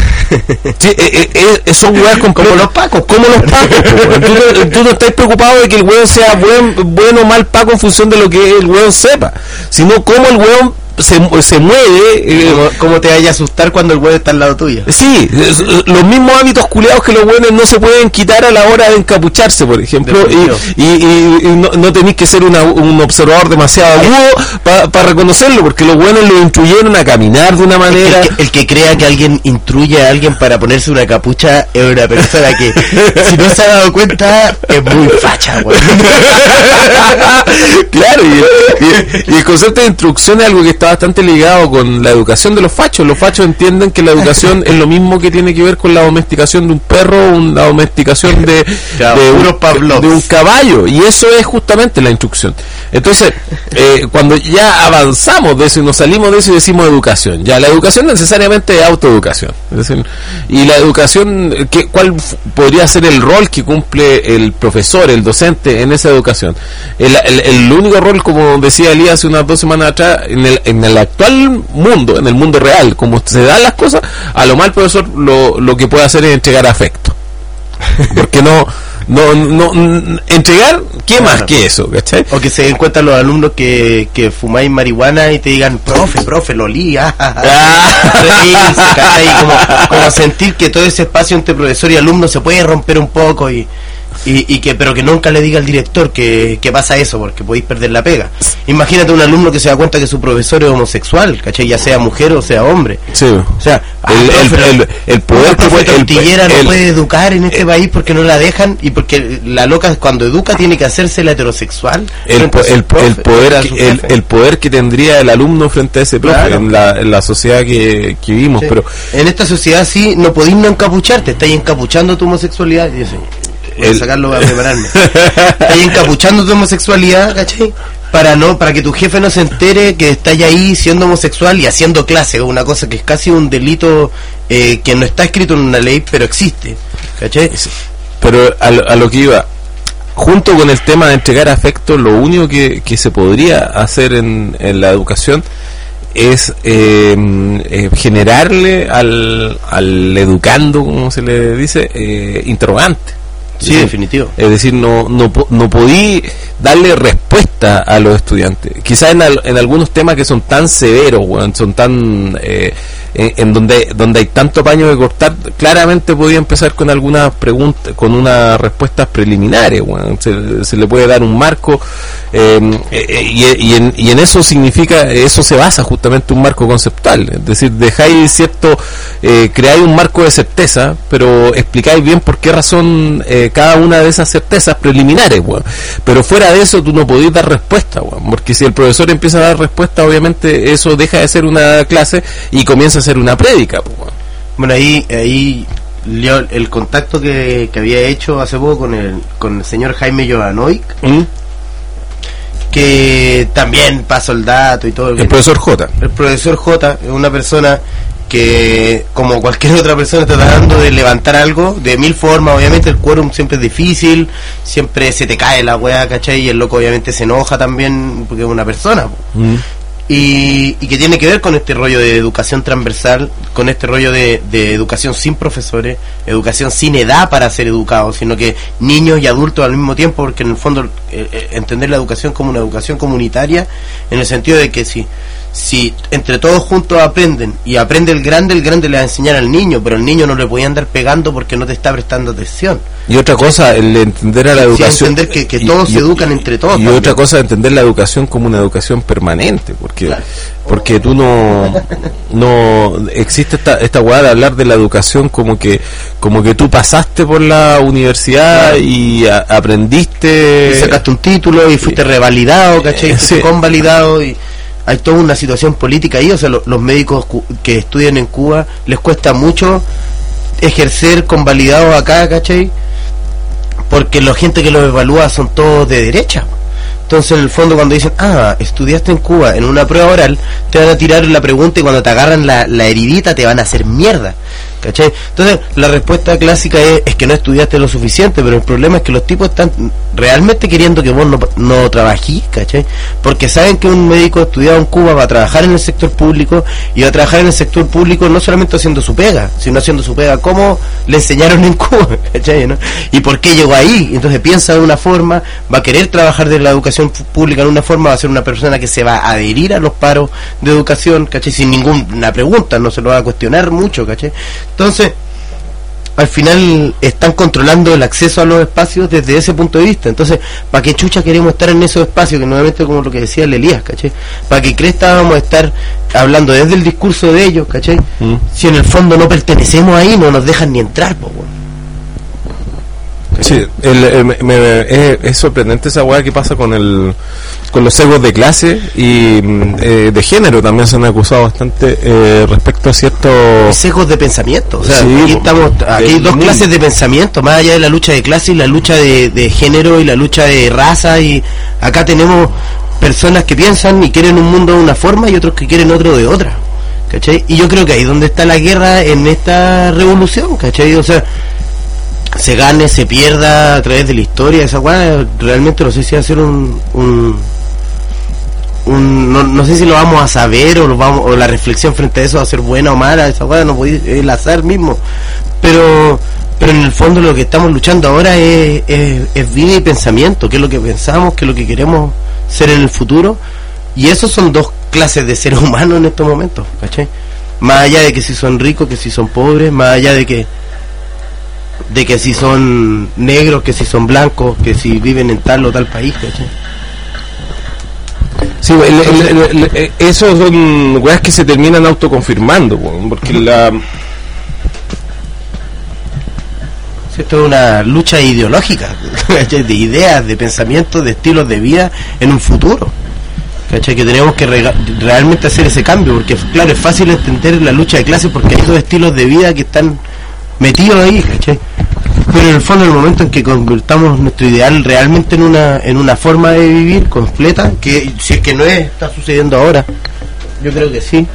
Sí, eh, eh, eh, son hueás como los pacos, como los pacos. Tú, no, tú no estás preocupado de que el hueón sea buen, bueno o mal paco en función de lo que el hueón sepa, sino como el hueón se, se mueve. Eh, ¿Cómo, ¿Cómo te vaya a asustar cuando el huevo está al lado tuyo? Sí, es, los mismos hábitos culiados que los buenos no se pueden quitar a la hora de encapucharse, por ejemplo, y, y, y, y no, no tenéis que ser una, un observador demasiado agudo para pa reconocerlo, porque los buenos lo instruyeron a caminar de una manera. El que, el que crea que alguien instruye a alguien para ponerse una capucha es una persona que, si no se ha dado cuenta, es muy facha, güey. Claro, y, y, y el concepto de instrucción es algo que está bastante ligado con la educación de los fachos. Los fachos entienden que la educación es lo mismo que tiene que ver con la domesticación de un perro, un, la domesticación de, claro, de, un, de un caballo, y eso es justamente la instrucción. Entonces, eh, cuando ya avanzamos de eso y nos salimos de eso y decimos educación, ya la educación necesariamente es autoeducación. Es decir, y la educación, ¿qué, ¿cuál f- podría ser el rol que cumple el profesor, el docente en esa educación? El, el, el único rol, como decía Elías hace unas dos semanas atrás, en el, en el actual mundo, en el mundo real, como se dan las cosas, a lo mal profesor lo, lo que puede hacer es entregar afecto. Porque no, no, no, no entregar, ¿qué claro. más que eso? ¿Cachai? O que se den cuenta los alumnos que, que fumáis marihuana y te digan, profe, profe, lo olí, ah, ah. como, como sentir que todo ese espacio entre profesor y alumno se puede romper un poco y Y, y que pero que nunca le diga al director que, que pasa eso, porque podéis perder la pega. Imagínate un alumno que se da cuenta que su profesor es homosexual, ¿cachai? Ya sea mujer o sea hombre. Sí. O sea, el, ah, el, pero, el, el poder que fue tortillera no el, puede educar en este el, país porque no la dejan, y porque la loca cuando educa tiene que hacerse la heterosexual. El, po, el, profe, el, poder que, el, el poder que tendría el alumno frente a ese profe, claro, en, la, en la sociedad que, que vivimos. Sí. Pero en esta sociedad sí, no podéis no encapucharte, estáis encapuchando tu homosexualidad. Y eso, voy a sacarlo para prepararme. Estás encapuchando tu homosexualidad, ¿cachai? Para no, para que tu jefe no se entere que estás ahí siendo homosexual y haciendo clase, una cosa que es casi un delito eh, que no está escrito en una ley, pero existe, ¿cachai? Pero a lo, a lo que iba, junto con el tema de entregar afecto, lo único que, que se podría hacer en, en la educación es eh, eh, generarle al, al educando, como se le dice, eh, interrogante. Sí, definitivo. Es decir, no no no podí darle respuesta a los estudiantes. Quizás en, al, en algunos temas que son tan severos, bueno, son tan eh, en, en donde donde hay tanto paño que cortar, claramente podía empezar con algunas preguntas, con unas respuestas preliminares. Bueno, se, se le puede dar un marco eh, eh, y, y, en, y en eso significa, eso se basa justamente un marco conceptual. Es decir, dejáis cierto, eh, creáis un marco de certeza, pero explicáis bien por qué razón eh, cada una de esas certezas preliminares, bueno. Pero fuera de eso tú no podés dar respuesta, bueno, porque si el profesor empieza a dar respuesta, obviamente eso deja de ser una clase y comienza a ser una prédica, bueno. Bueno, ahí ahí yo, el contacto que, que había hecho hace poco con el con el señor Jaime Jovanovic, ¿Mm? que también pasó el dato y todo. El, el profesor J. El profesor J es una persona que, como cualquier otra persona, está tratando de levantar algo de mil formas. Obviamente el quórum siempre es difícil, siempre se te cae la weá, ¿cachai? Y el loco obviamente se enoja también porque es una persona. Mm. Y, y que tiene que ver con este rollo de educación transversal, con este rollo de, de educación sin profesores, educación sin edad para ser educados, sino que niños y adultos al mismo tiempo, porque en el fondo eh, eh, entender la educación como una educación comunitaria, en el sentido de que si si entre todos juntos aprenden y aprende el grande, el grande le va a enseñar al niño, pero el niño no le puede andar pegando porque no te está prestando atención. Y otra cosa, el entender a la educación, sí, entender que, que todos y, se educan y, entre todos. Y también. Otra cosa, entender la educación como una educación permanente, porque claro. porque tú no no existe esta esta hueá de hablar de la educación como que como que tú pasaste por la universidad, claro, y a, aprendiste y sacaste un título y fuiste revalidado, ¿cachai? Eh, fuiste sí. convalidado y hay toda una situación política ahí. O sea, lo, los médicos cu- que estudian en Cuba les cuesta mucho ejercer convalidados acá, ¿cachai? Porque la gente que los evalúa son todos de derecha. Entonces, en el fondo, cuando dicen, ah, estudiaste en Cuba, en una prueba oral, te van a tirar la pregunta y cuando te agarran la, la heridita te van a hacer mierda. ¿cachai? Entonces la respuesta clásica es, es que no estudiaste lo suficiente, pero el problema es que los tipos están realmente queriendo que vos no, no trabajís, ¿cachai? Porque saben que un médico estudiado en Cuba va a trabajar en el sector público, y va a trabajar en el sector público no solamente haciendo su pega, sino haciendo su pega como le enseñaron en Cuba, ¿cachai? ¿No? ¿Y por qué llegó ahí? Entonces piensa de una forma, va a querer trabajar de la educación pública de una forma, va a ser una persona que se va a adherir a los paros de educación, ¿cachai? Sin ninguna pregunta, no se lo va a cuestionar mucho, ¿cachai? Entonces, al final están controlando el acceso a los espacios desde ese punto de vista. Entonces, ¿para qué chucha queremos estar en esos espacios? Que nuevamente, como lo que decía el Elías, ¿cachai? ¿Para qué cresta vamos a estar hablando desde el discurso de ellos, ¿cachai? Mm. Si en el fondo no pertenecemos ahí, no nos dejan ni entrar, po, bueno. Sí, el, el, me, me, es, es sorprendente esa weá que pasa con el con los sesgos de clase y eh, de género. También se han acusado bastante eh, respecto a ciertos sesgos de pensamiento. O sea, sí, aquí estamos, aquí hay dos clases de pensamiento, más allá de la lucha de clase y la lucha de, de género y la lucha de raza. Y acá tenemos personas que piensan y quieren un mundo de una forma y otros que quieren otro de otra, ¿cachai? Y yo creo que ahí es donde está la guerra en esta revolución, ¿cachai? O sea, se gane, se pierda a través de la historia, esa weá, realmente no sé si va a ser un, un, un no, no sé si lo vamos a saber o lo vamos, o la reflexión frente a eso va a ser buena o mala, esa weá no puede, es el azar mismo, pero pero en el fondo lo que estamos luchando ahora es, es, es vida y pensamiento, qué es lo que pensamos, qué es lo que queremos ser en el futuro, y esos son dos clases de seres humanos en estos momentos, ¿cachai? Más allá de que si son ricos, que si son pobres, más allá de que de que si son negros, que si son blancos, que si viven en tal o tal país, ¿cachai? Sí, el, el, el, el, esos son weas que se terminan autoconfirmando, porque la... Esto es una lucha ideológica, ¿cachai? De ideas, de pensamientos, de estilos de vida en un futuro, ¿cachai? Que tenemos que rega- realmente hacer ese cambio, porque claro, es fácil entender la lucha de clases porque hay dos estilos de vida que están metidos ahí, ¿cachai? Pero en el fondo, en el momento en que convirtamos nuestro ideal realmente en una en una forma de vivir completa, que si es que no es, está sucediendo ahora, yo creo que sí,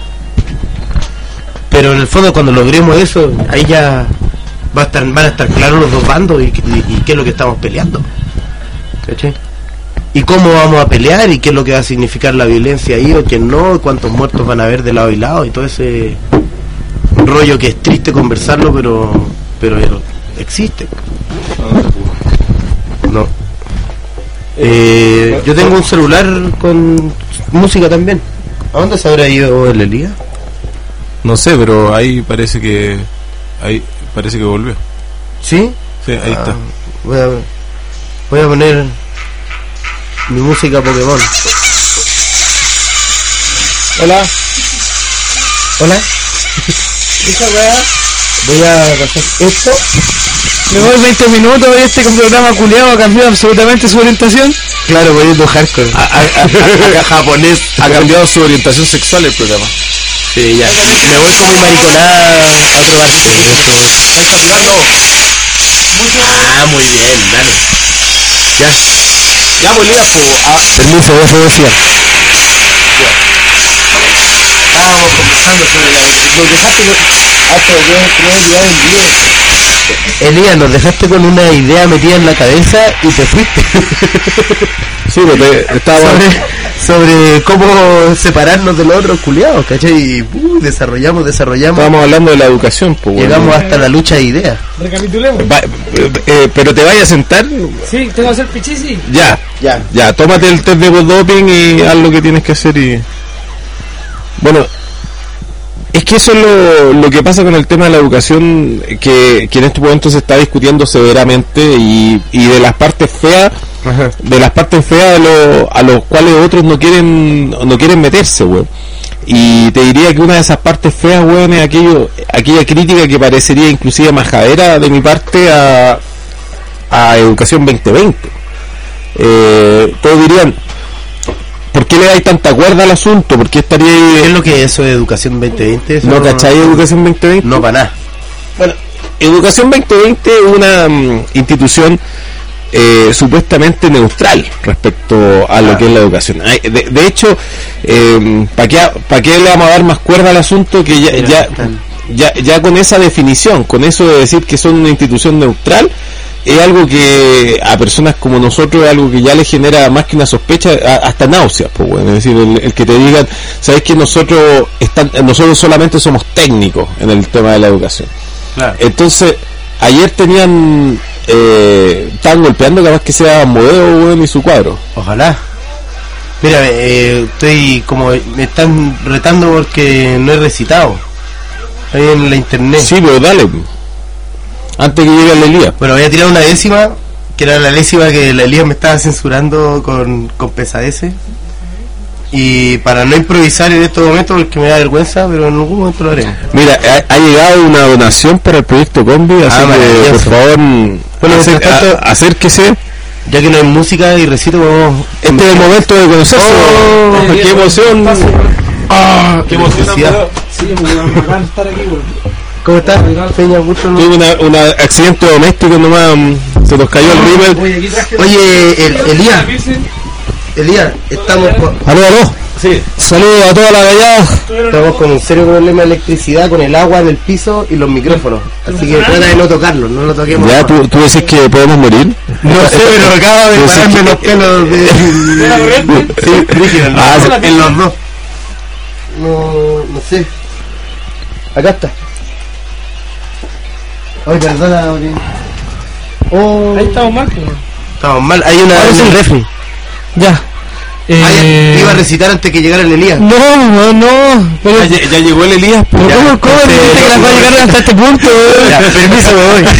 pero en el fondo cuando logremos eso, ahí ya va a estar, van a estar claros los dos bandos y, y, y qué es lo que estamos peleando, ¿cachai? Y cómo vamos a pelear y qué es lo que va a significar la violencia ahí o que no, cuántos muertos van a haber de lado y lado y todo ese rollo que es triste conversarlo, pero pero existe. No. Eh, yo tengo un celular con música también. ¿A dónde se habrá ido el Elías? No sé, pero ahí parece que ahí parece que volvió. ¿Sí? Sí, ahí ah, está. Voy a, voy a poner mi música Pokémon. Hola. Hola. Esa weá, voy a hacer esto. Me voy veinte minutos y este programa culiado ha cambiado absolutamente su orientación. Claro, voy a ir hardcore. A, a, a, a, japonés ha cambiado su orientación sexual el programa. Sí, ya. Me voy como mariconada a otro bar. ¿Estás captando? Ah, muy bien, dale. Ya. Ya, Bolívar, pues. Ah, permiso, voy a producir. Estábamos conversando sobre la... Nos dejaste con... Hasta que no he llegado el video. Elías, nos dejaste con una idea metida en la cabeza y te fuiste. Sí, porque estaba... Sobre, sobre cómo separarnos de los otros culiados, ¿cachai? Y uh, desarrollamos, desarrollamos. Estábamos hablando de la educación, pues. Llegamos bueno. hasta la lucha de ideas. Recapitulemos. Va, eh, pero te vayas a sentar. Sí, tengo que hacer pichisi. Ya, ya, ya, tómate el test de doping y haz lo que tienes que hacer y... Bueno, es que eso es lo, lo que pasa con el tema de la educación, que, que en este momento se está discutiendo severamente y, y de las partes feas, Ajá. de las partes feas a, lo, a los cuales otros no quieren no quieren meterse, weón. Y te diría que una de esas partes feas, weón, es aquello, aquella crítica que parecería inclusive majadera de mi parte a, a Educación veinte veinte. Eh, todos dirían, ¿por qué le dais tanta cuerda al asunto? ¿Por qué estaría ahí? ¿Qué es lo que es eso de Educación veinte veinte? ¿No, no cacháis Educación veinte veinte? No, para nada. Bueno, Educación veinte veinte es una um, institución eh, supuestamente neutral respecto a lo ah. que es la educación. De, de hecho, eh, ¿para qué, ¿para qué le vamos a dar más cuerda al asunto que ya, ya, ya, ya con esa definición, con eso de decir que son una institución neutral, es algo que a personas como nosotros es algo que ya les genera más que una sospecha, a, hasta náuseas, pues bueno, es decir, el, el que te digan, sabes que nosotros están, nosotros solamente somos técnicos en el tema de la educación. Claro. Entonces, ayer tenían, eh, estaban golpeando capaz que sea Modeo, bueno, y su cuadro. Ojalá. Mira, eh, estoy como, me están retando porque no he recitado ahí en la internet. Sí, pero dale, antes que llegue el Elías. Bueno, voy a tirar una décima, que era la décima que la Elías me estaba censurando con, con pesadeces. Y para no improvisar en estos momentos, porque me da vergüenza, pero en algún momento lo haré. Mira, ha, ha llegado una donación para el proyecto Combi, así Ah, que por favor, Bueno, acer- mientras tanto- a- acérquese. Ya que no hay música y recito, vamos... Este es el momento de conocerse. Oh, ¡Qué emoción! ¡Ah! ¡Qué emoción! Felicidad. Sí, muy bacán estar aquí, güey. ¿Cómo estás? Peña, mucho no. Tuve una, una accidente doméstico nomás, mm, se nos cayó el rímel. Oye, aquí traje Oye, el, Elías, Elías, estamos con, ¡Aló, aló! sí, Saludos a toda la gallada. estamos con un serio problema de electricidad con el agua del piso y los micrófonos. Así que trata de no tocarlos, no lo toquemos. Ya, ¿tú, tú decís que podemos morir? No sé, pero acabo de Pero sí pararme que- los pelos de... Sí, rígido, ¿no? Ah, sí. En los dos. No, no sé. Acá está. Ay, perdona, porque... Oh, Ahí estamos mal, güey. estamos mal. Hay una Ahora en sí. el refri. Ya. Ah, ya, Eh, iba a recitar antes que llegara el Elías. no, no, no. Pero, Ya, ya llegó el Elías. pero ya, ¿cómo, cómo entonces, dijiste que las va a llegar hasta este punto? Ya, permiso, me voy.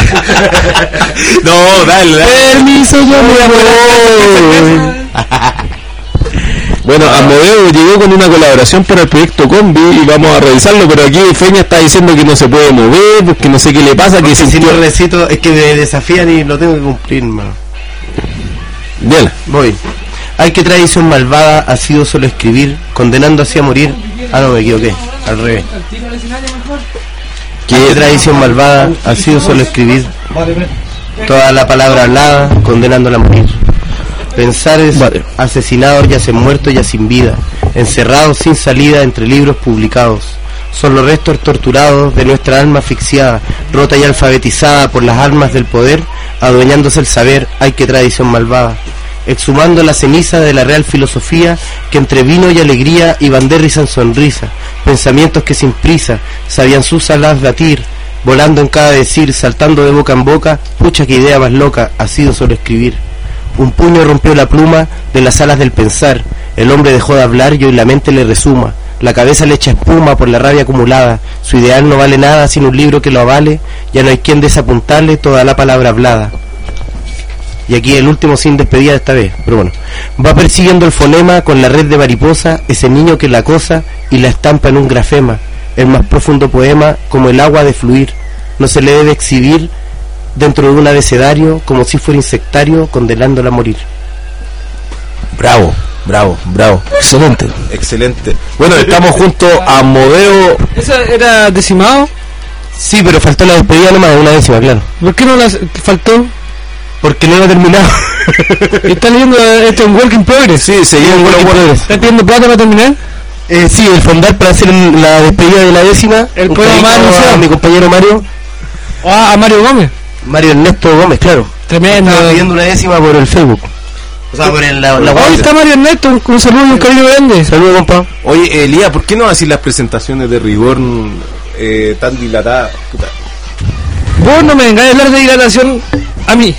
No, dale, dale. Permiso, yo me voy. Bueno, Amodeo llegó con una colaboración para el proyecto Combi y vamos a revisarlo, pero aquí Feña está diciendo que no se puede mover, porque no sé qué le pasa, que Porque si sintió... no recito, es que me desafían y lo tengo que cumplir, hermano. Bien, Voy. Ay, qué tradición malvada ha sido solo escribir, condenando así a morir. Ah, no, me equivoqué, al revés. Ay, qué tradición malvada ha sido solo escribir, toda la palabra hablada, condenándola a morir. Pensares asesinados, yacen muertos, ya sin vida, encerrados sin salida entre libros publicados. Son los restos torturados de nuestra alma asfixiada, rota y alfabetizada por las armas del poder, adueñándose el saber. Ay, qué tradición malvada. Exhumando la ceniza de la real filosofía, que entre vino y alegría iban de risa en sonrisa, pensamientos que sin prisa sabían sus alas batir, volando en cada decir, saltando de boca en boca. Pucha, qué idea más loca ha sido solo escribir. Un puño rompió la pluma de las alas del pensar, el hombre dejó de hablar y hoy la mente le resuma, la cabeza le echa espuma por la rabia acumulada, su ideal no vale nada sin un libro que lo avale, ya no hay quien desapuntarle toda la palabra hablada. Y aquí el último sin despedida esta vez, pero bueno. Va persiguiendo el fonema con la red de mariposa, ese niño que la acosa y la estampa en un grafema, el más profundo poema como el agua de fluir, no se le debe exhibir dentro de un abecedario como si fuera insectario, condenándola a morir. bravo, bravo, bravo. Excelente. Excelente. Bueno, estamos junto a Amodeo. ¿Eso era decimado? Sí, pero faltó la despedida nomás, una décima, claro. ¿Por qué no las faltó? Porque no lo he terminado. ¿Está leyendo esto en Work in Progress? Sí, seguimos con los guardias. ¿Está pidiendo plata para terminar? Eh, sí, el fondar para hacer la despedida de la décima. El un poema cariño más anunciado. a mi compañero Mario, Ah, a Mario Gómez. Mario Ernesto Gómez, claro. Tremendo. Estaba pidiendo una décima por el Facebook. O sea, por el, la, la Hoy está Mario Ernesto, un, un saludo y un cariño grande. Saludos, compa. Oye, Elías, ¿por qué no haces las presentaciones de rigor eh, tan dilatadas? Puta. Vos no me vengáis a hablar de dilatación a mí.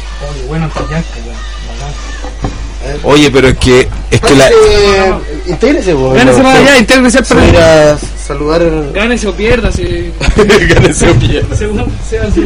Oye, pero es que es que la Intégrese, vos. Gánese más allá, intégrese al Voy a ir a saludar. Gánese o piérdase. Gánese o pierda. Según sea su...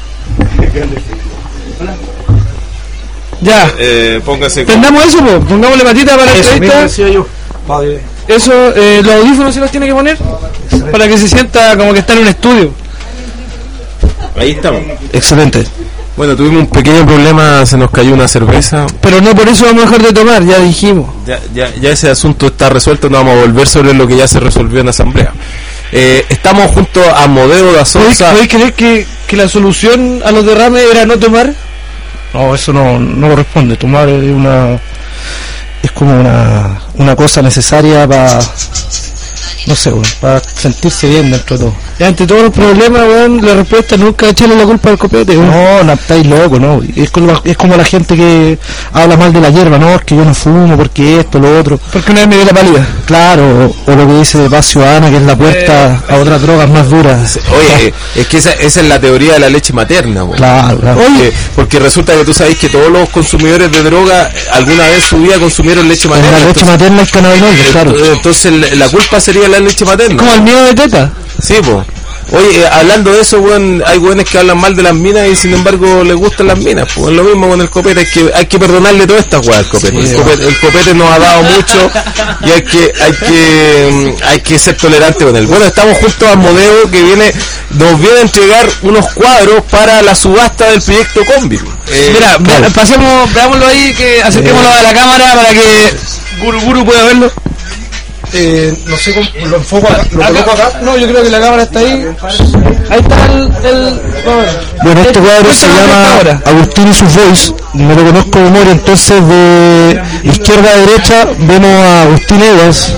Ya. Eh, póngase con- Tendamos eso, po. Pongámosle patita para la entrevista. Eso, eh, los audífonos se los tiene que poner para que se sienta como que está en un estudio. Ahí estamos. Excelente. Bueno, tuvimos un pequeño problema, se nos cayó una cerveza. Pero no por eso vamos a dejar de tomar, ya dijimos. Ya, ya, ya ese asunto está resuelto, no vamos a volver sobre lo que ya se resolvió en asamblea. Eh, estamos junto a Amodeo da ¿Podéis, Sousa. podéis creer que, que la solución a los derrames era no tomar? No, eso no, no corresponde. Tomar es una es como una, una cosa necesaria para, no sé, para sentirse bien dentro de todo. Y ante todos los problemas, weón, la respuesta nunca es echarle la culpa al copete, weón. No, no estáis locos, no. Es como, es como la gente que habla mal de la hierba, no, es que yo no fumo, porque esto, lo otro. Porque una vez me dio la pálida. Claro, o, o lo que dice de Paz Ciudadana, que es la puerta a otras drogas más duras. Oye, es que esa, esa es la teoría de la leche materna, weón. Claro, claro. Porque, porque resulta que tú sabes que todos los consumidores de droga alguna vez en su vida consumieron leche En materna. la leche entonces, materna el cannabinoide, claro. entonces la- la culpa sería la leche materna. Como el miedo de teta. Sí, pues. Oye, eh, hablando de eso, weón, hay weones que hablan mal de las minas y sin embargo les gustan las minas. Pues es lo mismo con el copete, hay que, hay que perdonarle todas estas weas al copete. El copete. El copete nos ha dado mucho y hay que, hay que, mm, hay que ser tolerante con él. Bueno, estamos junto a Modeo que viene, nos viene a entregar unos cuadros para la subasta del proyecto Combi. Eh, Mira, claro. ve- pasemos, veámoslo ahí, que acerquémoslo a la cámara para que Guru Guru pueda verlo. Eh, no sé cómo, lo enfoco acá, lo Acá- No, yo creo que la cámara está ahí. Ahí está el... el vamos a ver. Bueno, este cuadro Este se cuadro está llama ahora. Agustín y sus Boys, me lo conozco de memoria, entonces de izquierda a derecha vemos a Agustín Evas,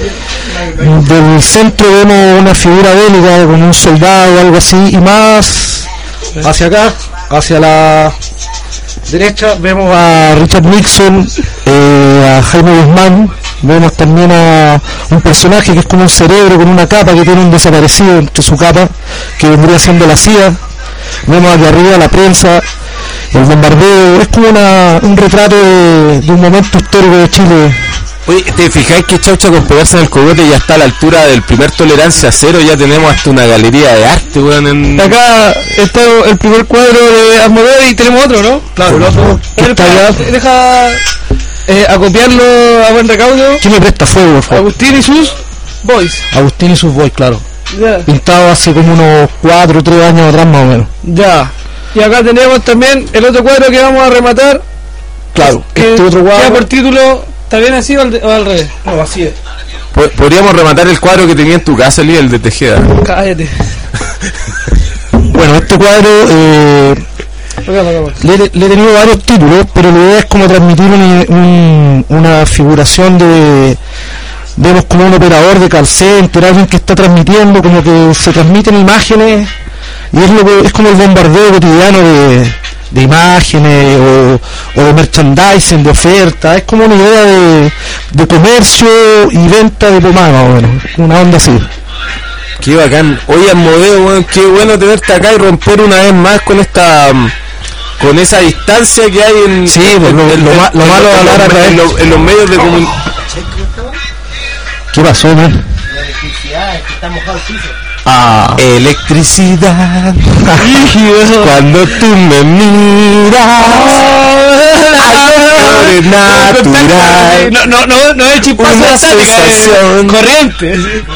del centro vemos una figura bélica con un soldado o algo así, y más hacia acá, hacia la derecha vemos a Richard Nixon, eh, a Jaime Guzmán, vemos también a un personaje que es como un cerebro con una capa que tiene un desaparecido entre su capa, que vendría siendo la C I A. Vemos aquí arriba la prensa, el bombardeo, es como una, un retrato de, de un momento histórico de Chile. Oye, ¿te fijáis que Chaucha con pegarse en el cogote ya está a la altura del primer tolerancia cero? Ya tenemos hasta una galería de arte, weón. En... Acá está el primer cuadro de Asmodeo y tenemos otro, ¿no? Claro, el otro que está allá. Deja eh, acopiarlo a buen recaudo. ¿Quién me presta fuego, por favor? Agustín y sus boys. Agustín y sus Boys, claro. Ya. Pintado hace como unos cuatro o tres años atrás más o menos. Ya. Y acá tenemos también el otro cuadro que vamos a rematar. Claro, Que este otro queda cuadro. por título, ¿está bien así o al, de- o al revés? No, así es. Po- Podríamos rematar el cuadro que tenía en tu casa, Lee, el de Tejeda. Cállate. Bueno, este cuadro eh, Acá, acá, acá. le, le he tenido varios títulos, pero la idea es como transmitir un- un- una figuración de, vemos como un operador de call center, alguien que está transmitiendo, como que se transmiten imágenes, y es lo que es como el bombardeo cotidiano de, de imágenes o, o de merchandising, de oferta, es como una idea de, de comercio y venta de pomada, más o menos, una onda así. Qué bacán. Oye, Modeo, weón, qué bueno tenerte acá y romper una vez más con esta... mm, con esa distancia que hay en... Sí, pues, lo- en- lo en- ma- lo en- malo de en hablar los- a través- en los- en los medios de comunicación. ¿Qué pasó, man? La electricidad, es que está mojado el piso. Ah, Electricidad. Cuando tú me miras. Algo natural. No, no, no, no es chispazo Una de estática, es sensación. corriente.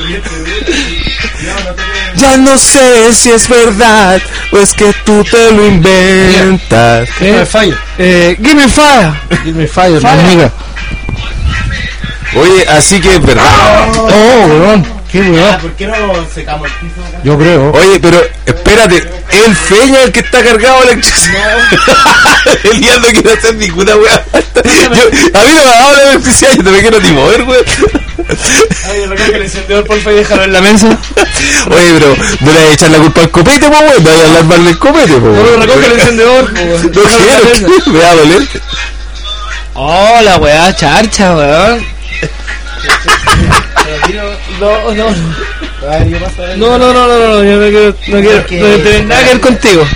Ya no sé si es verdad o es que tú te lo inventas. Eh, fire. eh, give me fire. Give me fire, Fire. amiga. Oye, así que es verdad. Oh, weón. Qué Ah, weón. ¿por qué no secamos el piso acá? Yo creo. Oye, pero espérate, el Feña el que está cargado de electricidad. El día no quiero hacer ninguna weá. Yo- a mí no me ha dado la electricidad, yo no me quiero ni mover, weón. Ay, recoge el encendedor, porfa, y déjalo en la mesa. Oye, pero no le voy a echar la culpa al copete, po, weón. No voy a hablar mal del copete, po, No, weón. recoge el encendedor. po, No déjalo en la quiero, mesa. me va a doler. Oh, la weá charcha, weón. No, no, A ver, yo paso a ver. no, no, no, no, no, yo no quiero, no quiero, Porque- no tiene nada que ver contigo.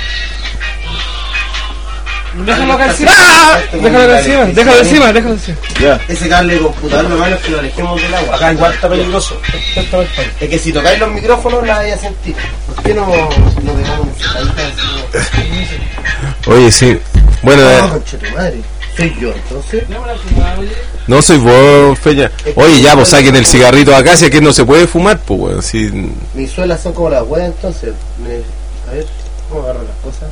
Déjalo acá encima. ¡Ah! Déjalo acá encima, déjalo encima, déjalo encima. Ese cable de computador, lo malo es que lo alejemos del agua. Acá igual está peligroso. Es que si tocáis los micrófonos la vais a sentir. ¿Por qué no no dejamos una así? Oye, sí. Bueno, No, eh, concha tu madre. Soy yo, entonces. no soy vos, Feña. Oye, ya, pues saquen el cigarrito acá, si aquí no se puede fumar, pues, weón. Si... Mis suelas son como las huevas, entonces. Me- A ver, ¿cómo agarro las cosas?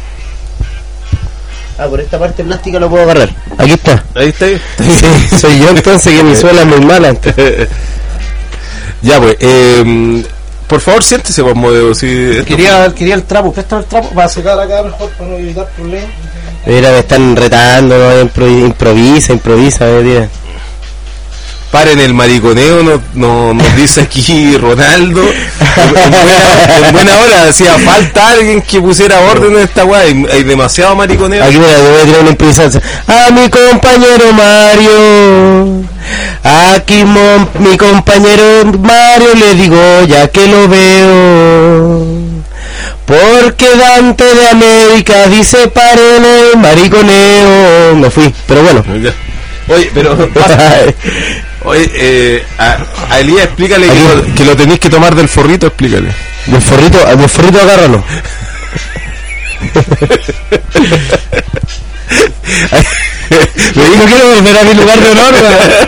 Ah, por esta parte plástica lo puedo agarrar. Aquí está. Ahí está. ahí. Sí, soy yo entonces que mi suela es muy mala. entonces. Ya, pues, eh, por favor, siéntese, pues, Modeo. Si esto- Quería, quería el trapo, préstame el trapo para secar acá mejor, para no evitar problemas. Mira, me están retando, ¿no? Impro- improvisa, improvisa, me dirán. paren el mariconeo, no, no, nos dice aquí Ronaldo. En buena, en buena hora hacía falta alguien que pusiera orden en esta weá. Hay, hay demasiado mariconeo. Aquí voy a, voy a tirar una improvisación. A mi compañero Mario, aquí mo, mi compañero Mario le digo, ya que lo veo, porque Dante de América dice paren el mariconeo. Me fui, pero bueno. Oye, pero oye, eh, a, a Elías explícale que lo, que lo tenéis que tomar del forrito, explícale. Del forrito, del forrito agárralo. Me dijo que quiero volver a mi lugar de honor.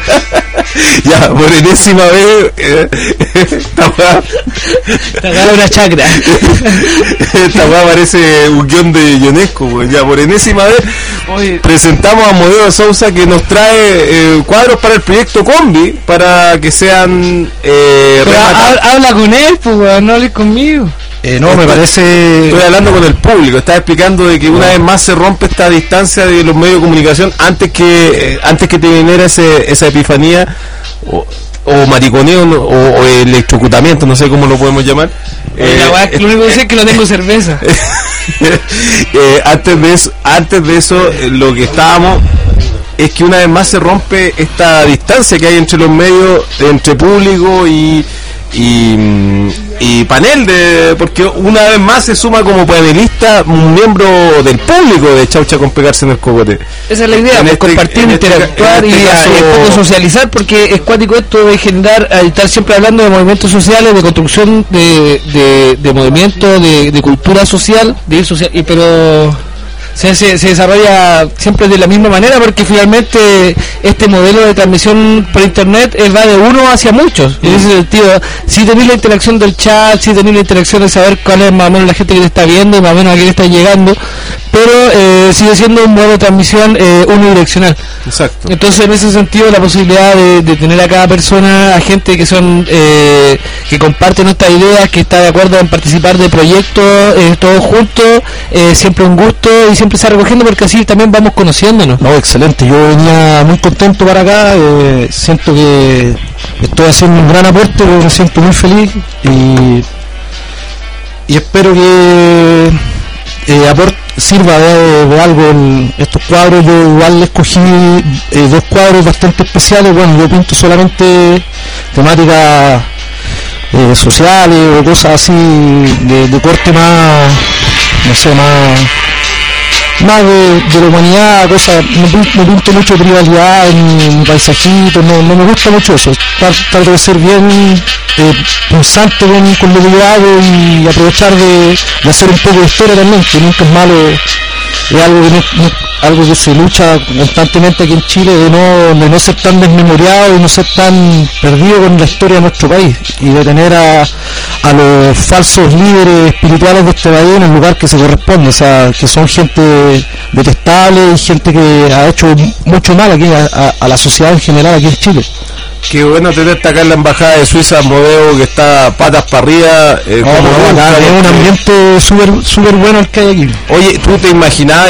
Ya, por enésima vez eh, esta weá te agarra una chacra. Esta weá parece un guión de Ionesco. Ya, por enésima vez Oye. presentamos a Modelo Sousa, que nos trae eh, cuadros para el proyecto Combi, para que sean eh, Pero ha, habla con él, pues, no hables conmigo. Eh, no, me parece... Estoy hablando con el público, estaba explicando de que una vez más se rompe esta distancia de los medios de comunicación antes que eh, antes que te viniera ese, esa epifanía o, o mariconeo no, o, o electrocutamiento, no sé cómo lo podemos llamar. Eh, la verdad, lo único que sé es que no tengo cerveza. eh, antes de eso, antes de eso eh, lo que estábamos es que una vez más se rompe esta distancia que hay entre los medios, entre público y y, y panel, de porque una vez más se suma como panelista un miembro del público de Chaucha con pegarse en el cogote. Esa es la idea, pues, este, compartir, en interactuar este, en este y, caso... y poco socializar, porque es cuático esto de generar, estar siempre hablando de movimientos sociales, de construcción de, de, de movimientos, de, de cultura social, de ir social, y pero Se, se, se desarrolla siempre de la misma manera, porque finalmente este modelo de transmisión por internet eh, va de uno hacia muchos. En ese sentido, si tenéis la interacción del chat, si tenéis la interacción de saber cuál es más o menos la gente que te está viendo y más o menos a quién está llegando, pero eh, sigue siendo un modo de transmisión eh, unidireccional. Exacto. Entonces, en ese sentido, la posibilidad de, de tener a cada persona, a gente que son eh, que comparten estas ideas, que está de acuerdo en participar de proyectos, eh, todos juntos, eh, siempre un gusto y siempre está recogiendo, porque así también vamos conociéndonos. No, excelente, yo venía muy contento para acá, eh, siento que estoy haciendo un gran aporte, me siento muy feliz y, y espero que eh, aporte, sirva de, de algo en estos cuadros. Yo igual escogí eh, dos cuadros bastante especiales. Bueno, yo pinto solamente temáticas eh, sociales o cosas así de, de corte más, no sé, más más de, de la humanidad, cosas, no, no pinto mucho de rivalidad ni, ni paisajitos, no, no me gusta mucho eso. Trato de ser bien eh, pensante con, con lo que yo hago y aprovechar de, de hacer un poco de historia también, que nunca es malo. Es algo que, no, no, algo que se lucha constantemente aquí en Chile, de no, de no ser tan desmemoriado y no ser tan perdido con la historia de nuestro país, y de tener a, a los falsos líderes espirituales de este país en el lugar que se corresponde, o sea, que son gente detestable y gente que ha hecho mucho mal aquí a, a, a la sociedad en general aquí en Chile. Qué bueno tenerte acá en la embajada de Suiza, Modeo, que está patas para arriba. Eh, no, como no, acá es un ambiente súper super bueno el que hay aquí. Oye, ¿tú te imaginabas,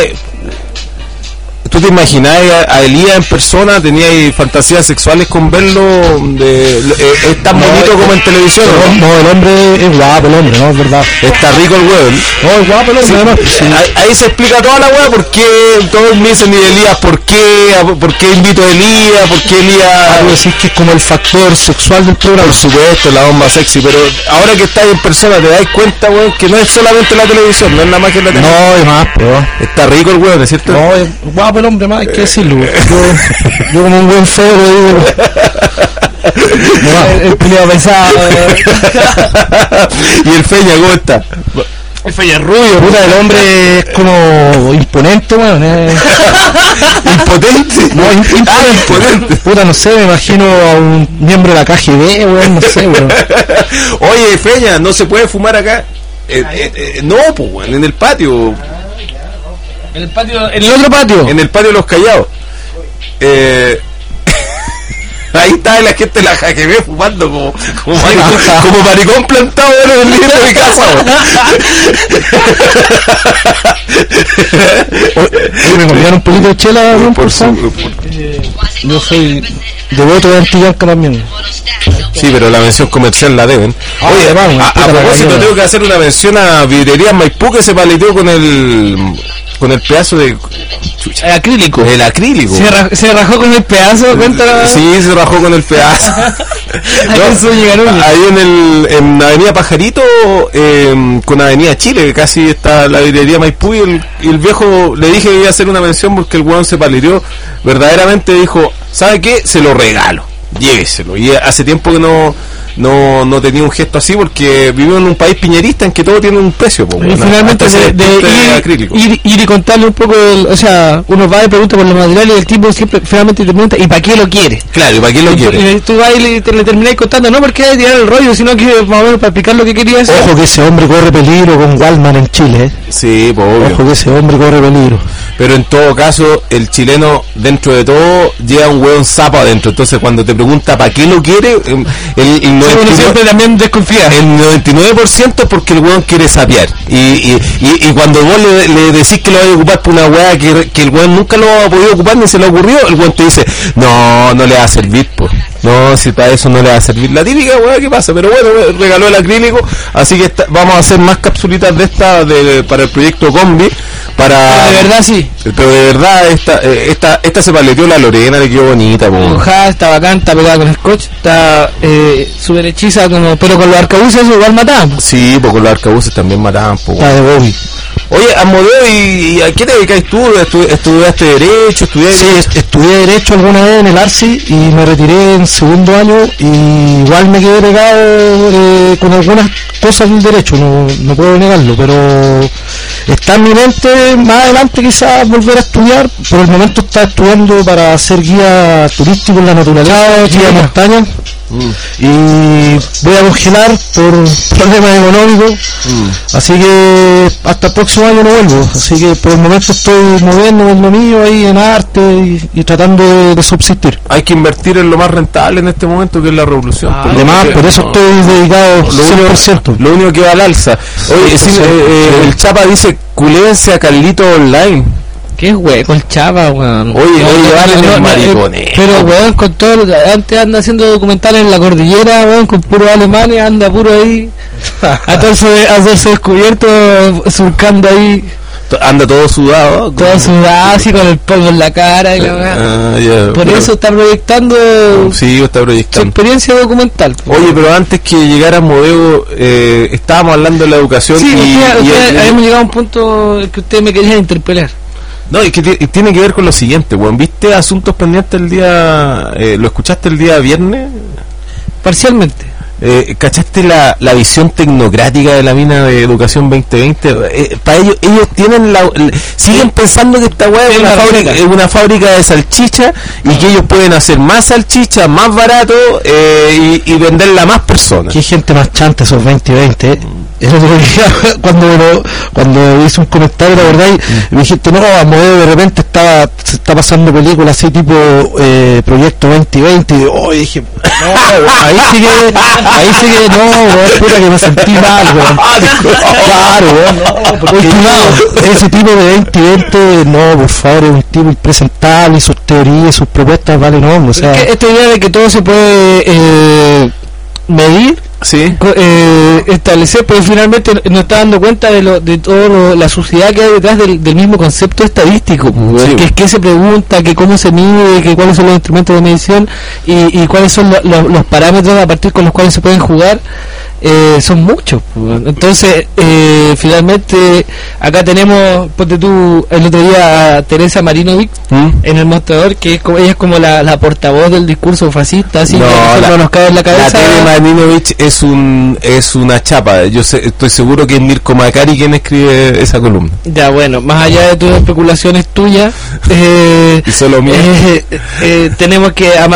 tú te imaginabas a, a Elías en persona? ¿Tenías fantasías sexuales con verlo? De, eh, ¿Es tan no, bonito como en televisión? No, no, el hombre es guapo, el hombre, no, es verdad. Está rico el hueón. No, es guapo el hombre, sí, además. Sí. Ahí, ahí se explica toda la hueá, por qué todos me dicen, y Elías, ¿por qué? ¿Por qué invito a Elías? ¿Por qué Elías? Algo decir que es como el factor sexual del programa. Por supuesto, la voz más sexy, pero ahora que estás en persona te das cuenta, weón, que no es solamente la televisión, no es nada más que la televisión. No, es más, pero... Está rico el hueón, ¿es cierto? No, es guapo el hombre, más, hay que decirlo. Yo, yo como un buen feo le digo... No, el, el peleo pesado. Y el Feña, ¿cómo está? El Feña rubio, puta, el hombre es como imponente, weón. Eh. ¿Impotente? No, imponente. Ah, imponente. Puta, no sé, me imagino a un miembro de la K G B, weón, no sé, weón. Oye, Feña, ¿no se puede fumar acá? Eh, eh, eh, no, pues, weón, en el patio. En el patio, en el otro patio. En el patio de los Callados. Eh... Ahí está la gente de la K G B fumando como, como, maricón, como maricón plantado en el líder de mi casa. Oye, me comieron un poquito de chela, por, por favor. yo soy devoto de Antillanca también. Sí, pero la mención comercial la deben. Ah, Oye, vamos, a, a puta la propósito, gallina. tengo que hacer una mención a Vidrería Maipú, que se paleteó con el con el pedazo de chucha, El acrílico. el acrílico. Se, ra- se rajó con el pedazo, cuéntala. Sí, se rajó con el pedazo. Ahí en su Llegaruña. ahí en el en Avenida Pajarito, eh, con Avenida Chile, que casi está la vidrería Maipú, y el, y el viejo le dije que iba a hacer una mención porque el weón se paleteó. Verdaderamente dijo, ¿sabe qué? Se lo regalo, lléveselo. Y hace tiempo que no no no tenía un gesto así, porque vivimos en un país piñerista en que todo tiene un precio, po, Y weón. finalmente Hasta de, ese de tinte ir, acrílico. ir, ir y contarle un poco, del- o sea, uno va y pregunta por los materiales y el tipo siempre finalmente te pregunta, ¿y para qué lo quiere? Claro, ¿y para quién lo Y, quiere? y tú vas y le, te, le terminás contando, no porque hay que tirar el rollo, sino que más o menos para explicar lo que quería hacer. Ojo que ese hombre corre peligro con Walman en Chile, ¿eh? Sí, pues obvio. Ojo que ese hombre corre peligro. Pero en todo caso, el chileno, dentro de todo, lleva un hueón sapo adentro. Entonces, cuando te pregunta para qué lo quiere, el, el, el Sí, uno noventa y nueve siempre también desconfía. el noventa y nueve por ciento es porque el hueón quiere sapear. Y, y, y, y cuando vos le, le decís que lo vas a ocupar por una hueá que, que el hueón nunca lo ha podido ocupar ni se le ocurrió, el hueón te dice, no, no le va a servir, po. No, si para eso no le va a servir. La típica hueá que pasa, pero bueno, regaló el acrílico, así que esta- vamos a hacer más capsulitas de esta de, para el proyecto Combi. Para, Pero de verdad sí. pero de verdad, esta, eh, esta, esta se paleteó la Lorena, le quedó bonita, po. Dibujada, está bacán, está pegada con scotch, está eh, súper hechiza, como, pero con los arcabuces eso igual mataban. Sí, porque los arcabuces también mataban, po. Está de Bobby. Oye, Amodeo, ¿y, y a qué te dedicas tú? ¿Estu- ¿Estudiaste Derecho? ¿Estudiaste? Sí, est- estudié Derecho alguna vez en el Arci y me retiré en segundo año y igual me quedé pegado eh, con algunas cosas del Derecho, no, no puedo negarlo, pero está en mi mente más adelante quizás volver a estudiar. Por el momento está estudiando para ser guía turístico en la naturaleza, guía de montaña, y voy a congelar por problemas económicos, así que hasta el próximo año no vuelvo, así que por el momento estoy moviendo en lo mío ahí en arte y, y tratando de, de subsistir. Hay que invertir en lo más rentable en este momento, que es la revolución. Ah, Por lo Además, que- por eso no, estoy dedicado lo cien único, por ciento. lo único que va al alza. Oye, sí, Sí, eh, eh, sí. el Chapa dice, culéense a Carlito Online. Qué hueco el chava, weón. Oye, oye, vale, el mariconeo. eh, Pero, weón, con todo, lo- antes anda haciendo documentales en la cordillera, weón, con puros alemanes, anda puro ahí, a hacerse, a hacerse descubierto, surcando ahí, Anda todo sudado. todo sudado, así con el polvo en la cara y la weá. Ah, ya, Por pero- eso está proyectando Sí, está su proyectando. experiencia documental. Oye, pero antes que llegara Modeo, eh, estábamos hablando de la educación. Sí, y, usted- y- usted- y- habíamos llegado a un punto en que ustedes me querían interpelar. No, y que ti- y tiene que ver con lo siguiente, weón. ¿Viste Asuntos Pendientes el día... Eh, ¿Lo escuchaste el día viernes? Parcialmente. Eh, ¿Cachaste la, la visión tecnocrática de la mina de Educación veinte veinte? Eh, para ellos, ellos tienen la, l- siguen pensando que esta weá es Es una la fábrica, receta. es una fábrica de salchicha y que ellos pueden hacer más salchicha, más barato, eh, y, y venderla a más personas. Qué gente más chanta esos veinte veinte, ¿eh? El otro día, cuando, lo- cuando hice un comentario, la verdad, y me dijiste, no, a Modeo de repente estaba, se está pasando películas así tipo eh, Proyecto veinte veinte, y oh, y dije, no, ahí sí que, ahí sí que, no, weón, puta que me sentí mal, weón. Claro, weón, no, porque yo- ese tipo de veinte veinte, no, por favor, es un tipo impresentable y sus teorías, sus propuestas valen hombro, o sea, Es que esta idea de que todo se puede eh, medir, Sí. co- eh, establecer, pero finalmente nos está dando cuenta de lo, de toda la suciedad que hay detrás del, del mismo concepto estadístico, pues, Sí. que es que se pregunta, que cómo se mide, que cuáles son los instrumentos de medición y, y cuáles son lo- lo- los parámetros a partir con los cuales se pueden jugar. Eh, son muchos, pues. Entonces eh, finalmente acá tenemos, ponte tú el otro día a Teresa Marinovic ¿Mm? en el mostrador, que es como, ella es como la, la portavoz del discurso fascista, así No, que a nosotros la- nos cae en la La cabeza. Tere Marinovich es un es una chapa. Yo sé, estoy seguro que es Mirko Macari quien escribe esa columna. Ya, bueno, más allá de tus especulaciones tuyas, eh, Y solo mías. eh, eh, tenemos que a,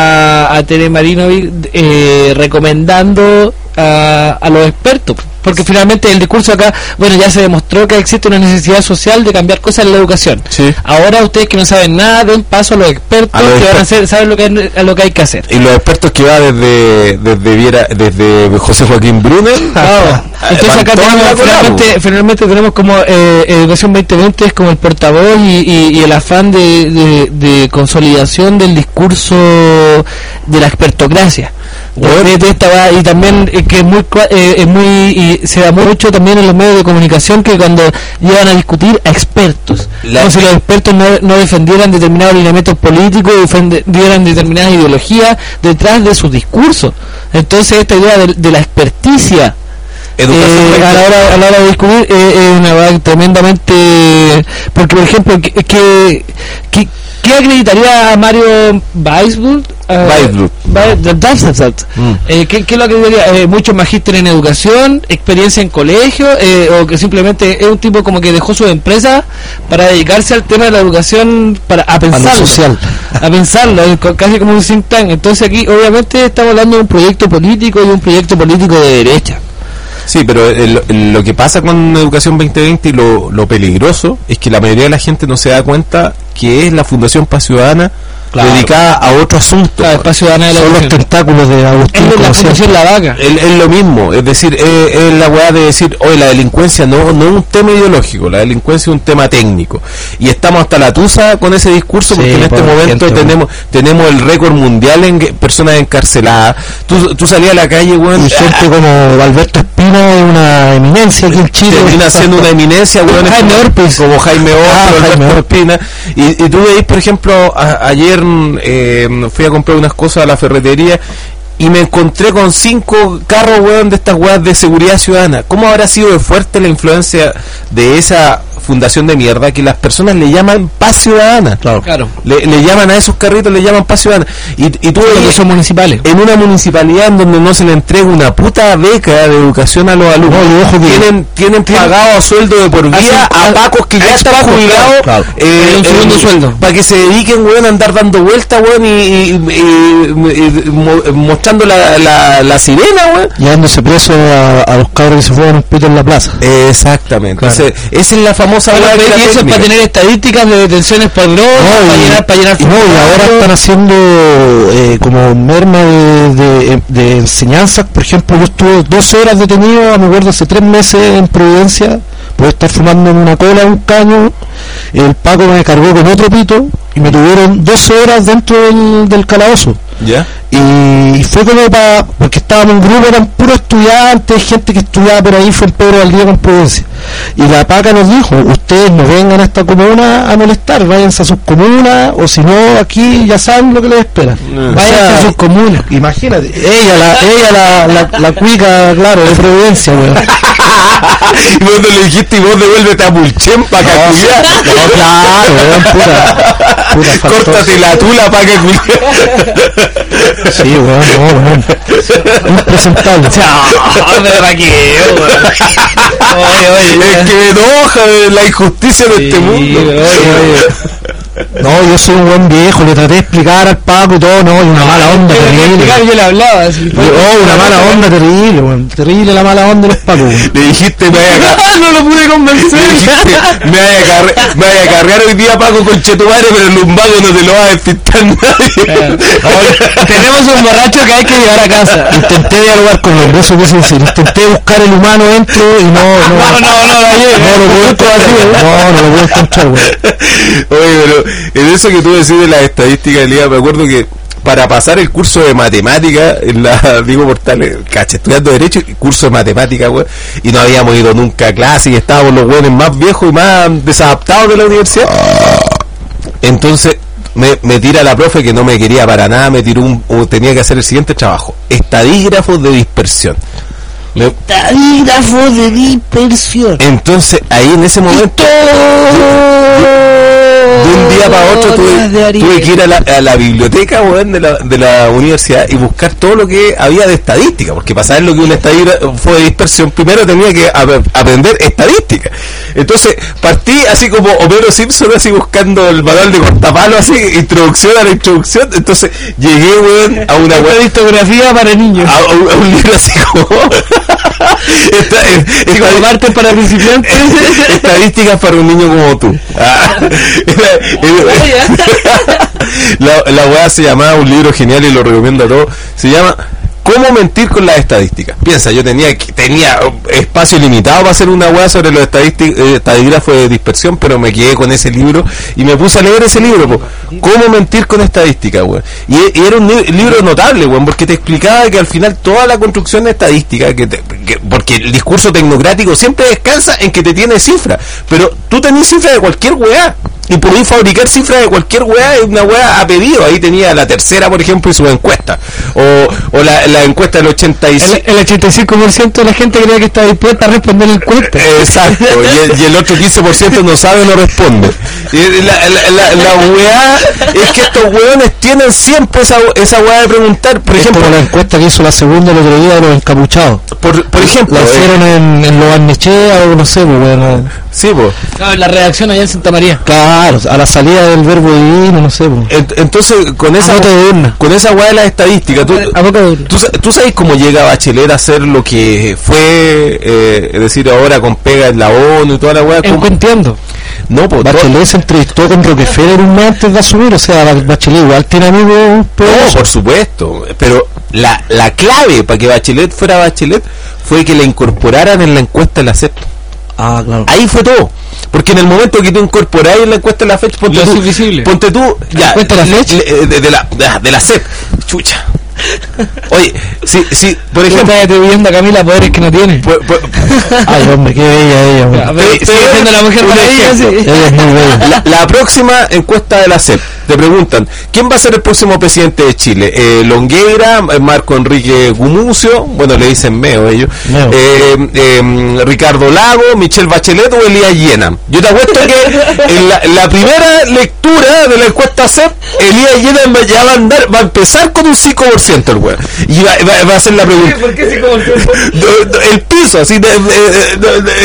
a, a Tere Marinovic eh, recomendando a, a los expertos, porque finalmente el discurso acá, bueno, ya se demostró que existe una necesidad social de cambiar cosas en la educación. Sí. Ahora ustedes que no saben nada, den paso a los expertos A los que van a expertos. hacer, saben lo que, hay- a lo que hay que hacer. Y los expertos que va desde desde Viera, desde José Joaquín Brunner Vamos, Entonces acá tenemos, finalmente, finalmente tenemos como eh, Educación veinte veinte es como el portavoz y, y, y el afán de, de, de consolidación del discurso de la expertocracia. De, de esta va, y también eh, que es muy eh, es muy y se da mucho también en los medios de comunicación que cuando llegan a discutir a expertos, la, como si los expertos no, no defendieran determinados lineamientos políticos, defendieran determinadas ideologías detrás de sus discursos. Entonces esta idea de, de la experticia eh, a, la hora, a la hora de discutir eh, es una verdad tremendamente, porque por ejemplo que, que, que ¿qué acreditaría a Mario Weisbrot? Uh, mm. eh, ¿qué, ¿Qué lo acreditaría? Eh, mucho magíster en educación, experiencia en colegio, eh, o que simplemente es un tipo como que dejó su empresa para dedicarse al tema de la educación, para a pensarlo, a social, a pensarlo, casi como un think tank. Entonces aquí obviamente estamos hablando de un proyecto político y un proyecto político de derecha. Sí, pero el, el, lo que pasa con Educación veinte veinte y lo, lo peligroso es que la mayoría de la gente no se da cuenta que es la Fundación Paz Ciudadana, claro, dedicada a otro asunto. Claro, Paz Ciudadana de la son los tentáculos de Agustín. Es la Fundación La Vaca. Es, es lo mismo, es decir, es, es la weá de decir, oye, la delincuencia no, no es un tema ideológico, la delincuencia es un tema técnico. Y estamos hasta la tusa con ese discurso, porque sí, en este momento gente, tenemos tenemos el récord mundial en personas encarceladas. Tú, tú salías a la calle, weón. Y gente ah, como Alberto Espina es una eminencia aquí en Chile. Termina siendo una eminencia, weón. Jaime Orpes. Como Jaime Orpes, ah, Jaime Alberto Espina. Y, y tú veis, por ejemplo, a, ayer eh, fui a comprar unas cosas a la ferretería y me encontré con cinco carros, weón, de estas weas de seguridad ciudadana. ¿Cómo habrá sido de fuerte la influencia de esa fundación de mierda que las personas le llaman Paz Ciudadana? Claro, claro. Le, le llaman a esos carritos, le llaman Paz Ciudadana. Y, y tú sí, que son municipales. En una municipalidad en donde no se le entrega una puta beca de educación a los alumnos. No, ojo, tienen, tienen pagado a sueldo de por vida a, a pacos que ya están jubilados, claro, claro. Eh, un segundo eh, sueldo, para que se dediquen, weón, a andar dando vueltas, weón, y, y, y, y, y mo, mostrando la, la, la sirena, weón. Llevándose preso a, a los cabros que se fueron un pito en la plaza. Exactamente. Claro. Entonces, esa es la famosa. Bueno, pero y eso es para tener estadísticas de detenciones por drogas, no, para llenar, para llenar. Y, no, y ahora están haciendo eh, como merma de, de, de enseñanzas. Por ejemplo, yo estuve doce horas detenido, me acuerdo, hace tres meses en Providencia, por estar fumando en una cola un caño. El Paco me cargó con otro pito y me tuvieron doce horas dentro del, del calabozo. ¿Ya? Y fue como para, porque estábamos en un grupo, eran puros estudiantes, gente que estudiaba por ahí, fue en Pedro Valdivia con Providencia. Y la Paca nos dijo, ustedes no vengan a esta comuna a molestar, váyanse a sus comunas, o si no, aquí ya saben lo que les espera. No. Váyanse o sea, a sus comunas. Imagínate, ella, la, ella la, la, la cuica, claro, de Providencia, weón. Y vos le dijiste, y vos devuélvete a Mulchen para que cuidar. No, claro, weón, puta. puta Córtate la tula para que cuidar. Sí, weón, no, weón. Impresentable. No, me raqueo, weón. Oye, oye. Es que me enoja la injusticia de sí, este mundo. Oye, oye. No, yo soy un buen viejo, le traté de explicar al Paco y todo, no, y una mala onda terrible. Yo le hablaba así. Oh, una mala onda terrible, weón. Terrible la mala onda de los Pacos. Le dijiste, me vaya a no lo pude convencer. Le dijiste, me vaya a carrear, me vaya a carrear hoy día, Paco, con Chetumare, pero el lumbago no te lo va a despistar nadie. Tenemos un borracho que hay que llevar a casa. Intenté dialogar con los besos, que es decir, intenté buscar el humano dentro y no, no, no, no, no, no, no lo pude encontrar, no, no lo pude encontrar, weón. Oye, pero en eso que tú decís de las estadísticas del día, me acuerdo que para pasar el curso de matemática en la Diego Portales, cacha, estudiando derecho, curso de matemática, güey, y no habíamos ido nunca a clase y estábamos los güeyes más viejos y más desadaptados de la universidad. Entonces me, me tira la profe, que no me quería para nada, me tiró un, o tenía que hacer el siguiente trabajo: estadígrafos de dispersión. Estadígrafos de dispersión. Entonces ahí en ese momento de un día para otro tuve, tuve que ir a la, a la biblioteca, weón, de la, de la universidad y buscar todo lo que había de estadística, porque para saber lo que una estadígrafo de dispersión primero tenía que ap- aprender estadística. Entonces partí así como Homero Simpson, así buscando el manual de cortapalo, así, introducción a la introducción. Entonces llegué, weón, a una weón, distografía para niños, a, a, a un libro así como Esta, es, esta, parte para principiantes. Estadísticas para un niño como tú. Ah, la, la weá se llamaba, un libro genial y lo recomiendo a todos, se llama ¿Cómo mentir con las estadísticas? Piensa, yo tenía tenía espacio limitado para hacer una weá sobre los estadísticos, eh, estadígrafos de dispersión, pero me quedé con ese libro y me puse a leer ese libro, po. ¿Cómo mentir con estadísticas, weón? Y, y era un li- libro notable, weón, porque te explicaba que al final toda la construcción de estadística, que, te, que porque el discurso tecnocrático siempre descansa en que te tiene cifras, pero tú tenés cifras de cualquier weá. Y podéis fabricar cifras de cualquier weá, una weá a pedido. Ahí tenía la tercera, por ejemplo, y su encuesta. O, o la, la encuesta del ochenta y cinco. El, el ochenta y cinco por ciento de la gente cree que está dispuesta a responder la encuesta. Exacto. Y el, y el otro quince por ciento no sabe o no responde. Y la, la, la, la weá es que estos weones tienen siempre esa, esa weá de preguntar. Por ejemplo, la encuesta que hizo la segunda el otro día de los encapuchados. Por, por ejemplo, la hicieron eh, en, en Lo Barnechea o no sé, pues bueno. Sí, pues. No, en la redacción allá en Santa María. Claro, a la salida del verbo divino, no sé, pues. Entonces, con esa con esa weá de las estadísticas, tú, tú, tú sabes cómo llega Bachelet a hacer lo que fue, eh, es decir, ahora con pega en la ONU y toda la weá. ¿Cómo entiendo? No, pues Bachelet se entrevistó con Rockefeller un mes antes de asumir, o sea, Bachelet igual tiene amigos. No, por supuesto, pero la, la clave para que Bachelet fuera Bachelet fue que la incorporaran en la encuesta de la C E P. Ah, claro. Ahí fue todo. Porque en el momento que tú incorporás en la encuesta de la fecha, ponte tú, visible. ponte tú, ya, ¿La encuesta de la fecha? De, de, de la, de la C E P, chucha. Oye, si, si, por ejemplo, estás atribuyendo a Camila poderes que no tiene. Por, por, ay, hombre, qué bella ella, hombre. Ya, pero, estoy diciendo la mujer maravilla, sí. Ella es muy bella. La, la próxima encuesta de la C E P, te preguntan, ¿quién va a ser el próximo presidente de Chile? Eh, Longueira, Marco Enrique Gumucio, bueno, le dicen Meo ellos, Meo. Eh, eh, Ricardo Lago, Michelle Bachelet o Elías Llena. Yo te apuesto que en la, en la primera lectura de la encuesta C E P, Elías Llena ya va a andar, va a empezar con un cinco por ciento el weón. Y va, va, va a hacer la pregunta. ¿Por qué cinco por ciento? El piso, así, de, de, de, de,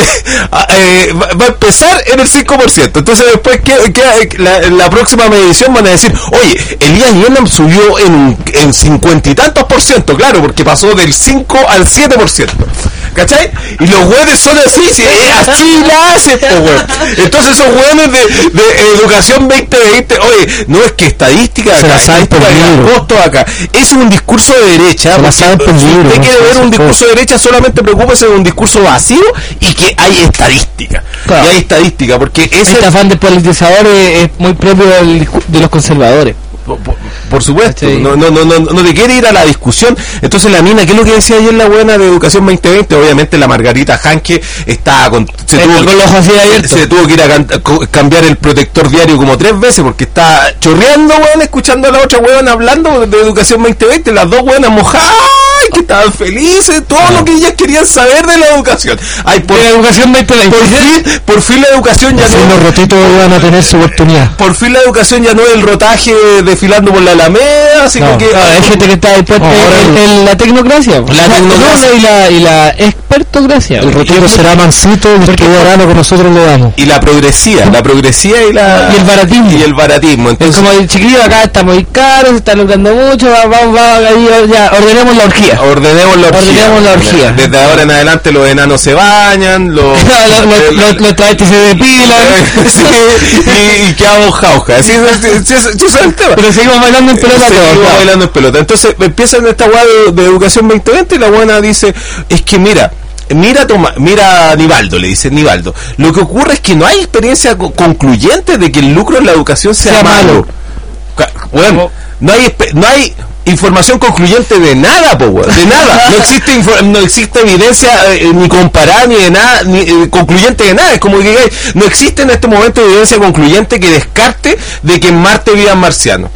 eh, va, va a empezar en el cinco por ciento. Entonces después que, que la, la próxima medición van a decir, oye, Elías Llena subió en, en cincuenta y tantos por ciento, claro, porque pasó del cinco al siete por ciento. ¿Cachai? Y los güeyes son así, sí, eh, así la hacen, po, güey. Entonces esos güeyes de, de educación veinte veinte, oye, no es que estadística se acá, la saben por libro, costo acá. Es un discurso de derecha. Se la saben por si libro, usted no quiere ver un discurso cosa. de derecha, solamente preocúpese de un discurso vacío y que hay estadística. Claro. Y hay estadística, porque ese Este afán de politizador es, es muy propio del discu- de los conservadores. Por, por, por supuesto, Sí. no, no, no, no, no te quiere ir a la discusión. Entonces la mina, ¿qué es lo que decía ayer la buena de Educación veinte veinte? Obviamente la Margarita Hanke está con, se, Eh, tuvo, con los ojos así abiertos. se tuvo que ir a can- co- cambiar el protector diario como tres veces porque está chorreando, weón, escuchando a la otra weón hablando de Educación veinte veinte, las dos weonas mojadas, que estaban felices, todo lo que ellas querían saber de la educación. Ay, por, De la Educación veinte veinte. por fin, por fin la educación ya Así no los rotitos van a tener su oportunidad. por fin la educación ya no es el rotaje desfilando por la Alameda, sino No, que Claro, hay gente que está dispuesta No, ahora en, el- en la tecnocracia. La tecnocracia. No, y la, y la expertocracia. El rotito será mansito y estudiará lo que nosotros le damos. y la progresía, la progresía y la Y el baratismo. y el baratismo. Es Entonces, como el chiquillo acá está muy caro, se está logrando mucho, vamos, vamos, ahí, ya, ordenemos la orgía. ordenemos la orgía. Ordenemos la orgía. Desde ahora en adelante los enanos se bañan, los los los- los- los travestis se depilan. sí, y, y quedamos jauja. Así es, sí, sí, sí, sí, es el tema. Pero seguimos bailando en pelota Seguimos todos. claro. bailando en pelota. Entonces empiezan esta weá de, de Educación veinte veinte y la buena dice, es que mira, mira Toma, mira a Nivaldo, le dice Nivaldo, lo que ocurre es que no hay experiencia co- concluyente de que el lucro en la educación sea, Sea malo. malo. Ca- Bueno, no hay espe- no hay información concluyente de nada, po, weón, de nada. No existe info- no existe evidencia eh, ni comparada ni de nada, ni eh, concluyente de nada. Es como que eh, no existe en este momento evidencia concluyente que descarte de que en Marte vivan marcianos.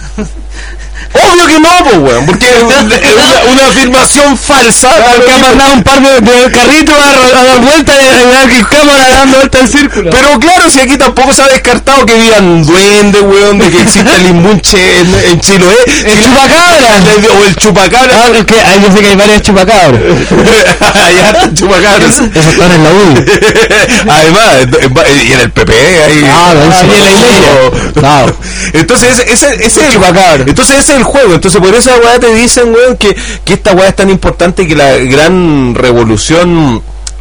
Obvio que no, pues, weón, porque es una, una afirmación falsa. Que ha mandado un par de, de carritos a, ro- a dar vueltas y a dar que cámara dando vueltas en círculo. Pero claro, si aquí tampoco se ha descartado que vivan duendes, weón, de que exista el inmunche en, en Chiloé. El chupacabra. O el chupacabra. Ah, es que ahí yo sé que hay varios chupacabros. Allá está el chupacabra. Eso están en la U D I. Además, y en el P P E ahí. Ah, ahí sí. en la iglesia. Claro. Entonces ese, ese, ese es el chupacabra. Entonces ese es el juego. Entonces por esa weá te dicen, weón, que, que esta weá es tan importante que la gran revolución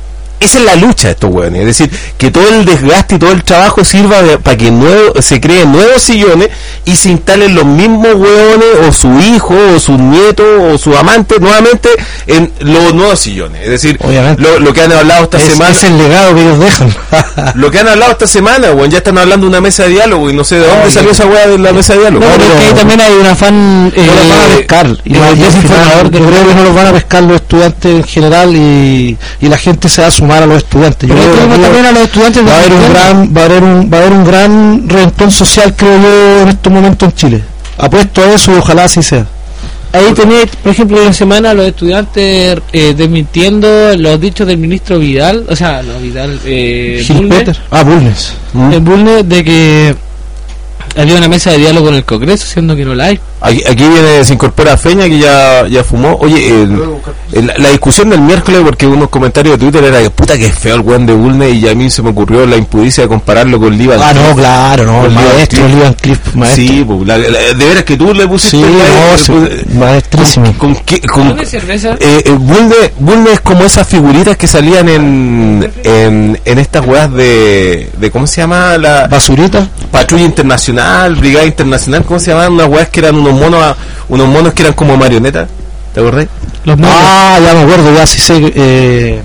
esa es la lucha de estos hueones, es decir, que todo el desgaste y todo el trabajo sirva de, para que nuevo, se creen nuevos sillones y se instalen los mismos hueones o su hijo o su nieto o su amante nuevamente en los nuevos sillones, es decir, lo, lo que han hablado esta es, semana es el legado que ellos dejan. lo que han hablado esta semana, bueno, ya están hablando de una mesa de diálogo y no sé de dónde Ay, salió esa hueá de la mesa de diálogo. No, No, pero pero es que ahí también hay un afán eh, no los van a pescar. y Y no, los y al final, desinformadores yo creo que no los van a pescar los estudiantes en general y, y la gente se va a sumar a los estudiantes. Yo Pero creo que tenemos aquí también a los estudiantes va a haber un defendiendo. gran va a haber un va a haber un gran reventón social, creo yo, en estos momentos en Chile. Apuesto a eso y ojalá así sea. Ahí tenéis, por ejemplo, en la semana los estudiantes eh, desmintiendo los dichos del ministro Vidal, o sea, no Vidal, eh, Gil Bulnes, Peter. Ah, Bulnes. el Bulnes, de que había una mesa de diálogo en el Congreso, siendo que no la hay. Aquí, aquí viene, se incorpora Feña, que ya, ya fumó. Oye, el, el- la discusión del miércoles, porque unos comentarios de Twitter era que puta que feo el weón de Bulnes, y a mí se me ocurrió la impudicia de compararlo con Lee Van Ah, Cleef. no, claro, no, el Con Lee Van maestro Cleef. Lee Van Cleef, maestro. Sí, pues, la- la- de veras que tú le pusiste Sí, la- no, le sí, pus- maestrísimo. con, qué- con- ¿Dónde cerveza? eh, eh, Bulnes, Bulnes es como esas figuritas que salían en en, en estas weas de, de ¿cómo se llama? La Basurita. Patrulla Internacional, Brigada Internacional, ¿cómo se llamaban? Unas weas que eran unos monos a- unos monos que eran como marionetas, ¿te acordás? Los monos. Ah, ya me acuerdo, ya sí sé. Eh,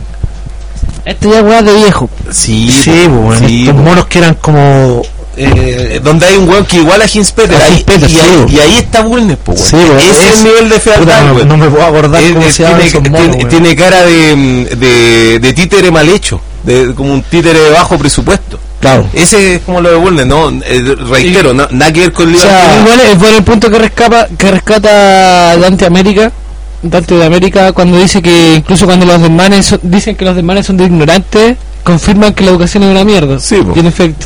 Esto ya es weá de viejo. Sí, sí, po, bueno, sí, estos po. monos que eran como. Eh, donde hay un weón que igual a Hins Peter, A ahí, Hins Peter, y, sí, ahí po. y ahí está Bulnes, po, weón. Sí, po, ese es es- el nivel de puta, fealdad, no, weón. no me puedo acordar Eh, cómo eh, se llaman tiene, esos monos, tiene- weón. tiene cara de, de, de títere mal hecho, de, como un títere de bajo presupuesto. Claro. Ese es como lo de Bulnes, ¿no? Eh, reitero, no, nada que ver con O Lee Van sea, Cleef. igual es bueno el punto que rescata, que rescata Dante América, Dante de América, cuando dice que incluso cuando los desmanes son- dicen que los desmanes son de ignorantes, confirman que la educación es una mierda. Sí, po. Y en efecto.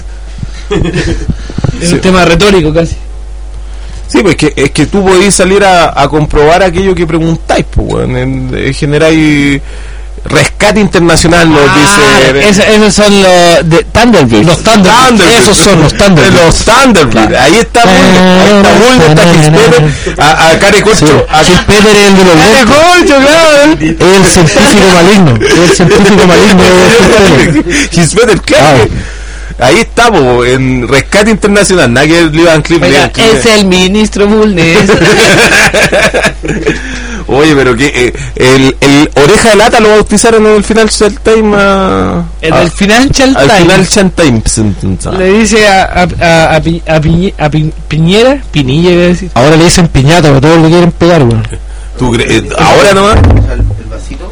Es Sí. un tema retórico casi. Sí, pues que, es que tú podés salir a, a comprobar aquello que preguntáis, pues, weón. En, en general, rescate internacional nos Ah, dice. esa- esos son los de Thunderbirds. Los Thunderbirds. Thunderbirds. Esos son los Thunderbirds. Los Thunderbirds. Ahí está Bulnes, ahí está Bulnes, está Gil Peter, a, a Care Corcho, Sí, a Gil Peter es el de los Care lentes. Corcho, claro. Es el científico maligno. Es el científico maligno de Gil Peter. Gil Peter, claro. Ahí estamos, en rescate internacional, nada que Lee Van Cleef, Lee Oiga, Van Cleef. es el ministro Bulnes. Oye, pero que eh, el, el Oreja de Lata lo bautizaron en el Financial Times a- En a- el Financial al Times Financial Times. le dice a, a, a, a, Pi- a Piñe- a Pi- Piñera, Pinilla iba a decir. Ahora le dicen piñata, pero todos le quieren pegar, weón. ¿Tú crees? Eh, ahora nomás. El, el vasito.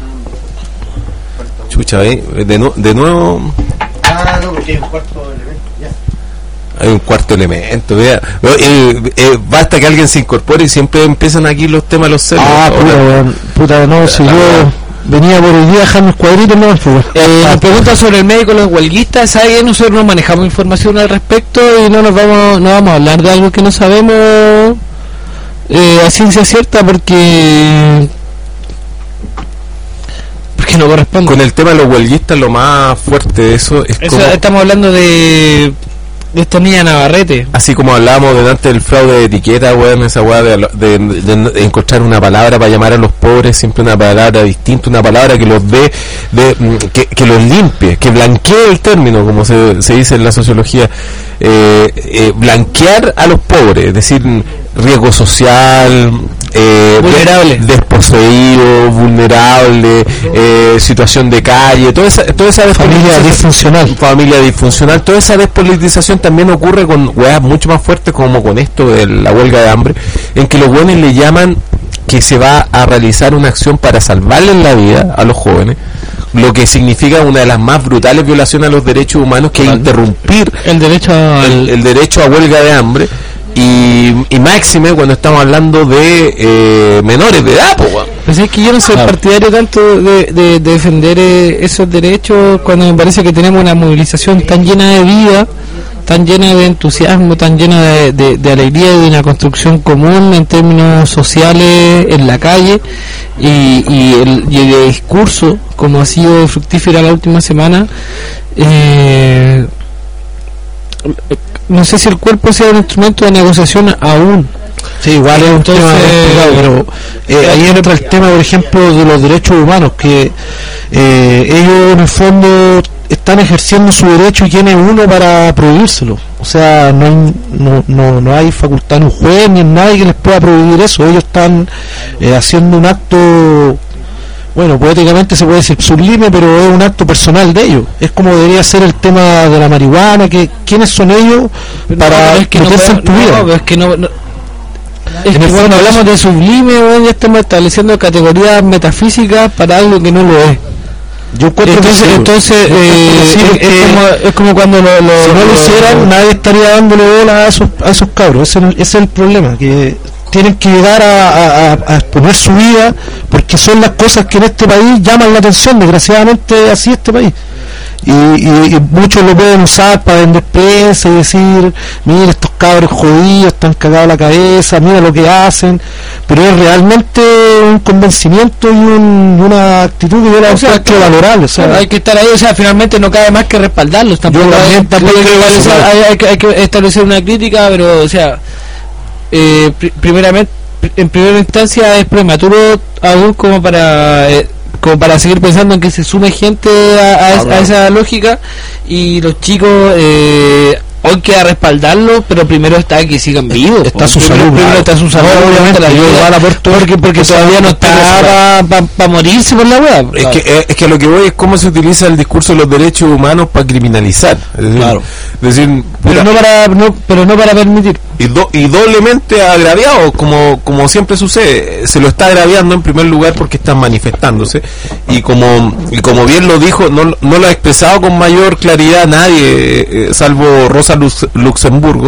Chucha, eh, de, nu- de nuevo Ah, no, porque hay un cuarto elemento. Ya. hay un cuarto elemento. Vea. Eh, eh, basta que alguien se incorpore y siempre empiezan aquí los temas de los celos. Ah, Ahora- puta, weón. Puta, no, si yo venía por hoy día a dejar mis cuadritos, no, pues, weón. Eh, nos pregunta sobre el médico, los huelguistas. ¿Sabe que nosotros no manejamos información al respecto y no nos vamos no vamos a hablar de algo que no sabemos eh, a ciencia cierta porque porque no corresponde? Con el tema de los huelguistas, lo más fuerte de eso es Eso, como, estamos hablando de de esta niña Navarrete. así como hablábamos delante del fraude de etiqueta, weón, esa weá de, de- de- de encontrar una palabra para llamar a los pobres, siempre una palabra distinta, una palabra que los dé, de, mm, que, que los limpie, que blanquee el término, como se, se dice en la sociología, eh, eh, blanquear a los pobres, es decir, riesgo social, eh, Vulnerable. de- desposeído, vulnerable, eh, situación de calle, toda esa, toda esa Familia despolitización- disfuncional. familia disfuncional, toda esa despolitización también ocurre con weas mucho más fuertes como con esto de la huelga de hambre, en que los jóvenes le llaman que se va a realizar una acción para salvarles la vida a los jóvenes, lo que significa una de las más brutales violaciones a los derechos humanos, que es interrumpir El derecho al el, el derecho a huelga de hambre, y, y máxime cuando estamos hablando de eh, menores de edad, po, weón. Pues es que yo no soy Claro. partidario tanto de, de- de defender eh, esos derechos cuando me parece que tenemos una movilización tan llena de vida, tan llena de entusiasmo, tan llena de, de- de alegría y de una construcción común en términos sociales en la calle y, y, el, y el discurso, como ha sido fructífera la última semana. eh, no sé si el cuerpo sea un instrumento de negociación aún. Sí, igual es un Entonces, tema complicado, pero eh, ahí entra el tema, por ejemplo, de los derechos humanos, que eh, ellos en el fondo están ejerciendo su derecho y quién es uno para prohibírselo. O sea, no hay, no, no, no hay facultad en un juez ni en nadie que les pueda prohibir eso. Ellos están eh, haciendo un acto, bueno, poéticamente se puede decir sublime, pero es un acto personal de ellos. Es como debería ser el tema de la marihuana, que quiénes son ellos para no, es que meterse no, en tu no, vida. no, es que no, no. Es En que el cuando fondo hablamos eso- de sublime, bueno, ya estamos estableciendo categorías metafísicas para algo que no lo es. Yo encuentro que Entonces, sí, entonces yo eh, encuentro que sí, es, porque es como, es como cuando lo, lo- si no lo lo- hicieran, nadie estaría dándole bola a esos, a esos cabros. Ese, ese es el problema, que tienen que llegar a, a, a exponer su vida, porque son las cosas que en este país llaman la atención. Desgraciadamente así es este país. Y, y, y muchos lo pueden usar para vender prensa y decir, mira, estos cabros jodidos están cagados la cabeza, mira lo que hacen, pero es realmente un convencimiento y un, una actitud que yo la O sea, encuentro claro, valorable. O sea, claro, hay que estar ahí, o sea, finalmente no cabe más que respaldarlos. Tampoco, Yo hay, también tampoco hay, que creo eso, establecer, claro. hay, hay que, hay que establecer una crítica, pero, o sea, eh, pri- primeramente, pri- en primera instancia es prematuro aún como para eh, como para seguir pensando en que se sume gente a, a, es- a esa lógica, y los chicos eh, hoy queda respaldarlos, pero primero está que sigan vivos. está po. su Primero- salud, primero claro. está su salud, No, obviamente, la yo vida, igual aporto porque, porque eso, todavía no está pero para pa, morirse por la wea. Es que, eh, es que a lo que voy es cómo se utiliza el discurso de los derechos humanos para criminalizar. Es decir, Claro. es decir, pero puta, no para no, pero no para permitir. y, do- y doblemente agraviado, como como siempre sucede. Se lo está agraviando en primer lugar porque están manifestándose, y como y como bien lo dijo, no, no lo ha expresado con mayor claridad nadie, eh, salvo Rosa Lux- Luxemburgo,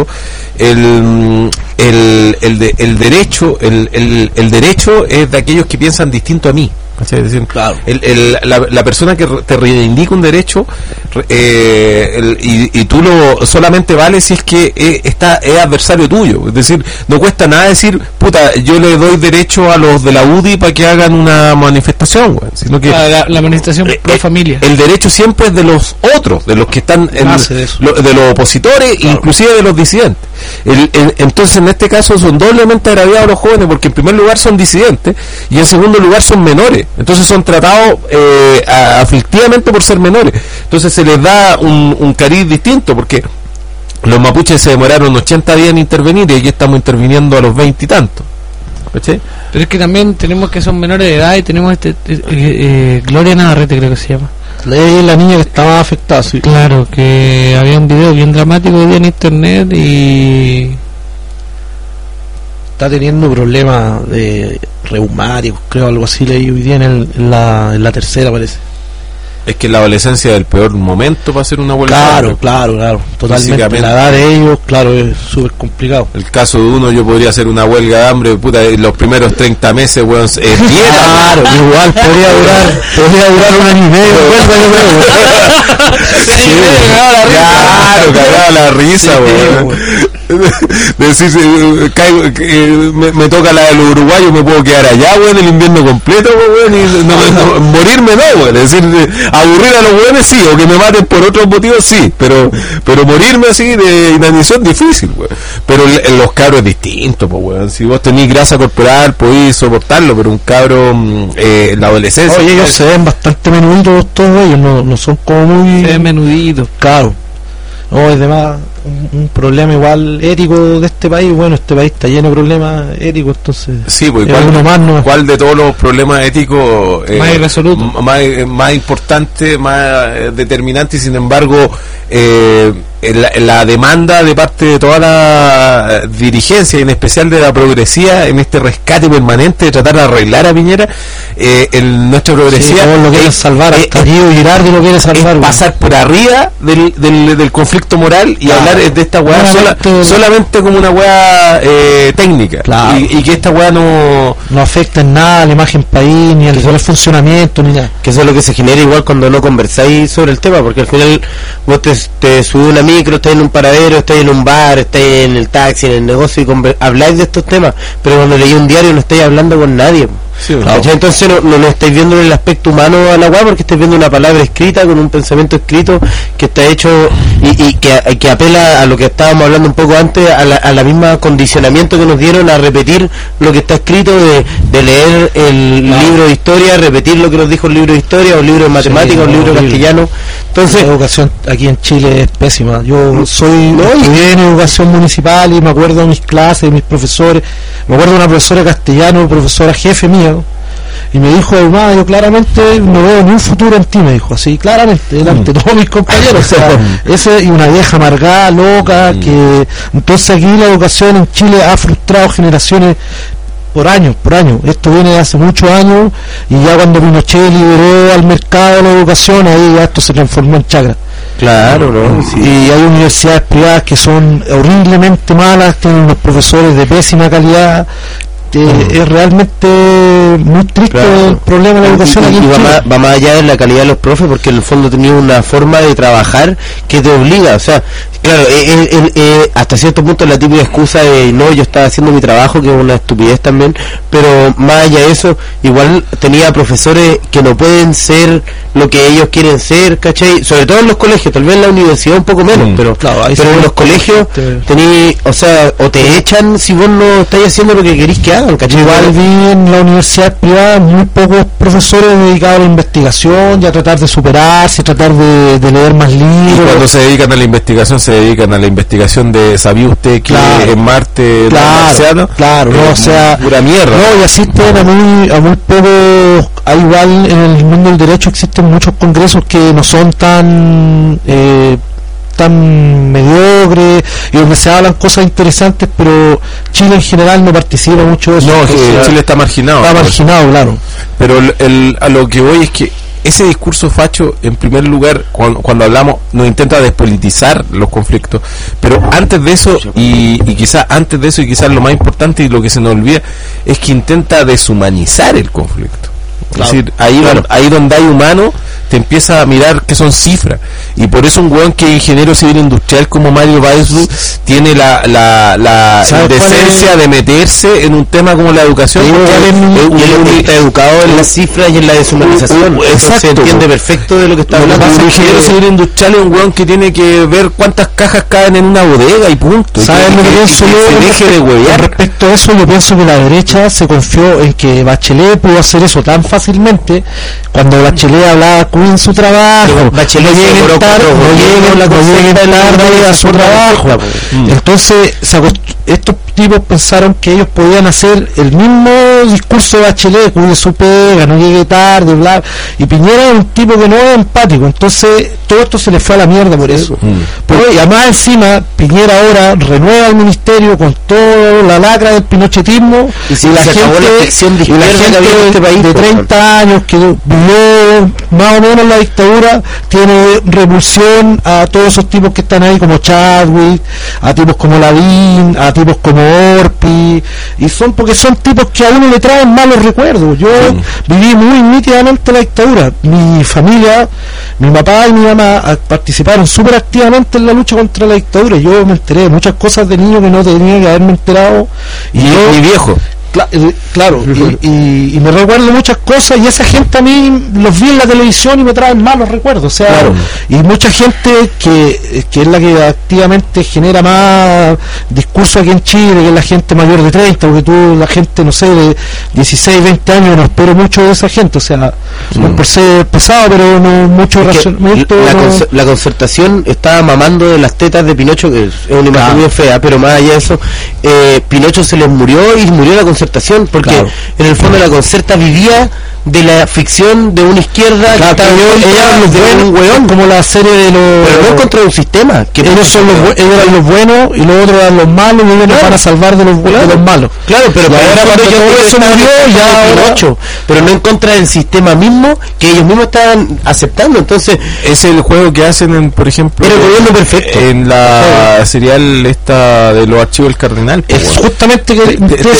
el el, el, de- el derecho el, el, el derecho es de aquellos que piensan distinto a mí. ¿Cachai? Es decir, el, el, la, la persona que re- te reivindica un derecho, re- eh, el- y, y tú lo solamente vale si es que eh, está es adversario tuyo. Es decir, no cuesta nada decir, puta, yo le doy derecho a los de la U D I para que hagan una manifestación, güey. Sino que La, la, la manifestación eh, pro eh, familia. el derecho siempre es de los otros, de los que están en, Nace de eso. lo- de los opositores, inclusive de los disidentes. El- el- entonces, en este caso son doblemente agraviados los jóvenes, porque en primer lugar son disidentes y en segundo lugar son menores. Entonces son tratados eh, a- aflictivamente por ser menores. Entonces se les da un, un cariz distinto, porque los mapuches se demoraron ochenta días en intervenir y aquí estamos interviniendo a los veinte y tantos. ¿Cachai? Pero es que también tenemos que son menores de edad y tenemos este eh, eh, Gloria Navarrete, creo que se llama. es la niña que estaba afectada, sí. Claro, que había un video bien dramático hoy día en internet y Está teniendo problemas de reumáticos, creo, algo así leí hoy día en, el- en la, en la tercera, parece. Es que la adolescencia es el peor momento para hacer una huelga. Claro, claro, claro, totalmente. Físicamente. La edad de ellos, claro, es súper complicado. El caso de uno, yo podría hacer una huelga de hambre, puta, en los primeros treinta meses, weón, es dieta. Claro, igual podría durar, podría durar un año y medio, vuelta, yo creo. Sí, claro, cagaba la risa, weón. Decir, eh, caigo, eh, me, me toca la de los uruguayos, me puedo quedar allá, weón, el invierno completo, weón, y no, no, morirme no, weón. Es decir, eh, aburrir a los weones sí, o que me maten por otros motivos sí, pero pero morirme así de inanición difícil, weón. Pero el- el- los cabros es distinto, pues, weón. Si vos tenés grasa corporal, podéis soportarlo, pero un cabro mm, eh, en la adolescencia. Oye, ellos se ven bastante menuditos todos ellos, no, no son como muy... se ve menudito. Claro. No, es demás un, un problema igual ético de este país. Bueno, este país está lleno de problemas éticos, entonces... Sí, pues es ¿cuál, uno más, ¿no? cuál de todos los problemas éticos eh, Más irresoluto. m- más, eh, más importante, más eh, determinante, y sin embargo eh, la, la demanda de parte de toda la eh, dirigencia, y en especial de la progresía, en este rescate permanente de tratar de arreglar a Piñera, eh, el, nuestra Sí, progresía todos lo quieren es- salvar, es- hasta Guido Girardi lo quiere es salvar. güey. pasar por arriba del, del, del conflicto moral y Claro. hablar de esta weá sola- Solamente- solamente como una weá eh, técnica, Claro. y, y que esta weá no No afecta en nada a la imagen país, ni al al funcionamiento, ni nada. Que eso es lo que se genera igual cuando no conversáis sobre el tema, porque al final vos te, te subís una micro, estás en un paradero, estás en un bar, estás en el taxi, en el negocio y conver- habláis de estos temas, pero cuando leí un diario no estáis hablando con nadie. Sí, ¿Cachai? Entonces no, no, no estáis viendo el aspecto humano a la weá, porque estáis viendo una palabra escrita con un pensamiento escrito que está hecho y, y que, que apela a lo que estábamos hablando un poco antes, a la, a la misma condicionamiento que nos dieron a repetir lo que está escrito, de, de leer el no. libro de historia, repetir lo que nos dijo el libro de historia, o el libro de matemáticas, sí, no, o el libro horrible. castellano. Entonces, la educación aquí en Chile es pésima. Yo soy no, estudié en educación municipal y me acuerdo de mis clases, de mis profesores. Me acuerdo de una profesora castellano, profesora jefe mía, y me dijo, hermano, yo claramente no veo ni un futuro en ti, me dijo, así, claramente, delante de todos mis compañeros, o sea, ese, y una vieja amargada, loca, que, entonces aquí la educación en Chile ha frustrado generaciones por años, por años, esto viene de hace muchos años, y ya cuando Pinochet liberó al mercado la educación, ahí ya esto se transformó en chacra. Claro, ¿no? Sí. Y hay universidades privadas que son horriblemente malas, tienen unos profesores de pésima calidad. Eh, mm. Es realmente muy triste, claro, el problema de la educación y, aquí y en va, Chile. más, va más allá de la calidad de los profes, porque en el fondo tenía una forma de trabajar que te obliga, o sea, claro, eh, eh, eh, hasta cierto punto la típica excusa de no, yo estaba haciendo mi trabajo, que es una estupidez también, pero más allá de eso, igual tenía profesores que no pueden ser lo que ellos quieren ser, ¿cachai? Sobre todo en los colegios, tal vez en la universidad un poco menos, mm. pero, claro, pero en los colegios te... tení, o sea, o te echan si vos no estás haciendo lo que querís que hagan, ¿cachai? Igual vi en la universidad privada muy pocos profesores dedicados a la investigación y a tratar de superarse, tratar de, de leer más libros. Y cuando se dedican a la investigación, se dedican a la investigación de, ¿sabía usted que claro, en Marte claro, marciano? Claro, no, o sea, pura mierda. No, y asisten a muy, a muy pocos, hay igual en el mundo del derecho existen muchos congresos que no son tan eh, tan mediocres y donde se hablan cosas interesantes, pero Chile en general no participa mucho de eso. No, que Chile está marginado. Está marginado, claro. Pero el, el, a lo que voy es que ese discurso facho, en primer lugar, cuando, cuando hablamos, nos intenta despolitizar los conflictos, pero antes de eso, y, y quizás antes de eso, y quizás lo más importante y lo que se nos olvida, es que intenta deshumanizar el conflicto. Claro, es decir, ahí, claro. ahí donde hay humano, te empieza a mirar que son cifras, y por eso un weón que es ingeniero civil industrial como Mario Weissbrug tiene la, la, la decencia de meterse en un tema como la educación, sí, porque él, él, él está educado en las cifras y en la deshumanización. Eso se entiende perfecto de lo que está hablando. Un ingeniero civil industrial es un weón que tiene que ver cuántas cajas caen en una bodega y punto. ¿Sabes lo que pienso yo? Deje de huevear. Respecto a eso, yo pienso que la derecha se confió en que Bachelet pudo hacer eso tan fácilmente. Cuando Bachelet hablaba cuiden su trabajo, Bachelet no lleguen tarde, no lleguen, no lleguen tarde a su trabajo. Mm. Entonces se estos tipos pensaron que ellos podían hacer el mismo discurso de Bachelet, cuide su pega, no llegue tarde, bla, y Piñera es un tipo que no es empático, entonces todo esto se le fue a la mierda por eso. Mm. Pero, y además encima Piñera ahora renueva el ministerio con toda la lacra del pinochetismo, y, si y la gente, la y la gente de, este país, de treinta años que vivió más o menos la dictadura tiene repulsión a todos esos tipos que están ahí, como Chadwick, a tipos como Lavín, a tipos como Orpi, y son porque son tipos que a uno le traen malos recuerdos. Yo sí. viví muy nítidamente la dictadura. Mi familia, mi papá y mi mamá participaron súper activamente en la lucha contra la dictadura. Yo me enteré de muchas cosas de niño que no tenía que haberme enterado. Y, y yo, mi viejo. Claro, y, y, y me recuerdo muchas cosas, y esa gente a mí los vi en la televisión y me traen malos recuerdos, o sea, claro. Y mucha gente que, que es la que activamente genera más discurso aquí en Chile, que es la gente mayor de treinta, porque tú, la gente, no sé, de dieciséis, veinte años, no espero mucho de esa gente, o sea, mm. no por ser pesado, pero no mucho razonamiento. La, no... Concer- la concertación estaba mamando de las tetas de Pinocho, que es una imagen claro. muy fea, pero más allá de eso, eh, Pinocho se les murió y murió la concertación, porque claro. en el fondo la Concerta vivía de la ficción de una izquierda claro, que estaba los buenos, un hueón, como la serie de los... Pero no contra un sistema, que ellos, son los, bu- ellos eran los buenos y los otros eran los malos, y ellos claro. nos van a salvar de los, claro. de los malos. Claro, pero ahora cuando todo eso murió, ya ahora... pero no en contra del sistema mismo, que ellos mismos estaban aceptando, entonces... Es el juego que hacen, en, por ejemplo... Era el gobierno perfecto. En la serial esta de los archivos del Cardenal. Es justamente que de, de, eso es lo que te iba a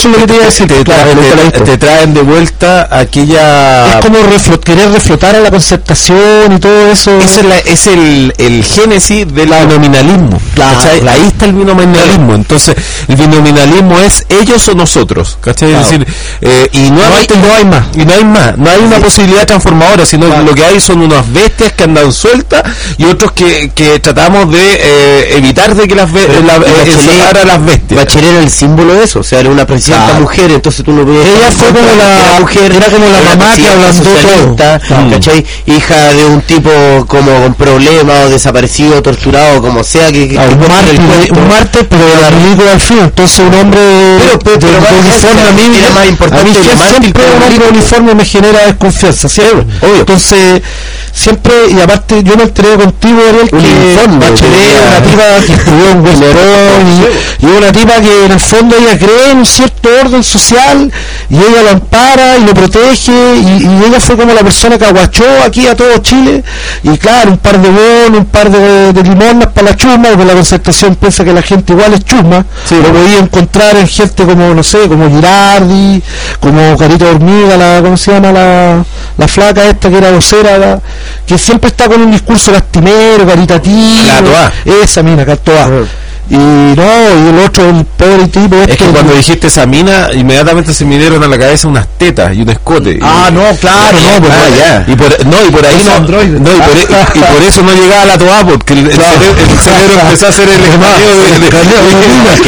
decir, te, claro, tra- nunca la he te, visto. te traen de vuelta aquella... Es como reflo- querer reflotar a la concertación y todo eso. Ese es, la- es el, el génesis del binominalismo. Claro, ¿cachai? claro. Ahí está el binominalismo. Entonces, el binominalismo es ellos o nosotros. ¿Cachai? Claro. Es decir, eh, y No hay, nuevamente no hay más. y no hay más, no hay una posibilidad transformadora, sino Claro. lo que hay son unas bestias que andan sueltas y otros que, que tratamos de eh, evitar de que las be- Pero la, eh, Bachelet- encerrar a las bestias. Bachelet era el símbolo de eso, o sea, era una presidenta Claro. mujer, entonces tú no ves. Ella fue como la- era mujer, era como la una mamá que presidenta ablandó socialista, todo. Mm. ¿cachai? Hija de un tipo como con problemas, o desaparecido, torturado, como sea, que, que Ah, que un corte el mártir, cuento. un mártir, pero de la película al fin. Entonces un hombre Pero- pero- de, pero de va- uniforme a mí, era más importante a mí el siempre mártir que el un hombre de político. uniforme me genera desconfianza, ¿cierto? obvio. Entonces siempre, y aparte yo me enteré contigo, Ariel, Un que uniforme, Bachelet tenía- una tipa que estudió en West Point y, y una tipa que en el fondo ella cree en un cierto orden social y ella lo ampara y lo protege y, y ella fue como la persona que aguachó aquí a todo Chile y claro, un par de bonos, un par de, de limonas para la chusma, porque la concertación piensa que la gente igual es chusma, lo podía encontrar en gente como, no sé, como Girardi, como Carito de Hormiga, la, ¿cómo se llama? La, la flaca esta que era vocera, la- que siempre está con un discurso lastimero, caritativo, La Toa. esa mina, Cartoa. Y no, y el otro, el pobre tipo Es este, que cuando dijiste esa mina, inmediatamente se me dieron a la cabeza unas tetas y un escote. Ah, Y- no, claro, no, pues, Ah, ya. Y por, no, y por ahí Los no, androides. no y, por, y, y por eso no llegaba a la toa, porque el, el Claro. cerebro, el cerebro empezó a hacer el escaneo de, de, escaneo de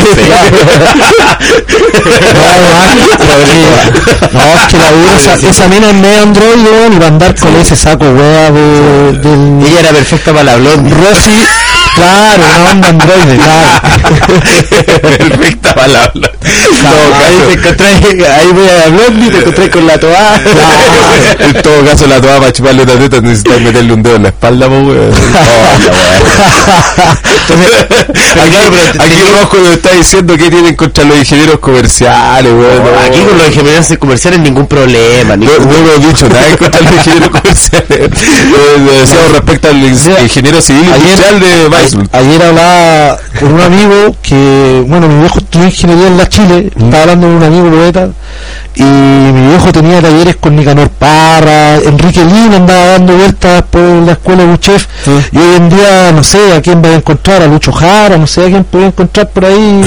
no, es que la dura, esa, esa mina es medio androide, weón, y va a andar con ese saco wea de, del Ella era perfecta para la blondie. Rosy, claro, una onda androide, claro. perfecta palabra. Ahí te encontré, ahí voy a la blondie, te encontré con la toa. En todo caso, la toa para chuparle la teta necesitas meterle un dedo en la espalda, po, weón. Aquí, aquí Rosco nos está diciendo que tienen contra los ingenieros comerciales, weón. Aquí con los ingenieros comerciales ningún problema. No, Ningún... no hemos dicho nada en contra de los ingenieros comerciales. Eh, Lo decíamos respecto al ing- ingeniero civil industrial de Weissmuth. Ayer hablaba con un amigo que, bueno, mi viejo estudió ingeniería en la Chile, estaba hablando con un amigo poeta, y mi viejo tenía talleres con Nicanor Parra, Enrique Lin andaba dando vueltas por la escuela de Buchef, y hoy en día, no sé, a quién va a encontrar, a Lucho Jara, no sé a quién puede encontrar por ahí.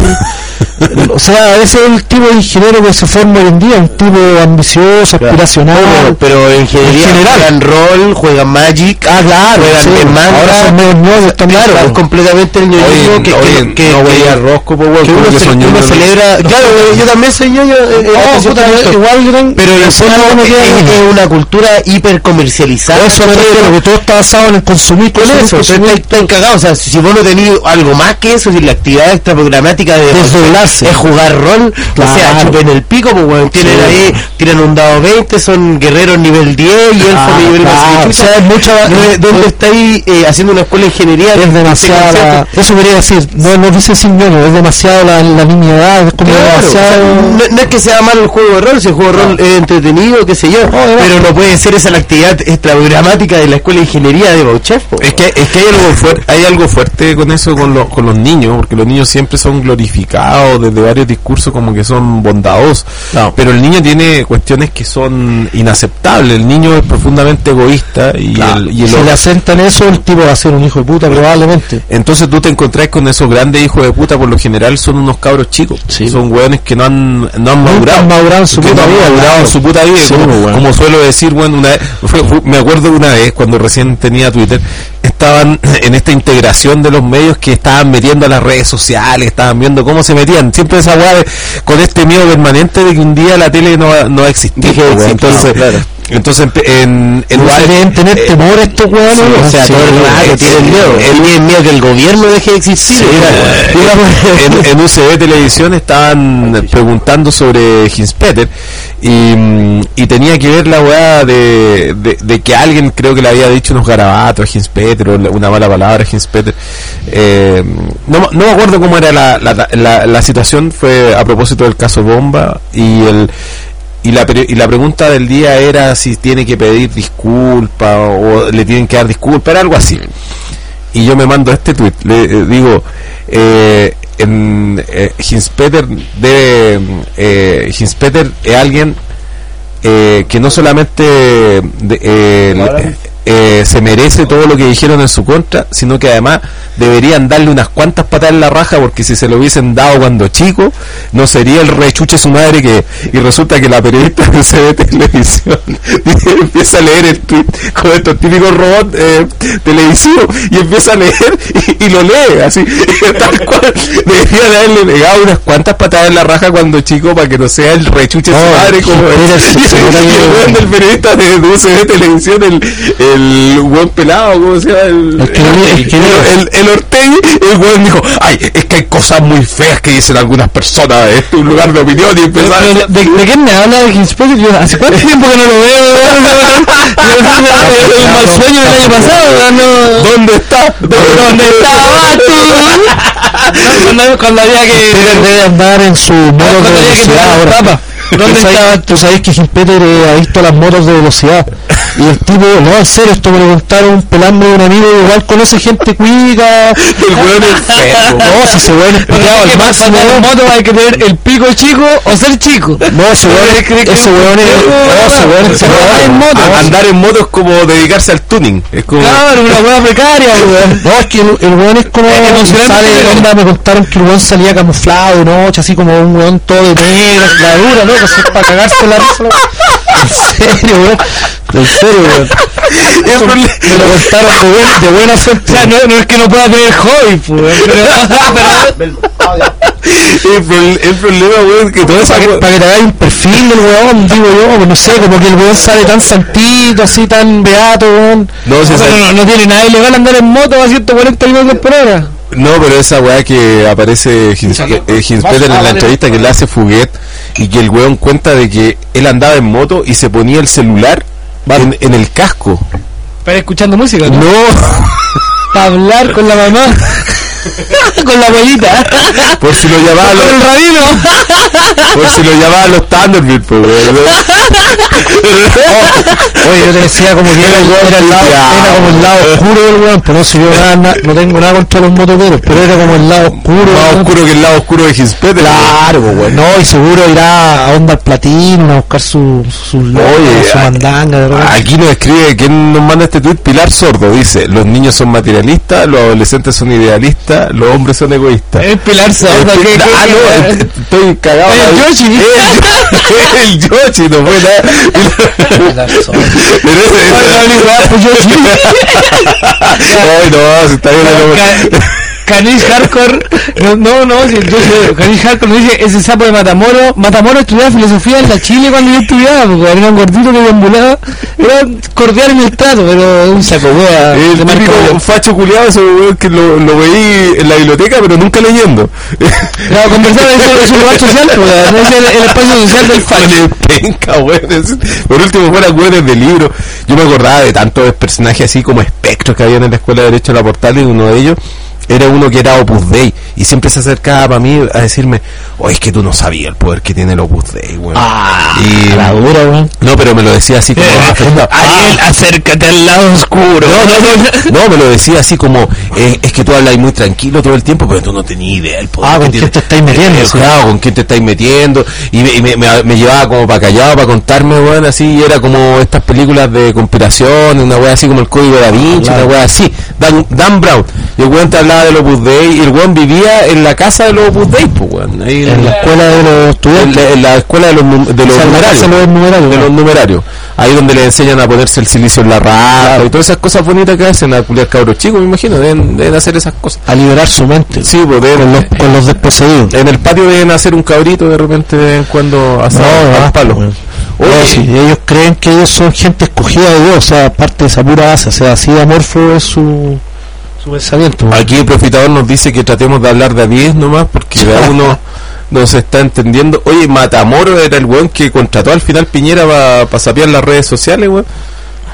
O sea, ese es el tipo de ingeniero que se forma hoy en día, un tipo ambicioso, aspiracional. Pero, pero en ingeniería En general. juegan rol, juegan Magic, Ah, claro, juegan sí, en manga. ahora son medio nuevos también. Claro, claro. completamente el ñoñismo Oye, que, oye, que, no que, voy a Rosco, po, weón, que uno, porque ce- son uno ñoños. celebra. Claro, yo también soy ñoño. eh, eh, Oh, hasta puta, cierto punto. igual gran, Pero en el fondo uno es, queda es- ñoño. es una cultura hiper comercializada. Eso me refiero, que todo está basado en el consumir, Con consumir, eso, consumir. está, está encagado. O sea, si vos no tenés algo más que eso, si la actividad extra programática de Desdoblarse. es jugar rol, Claro. o sea, chupen el pico, pues bueno, tienen Sí. ahí, tiran un dado veinte, son guerreros nivel diez y elfos Ah, nivel claro, más. o sea, es mucha- ¿Dónde, dónde estáis eh, haciendo una escuela de ingeniería? Es demasiada, eso quería decir, no, no quise decir ñoño, es demasiado la, la niñedad, es como Claro, o sea, demasiado... no, no es que sea malo el juego de rol, si el juego de rol es entretenido, qué sé yo, pero no puede ser esa la actividad extraprogramática de la escuela de ingeniería de Bauchef. po. Es que, es que hay algo fuerte, hay algo fuerte con eso, con, los con los niños, porque los niños siempre son glorificados desde varios discursos como que son bondadosos, No. pero el niño tiene cuestiones que son inaceptables. El niño es profundamente egoísta y, el, y el si le asentan eso, el tipo va a ser un hijo de puta probablemente. entonces tú te encontrás con esos grandes hijos de puta, por lo general son unos cabros chicos, son hueones que no han, no han Nunca madurado, han madurado en su que puta no han vida, madurado claro. en su puta vida, Sí, como, bueno. como suelo decir, bueno, una vez, fue- fue- me acuerdo una vez cuando recién tenía Twitter, estaban en esta integración de los medios que estaban metiendo a las redes sociales, estaban viendo cómo se metían, siempre esa weá de- con este miedo permanente de que un día la tele no va, no va a existir, Dije, pues, sí, entonces, claro. entonces empe- en, en Igual un- deben tener eh, temor estos weones, Sí, ¿no? o sea, Sí, todo el rato eh, tienen eh, miedo. eh, Él tiene miedo que el gobierno deje de existir. Sí, Mira, en, en U C B Televisión estaban preguntando sobre Hinspeter y, mm, y tenía que ver la weá de, de, de que alguien creo que le había dicho unos garabatos a Hinspeter o una mala palabra a Hinspeter. Eh, no, no me acuerdo cómo era la, la, la, la situación, fue a propósito del caso Bomba y el y la, pre- y la pregunta del día era si tiene que pedir disculpas o le tienen que dar disculpas, era algo así. Y yo me mando este tweet, le eh, digo, eh, en eh, Hinspeter debe eh, Hinspeter es alguien eh, que no solamente de, eh, eh, se merece todo lo que dijeron en su contra, sino que además deberían darle unas cuantas patadas en la raja, porque si se lo hubiesen dado cuando chico no sería el rechuche su madre. Que y resulta que la periodista de C B Televisión empieza a leer el tweet con estos típicos robots eh, televisivos, y empieza a leer y, y lo lee así tal cual. Debería de haberle pegado unas cuantas patadas en la raja cuando chico para que no sea el rechuche de su Oh, madre como mira, es. sí, Y sí, el sí, weón del periodista de U C B Televisión, el el buen pelado, ¿cómo se llama? El, El que no lee, el que no lee. el, el Ortegui, el weón dijo, ay, es que hay cosas muy feas que dicen algunas personas, esto es un lugar de opinión, y empezó a... Pero, ¿De, de qué me habla de Hinspeter? Yo hace cuánto tiempo que no lo veo, weón. Yo un mal sueño del año pasado, weón, no. ¿Dónde está? ¿Dónde estabas tú? Cuando, cuando había que... Peter debe andar en su modo Cuando de había que velocidad tirar ahora. papa. ¿Dónde Tú sabes- estaba? Tú sabes que Peter es adicto a las motos de velocidad. Y el tipo, no, en serio, esto me lo contaron un pelambre de un amigo, igual conoce gente cuica. El weón enfermo. No, si se weón es peleado al ¿Qué pasa? máximo. ¿En moto hay que tener el pico chico o ser chico? No, ese weón es, ese weón es, no, ese weón es, No, en moto. A- andar en moto es como dedicarse al tuning, es como... Claro, una hueá precaria, weón. no, es que el, el weón es como, emocionante, sale, pero- onda, me contaron que el weón salía camuflado de noche, así como un weón todo de negro, la dura, ¿no? Así para cagarse la risa. En serio, weón. En serio, weón. Eso me lo contaron de, buen, de buena fuente. O sea, no, no es que no pueda tener hobby, pues, weón, pero... El, pro- el problema, weón, que toda esa... Para que, para que te hagáis un perfil del weón, digo yo, pues no sé, como que el weón sale tan santito, así tan beato, weón. No, si No, esa- pero no, no tiene nada ilegal andar en moto a ciento cuarenta kilómetros por hora. No, pero esa weá que aparece Hins- eh, Hinspeter en la entrevista que le hace Fuguet, y que el weón cuenta de que él andaba en moto y se ponía el celular en, en el casco. Para escuchando música, ¿no? No, Para hablar con la mamá. Con la abuelita. por si lo llamaba a Con el los, rabino. por si lo llamaba a los Thunderbirds, pues, weón. Oye, yo te decía como que era, era, el lado, era como el lado oscuro del weón, pero no sé, yo nada, na- no tengo nada contra los motoqueros, pero era como el lado oscuro. Más weón. oscuro que el lado oscuro de Hinspeter. Claro, pues, weón. No, y seguro irá a onda al platino a buscar su, su, Oye, su a- mandanga de repente. Aquí nos escribe, ¿quién nos manda este tweet? Pilar Sordo dice, los niños son materialistas, los adolescentes son idealistas, los hombres son egoístas. Es Pilar Sordo. Eh, ¿qué- qué- ah, no, qué- eh, estoy cagado. El Yoshi. El, el Yoshi, no fue nada. Pero ese- Ay, no, se está viendo como- Ca- Canish Hardcore, no, no, no, si yo sé, Canish Hardcore nos dice, ese sapo de Matamoros, Matamoros estudiaba filosofía en la Chile cuando yo estudiaba, porque era un gordito que deambulaba, era cordial en el trato, pero un saco wea, El de marca típico Boya. facho culiado, ese weón que lo, lo veí en la biblioteca, pero nunca leyendo. Claro, conversaba de eso, es un lugar social, pues, no es el, el espacio social del facho. Vale, penca, weón. Es- Por último, fueran weones de libro. Yo me acordaba de tantos personajes así como espectros que habían en la Escuela de Derecho de la Portal, y uno de ellos era uno que era Opus Dei, y siempre se acercaba para mí a decirme, oye, es que tú no sabías el poder que tiene el Opus Dei, weón. Ah, y, la dura, weón. no, pero me lo decía así como afectado. Ariel, acércate al lado oscuro. No, no, no, no, me lo decía así como, eh, es que tú hablas muy tranquilo todo el tiempo, pero tú no tenías idea del poder Ah, que ¿con tiene. quién te estáis metiendo? Eh, Sí. claro, con quién te estáis metiendo, y me, y me, me- me llevaba como para callado, para contarme, weón, así, y era como estas películas de conspiración, una weá así como el Código Da Vinci, Claro. una weá así, Dan, Dan Brown, y el weón te hablaba del Opus Dei, y el weón vivía en la casa de los Opus Dei, pues weón, ahí En la escuela de los en estudiantes. la, en la escuela de los, num- de O los sea, en la numerarios, casa de los numerarios, de ¿no? los numerarios, ahí donde le enseñan a ponerse el silicio en la rata y todas esas cosas bonitas que hacen a culiar cabros chicos, me imagino, deben, deben hacer esas cosas. A liberar su mente. Sí, pues deben- Con los, con los desposeídos. en el patio deben hacer un cabrito de repente de vez en cuando asado al no, palo. pues, Oye, no, sí, ellos creen que ellos son gente escogida de Dios, o sea, parte de esa pura base, o sea, así de amorfo es su, su pensamiento. aquí el profitador nos dice que tratemos de hablar de a diez nomás, porque de a uno no se está entendiendo. Oye, Matamoros era el weón que contrató al final Piñera para pa sapear las redes sociales, weón.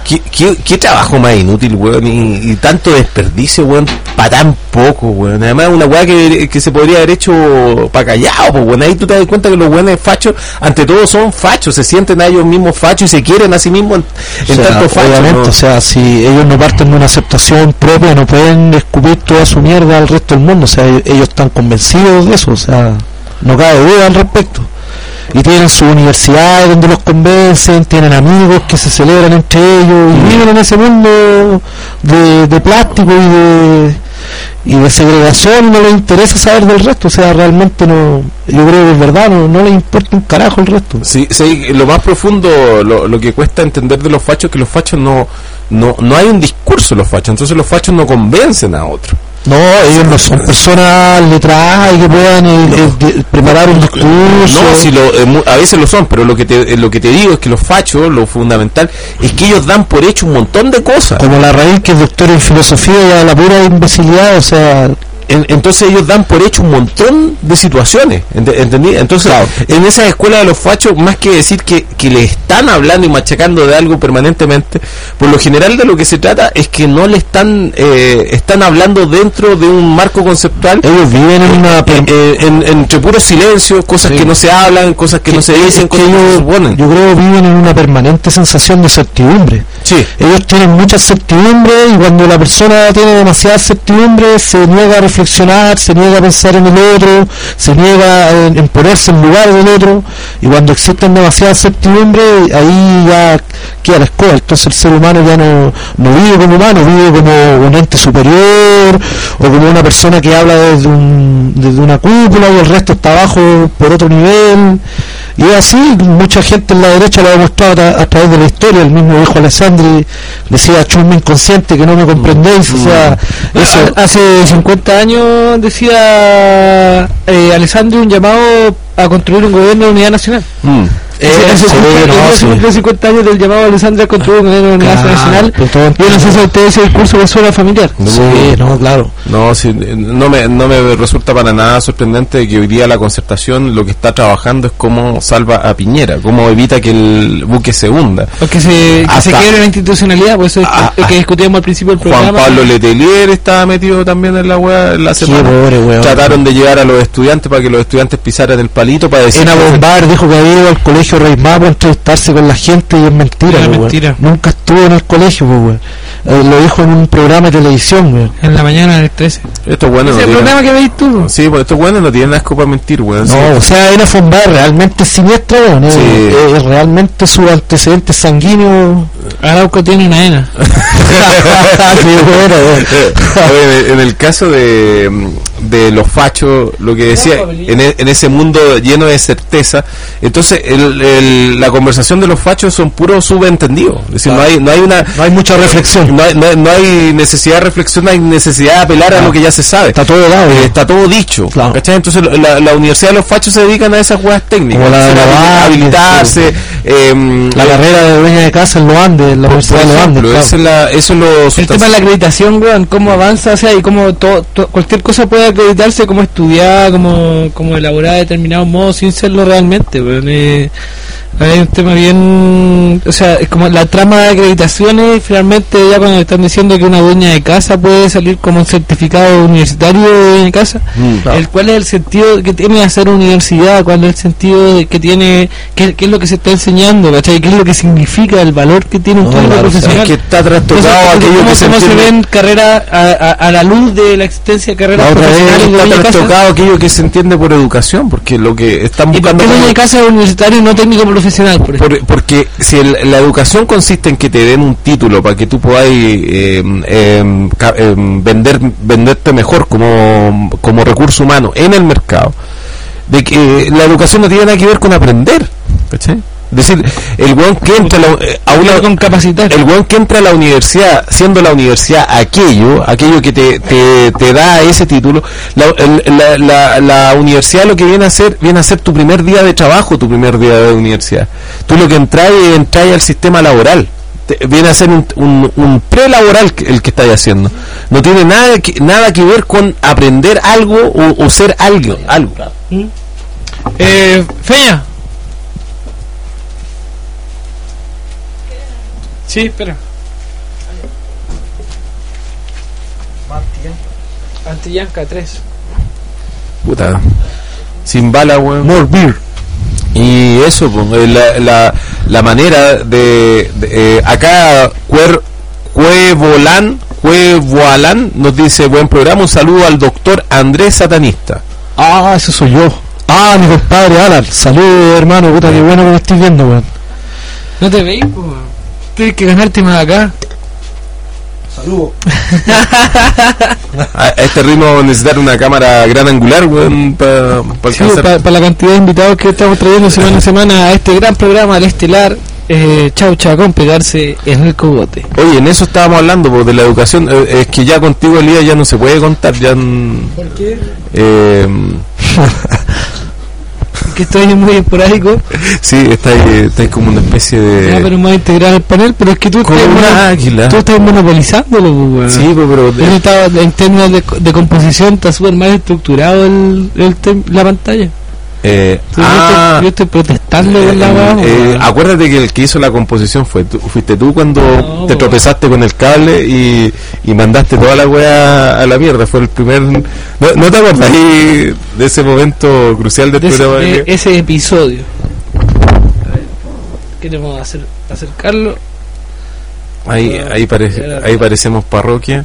¿Qué, qué, qué trabajo más inútil, weón, y, y tanto desperdicio, weón, para tan poco, weón. Además, una weá que, que se podría haber hecho para callado, pues, weón. Ahí tú te das cuenta que los weones fachos, ante todo, son fachos, se sienten a ellos mismos fachos y se quieren a sí mismos en, o en sea, tanto fachos, obviamente, ¿no? o sea, si ellos no parten de una aceptación propia, no pueden escupir toda su mierda al resto del mundo, o sea, ellos están convencidos de eso, o sea, no cabe duda al respecto. Y tienen sus universidades donde los convencen, tienen amigos que se celebran entre ellos y viven en ese mundo de, de plástico y de y de segregación. No les interesa saber del resto, o sea, realmente no, yo creo que es verdad, no, no les importa un carajo el resto. Sí, sí, lo más profundo, lo, lo que cuesta entender de los fachos es que los fachos no, no, no hay un discurso de los fachos, entonces los fachos no convencen a otros. No, ellos no son personas letradas y que puedan eh, eh, de- preparar un discurso. No, si lo, eh, mu- a veces lo son, pero lo que te, eh, lo que te digo es que los fachos, lo fundamental, es que ellos dan por hecho un montón de cosas. Como la raíz que es doctor en filosofía y a la pura imbecilidad, o sea, En- entonces ellos dan por hecho un montón de situaciones, ent- ¿entendí? Entonces, en esas escuelas de los fachos, más que decir que, que le están hablando y machacando de algo permanentemente, por lo general de lo que se trata es que no le están eh, están hablando dentro de un marco conceptual, ellos viven en una... eh, eh, en- entre puros silencios, cosas Sí. que no se hablan, cosas que no se dicen, es que cosas que no se ellos, suponen. yo creo que viven en una permanente sensación de certidumbre. Sí. Ellos tienen mucha certidumbre y cuando la persona tiene demasiada certidumbre se niega a reflexionar, se niega a pensar en el otro, se niega en, en ponerse en lugar del otro, y cuando existen demasiada certidumbre ahí ya queda la escoba. Entonces el ser humano ya no, no vive como humano, vive como un ente superior o como una persona que habla desde, un, desde una cúpula y el resto está abajo por otro nivel. Y es así, mucha gente en la derecha lo ha demostrado a, tra- a través de la historia. El mismo viejo Alessandri decía: chusma inconsciente, que no me comprendéis. O sea, eso, Hace cincuenta años decía eh, Alessandro un llamado a construir un gobierno de unidad nacional. Mm. Ese- ese sí, cumple- no, ese sí. cumple cincuenta años del llamado a Alessandro a construir un gobierno de unidad Claro, nacional. pero todo- Yo no sé si a ustedes ese discurso me suena familiar. sí, no, claro. No, sí, no me, no me resulta para nada sorprendente que hoy día la concertación lo que está trabajando es cómo salva a Piñera, cómo evita que el buque se hunda. Porque se, que Hasta- se quiebre la institucionalidad, por eso es Ah, lo que discutíamos al principio del Juan programa. Pablo Letelier estaba metido también en la wea en la Qué semana. pobre weón. Trataron de llevar a los estudiantes para que los estudiantes pisaran el palito para decir En que- Bombar dijo que había ido al colegio Rey Mapo a entrevistarse con la gente y es mentira, Era po, weón. mentira. Nunca estuvo en el colegio, po, weón. Eh, lo dijo en un programa de televisión, weón. En la mañana del trece. estos buenos Ese no es el programa tienen, que veis tú. sí, pues estos buenos no tienen asco para mentir, weón. No, sí. o sea, Ena Bombar realmente es siniestra, weón. Es, Sí. es- es realmente su antecedente sanguíneo. Arauco tiene una ena. Qué bueno, weón. Oye, en, en el caso de, de los fachos, lo que decía, en, e- en ese mundo lleno de certeza, entonces el, el- la conversación de los fachos son puros subentendidos. Es decir, no hay, no hay una... No hay mucha reflexión. No hay, no hay- no hay necesidad de reflexión, no hay necesidad de apelar a lo que ya se sabe. Está todo dado, Eh, weón. está todo dicho. Claro. ¿Cachai? Entonces la, la universidad de los fachos se dedican a esas huevas técnicas. Como la de Hacer la habilitarse. em, La eh, carrera de dueña de casa en los Andes, en la por Universidad de los Andes. ejemplo, claro. eso es la- eso es lo El sustancial. tema de la acreditación, weón, cómo avanza, o sea, y cómo to- to- cualquier cosa puede acreditarse, como estudiar, como, como elaborar de determinado modo sin serlo realmente, weón. Eh, hay un tema bien, o sea, es como la trama de acreditaciones, finalmente ya cuando están diciendo que una dueña de casa puede salir como un certificado universitario de dueña de casa, Mm. el cuál es el sentido que tiene hacer universidad, cuál es el sentido de- que tiene, qué, qué es lo que se está enseñando, ¿cachai? ¿Qué es lo que significa el valor que tiene un No, título claro, o sea, profesional? Es que está Entonces, trastocado aquello ¿cómo, que se cómo se entiende- ven carreras a, a, a la luz de la existencia de carreras La otra vez profesionales de está dueña de casa? trastocado aquello que se entiende por educación, porque lo que están ¿Y por buscando qué dueña de como- casa es universitario y no técnico profesional, por ejemplo? por- porque si el- la educación consiste en que te den un título para que tú podáis eh, eh, ca- eh, vender venderte mejor como, como recurso humano en el mercado, de que eh, la educación no tiene nada que ver con aprender, ¿cachai? Es decir, el weón que entra a, la- eh, a una con capacitar. el weón que entra a la universidad, siendo la universidad aquello, aquello que te, te, te da ese título, la, el- la, la, la universidad lo que viene a hacer, viene a ser tu primer día de trabajo, tu primer día de universidad. Tú lo que entras es entrar al sistema laboral. Te- viene a ser un, un, un prelaboral que- el que estáis haciendo. No tiene nada que, nada que ver con aprender algo o, o ser algo. algo. Eh, Feña. Sí, espera. Antillanca tres. Puta. Sin bala, weón. More beer. Y eso, pues, la, la, la manera de, de eh, acá Cuer, Cuevolán, Cuevoalán nos dice buen programa, un saludo al doctor Andrés Satanista. Ah, ese soy yo. Ah, mi compadre Alan. Saludos, hermano, puta, qué bueno que me estoy viendo, weón. No te veis, pues. Tienes que ganarte más acá. Saludos. A este ritmo vamos a necesitar una cámara gran angular, weón, para pa Sí, alcanzar. para pa la cantidad de invitados que estamos trayendo semana a semana a este gran programa, al estelar eh, Chaucha, con pegarse en el cogote. Oye, en eso estábamos hablando, po, de la educación. Eh, es que ya contigo, Elías, ya no se puede contar. Ya, ¿Por qué? eh, Que estoy muy esporádico. sí, estáis está como una especie de... Ya, pero me voy a integrar al panel, pero es que tú Como estás, una mono- águila. tú estás monopolizándolo, pues, weón. Sí, po, pero... Yo estaba, en términos de, de composición está súper mal estructurado el, el tem- la pantalla. Eh, Entonces, ah, yo, estoy, yo estoy protestando con la eh, weá, eh, weón. acuérdate que el que hizo la composición fue tú, fuiste tú cuando No, te po. tropezaste con el cable y, y mandaste toda la weá a la mierda. Fue el primer... ¿No, no te acuerdas ahí de ese momento crucial del de ese, programa? de que- ese episodio. A ver, queremos hacer, acercarlo. Ahí, ahí, parece, ahí parecemos parroquia.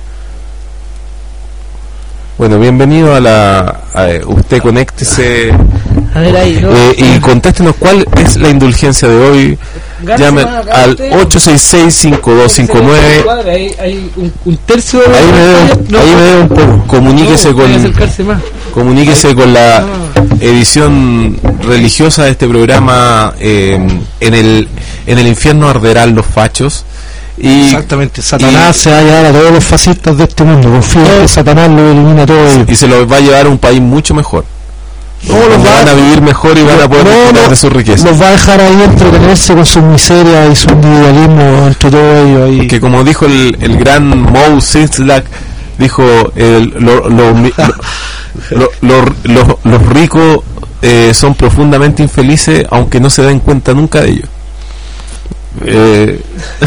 Bueno, bienvenido a la... a- usted conéctese A ver ahí, ¿no? eh, y contéstenos cuál es la indulgencia de hoy. Gánese Llame más acá al usted. ocho seis seis, cinco dos cinco nueve. Hay, hay un, un tercio de Ahí me veo, no, ahí me veo un poco. Comuníquese no, puede con... acercarse más. Comuníquese con la Ah. edición religiosa de este programa. eh, en el en el infierno arderán los fachos. Y, Exactamente. Satanás y- se va a llevar a todos los fascistas de este mundo. Confío en que Satanás lo elimina a todos ellos. y se los va a llevar a un país mucho mejor. No, los Donde va- van a vivir mejor y van a poder No, disfrutar no, de su riqueza. los va a dejar ahí entretenerse con sus miserias y su individualismo entre todos ellos ahí. Que como dijo el, el gran Mo Sislak, dijo el, lo- lo- mi- lo- lo- lo- los ricos eh, son profundamente infelices aunque no se den cuenta nunca de ello. Eh,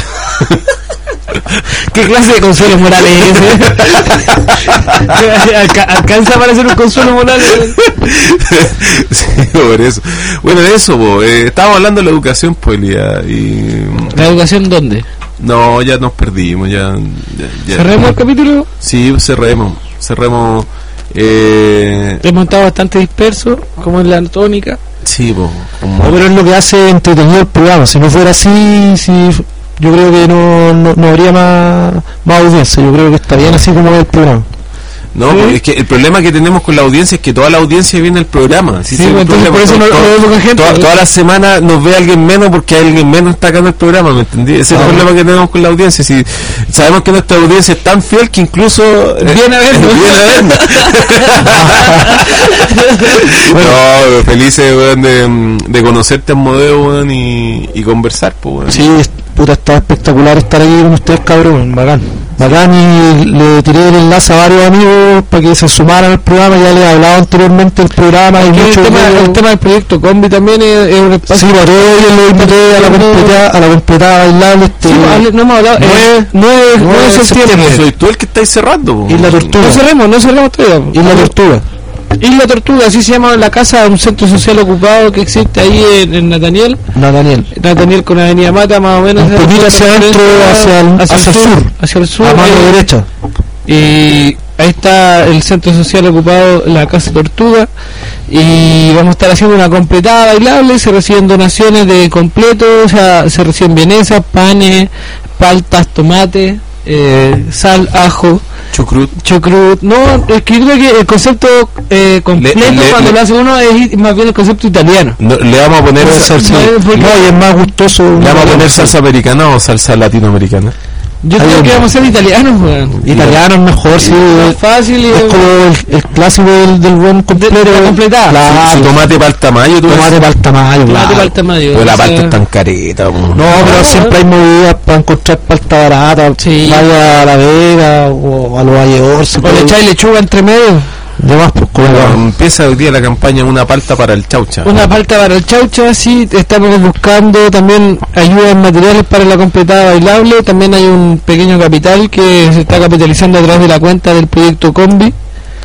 ¿Qué clase de consuelo moral es ese? Alca- ¿Alcanza a parecer un consuelo moral? sí, por eso. Bueno, eso, po, eh, estábamos hablando de la educación, pues, Elías, y ¿La educación dónde? no, ya nos perdimos, ya, ya, ya. ¿Cerremos el capítulo? Sí, cerremos, cerremos. Eh, Hemos estado bastante dispersos, como en la tónica. sí, po, como- No, pero es lo que hace entretenido el programa. Si no fuera así, si yo creo que no, no, no habría más, más audiencia. Yo creo que está bien así como es el programa. No, ¿Sí? porque es que el problema que tenemos con la audiencia es que toda la audiencia viene al programa. Sí, ese es el pues, entonces problema. por eso no- Todo- no ve poca gente. toda, toda la semana nos ve alguien menos porque alguien menos está acá en el programa, ¿me entendí? Ese es el Ah. problema que tenemos con la audiencia. Si sabemos que nuestra audiencia es tan fiel que incluso eh, Viene a vernos. viene a vernos. No, felices, weón, de, de conocerte en modelo, weón, y, y conversar, pues, weón. Sí, es- puta, está espectacular estar aquí con ustedes, cabrón. Bacán. Bacán, y le tiré el enlace a varios amigos para que se sumaran al programa. Ya les he hablado anteriormente del programa. Y Aquí el, muchos tema, de ellos- el tema del proyecto Combi también es, es un Sí, espacio. para todos ellos los invité a la completada, a la completada bailable. Este, Sí, pues, hable- no hemos hablado. nueve- eh, nueve nueve de septiembre. Soy tú el que estáis cerrando, po. Isla Tortuga. No cerremos, no cerremos todavía. po. Isla Tortuga. Isla Tortuga, así se llama la casa, un centro social ocupado que existe ahí en, en Nathaniel. Nathaniel. Nathaniel con Avenida Mata, más o menos. Un poquito hacia adentro, hacia el- hacia el sur. Hacia el sur. A mano ahí. derecha. Y ahí está el centro social ocupado, la Casa Tortuga, y vamos a estar haciendo una completada bailable. Se reciben donaciones de completo, o sea, se reciben vienesas, panes, paltas, tomate, eh, sal, ajo, Chucrut. chucrut. No, es que yo creo que el concepto eh, completo Le- le- cuando le- lo hace uno es más bien el concepto italiano. No, le vamos a poner Puede ser, sí. No, porque- No, y es más gustoso. ¿Le vamos a poner salsa americana o salsa latinoamericana? Yo Hay creo un- que vamos a ser italianos, weón. Italiano es mejor, sí. Más fácil y Es como el, el clásico del, del buen completo. de la completada. Claro. Su tomate para el tamaño, tú Tomate ves. para el tamaño, tomate claro. para el tamaño. Pues la o sea, palta es tan careta, po. No, pero No, siempre hay movidas para encontrar palta barata. Sí. Vaya a La Vega o a los Valle Orce. o le echáis lechuga entre medio. De más, pues, como Bueno, la- empieza hoy día la campaña Una palta para el chaucha. Una palta para el chaucha, sí, estamos buscando también ayudas materiales para la completada bailable. También hay un pequeño capital que se está capitalizando a través de la cuenta del proyecto Combi.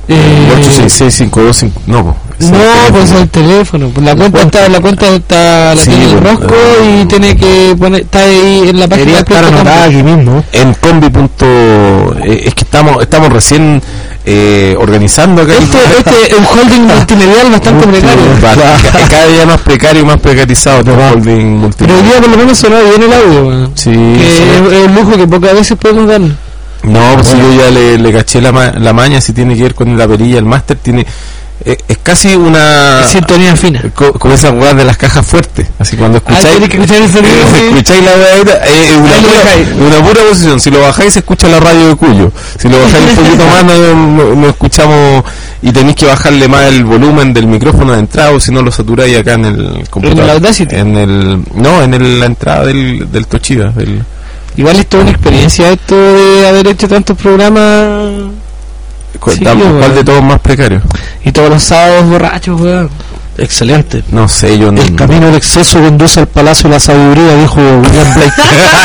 Eh, ocho seis seis cinco dos cinco. No, po, ese no, es el pues teléfono. el teléfono. Pues la cuenta está, la cuenta está, la Sí, tiene el pues, Rosco eh, y tiene que poner, está ahí en la página Debería del estar Proyecto anotada Combi. aquí mismo. En combi. Punto, eh, es que estamos estamos recién eh, organizando acá. Este, este es un holding multimedial bastante precario. Va, cada día más precario y más precarizado el holding Pero hoy multimedia. día por lo menos sonó bien el audio, man. Sí, Que sí. es, es un lujo que pocas veces podemos dar. No, pues si yo ya le, le caché la, ma- la maña, si tiene que ver con la perilla, el máster tiene... eh, es casi una... Sintonía fina. co- Como esas weas de las cajas fuertes. Así cuando Ah, escucháis... tenés que escuchar el sonido, eh, sí. escucháis la weá, eh, es una, Ahí lo pura, dejáis. una pura posición. Si lo bajáis se escucha la radio de Cuyo. Si lo bajáis un poquito más no, no, no escuchamos... Y tenéis que bajarle más el volumen del micrófono de entrada, o si no lo saturáis acá en el computador. ¿En el Audacity? En el... No, en el, la entrada del, del Toshiba. Del, Igual es toda una experiencia esto de haber hecho tantos programas ¿Cuál, Sí, ¿cuál weón. de todos más precario? y todos los sábados borrachos, weón. Excelente. No sé, yo no... El camino del exceso conduce al palacio de la sabiduría, dijo William Blake.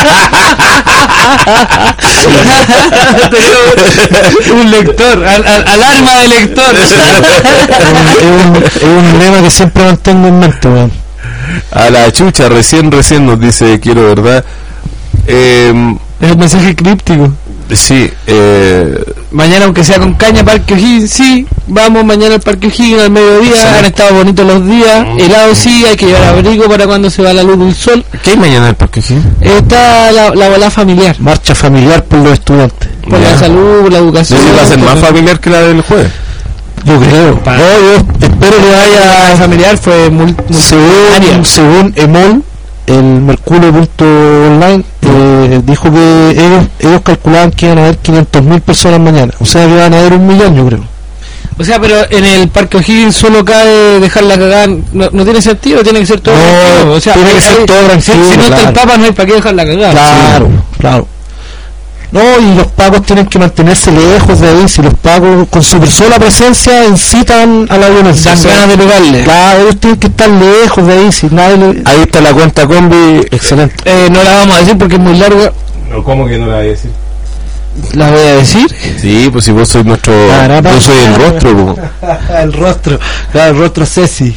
Un lector, al, al- alarma de lector. es, un, es un lema que siempre mantengo en mente, weón. A la chucha, recién, recién nos dice, quiero verdad. Eh, Es un mensaje críptico. sí, eh, Mañana, aunque sea con caña, Parque O'Higgins, sí. Vamos mañana al Parque O'Higgins al mediodía. Sí. Han estado bonitos los días. Helado sí, hay que llevar abrigo para cuando se va la luz del sol. ¿qué hay mañana en el Parque O'Higgins? Está la, la bola familiar. Marcha familiar por los estudiantes. Por Ya. la salud, la No educación. sé si va a ser más por- familiar que la del jueves. Yo creo. Pa- No, yo espero que La haya, familiar fue muy, según, según Emol, el Mercurio punto online, eh, dijo que ellos, ellos calculaban que iban a haber quinientas mil personas mañana. O sea que van a haber un millón, yo creo. O sea, pero en el Parque O'Higgins solo cae dejar la cagada. No, no tiene sentido, tiene que ser todo No, tranquilo. O sea, tiene que hay- ser hay- todo si, tranquilo, si no está el claro. Papa, no hay para qué dejar la cagada. Claro, claro. No, y los pacos tienen que mantenerse lejos de ahí. Si los pacos con su sola presencia incitan a la violencia. Dan O sea, ganas de pegarle. Claro, ellos tienen que estar lejos de ahí. Si nadie le... Ahí está la cuenta combi. Excelente. Eh, no la vamos a decir porque es muy larga. No, ¿cómo que no la voy a decir? La voy a decir. Sí, pues si vos sois nuestro... Caramba. Vos sois el rostro, po. el rostro, claro, el rostro Ceci.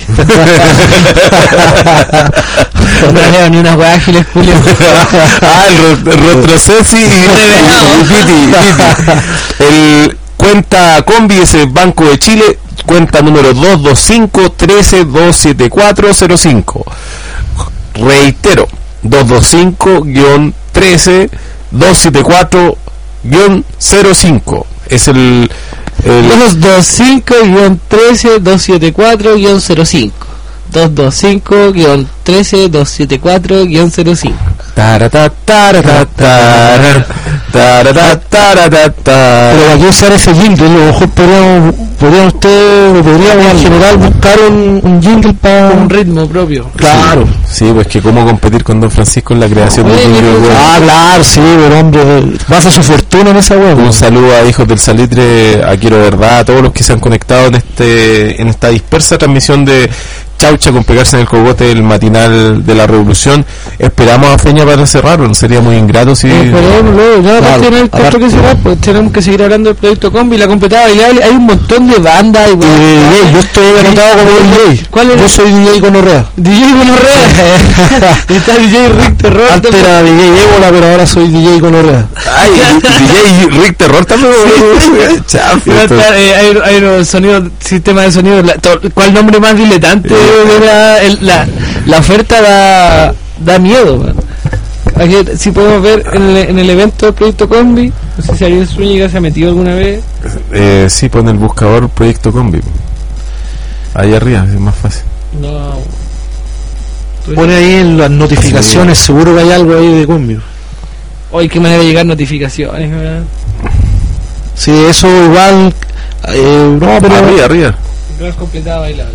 No leo ni unas weas ágiles, Julio. Ah, el, ro- el rostro Ceci y, y Piti, Piti. El cuenta combi es el Banco de Chile, cuenta número dos dos cinco, uno tres, dos siete cuatro cero cinco. Reitero, dos dos cinco, uno tres, dos siete cuatro cero cinco. Es el... el dos dos cinco, trece, dos siete cuatro, cero cinco. dos dos cinco, trece, dos siete cuatro, cero cinco. Tarata, tarata, tarara, tarata, tarata, tarara. Pero para qué usar ese jingle, a lo mejor podríamos, podrían ustedes, o podríamos en general buscar un, un jingle para Un ritmo propio. Claro. Sí, pues que cómo competir con Don Francisco en la creación de Oye, un pero- video. Ah, claro, sí, pero hombre, basa su fortuna en esa web. Un saludo a Hijos del Salitre, a Quiero Verdad, a todos los que se han conectado en este en esta dispersa transmisión de Chaucha con pegarse en el cogote el matinal de la revolución. Esperamos a Feña para cerrarlo, sería muy ingrato si... Esperémoslo, ya Claro, aparte no hay tanto aparte- que cerrar, pues tenemos que seguir hablando del proyecto Combi, la completada bailable. Hay un montón de bandas y Y weas. D J, yo estoy anotado como D J. ¿Cuál es? Yo soy D J con Orrea. D J Gonorrea. Está D J Rick Terror. Antes era D J Ébola, pero ahora soy D J con Orrea. Ay, D J Rick Terror también. Chafe, Va a esto- estar, eh, hay, hay unos sonidos, sistema de sonido. La, to- ¿Cuál nombre más diletante de la, el- la, la oferta da, da miedo, man. Aquí, si podemos ver en el, en el evento del proyecto Combi, no sé si Ariel Zúñiga se ha metido alguna vez. Eh, sí, pone el buscador Proyecto Combi. Ahí arriba, es más fácil. No. Pone ahí en las notificaciones, seguro que hay algo ahí de Combi. Hoy qué manera de llegar notificaciones, ¿verdad? Sí, eso igual. Eh, no, pero. Arriba, arriba. Siempre completada bailable.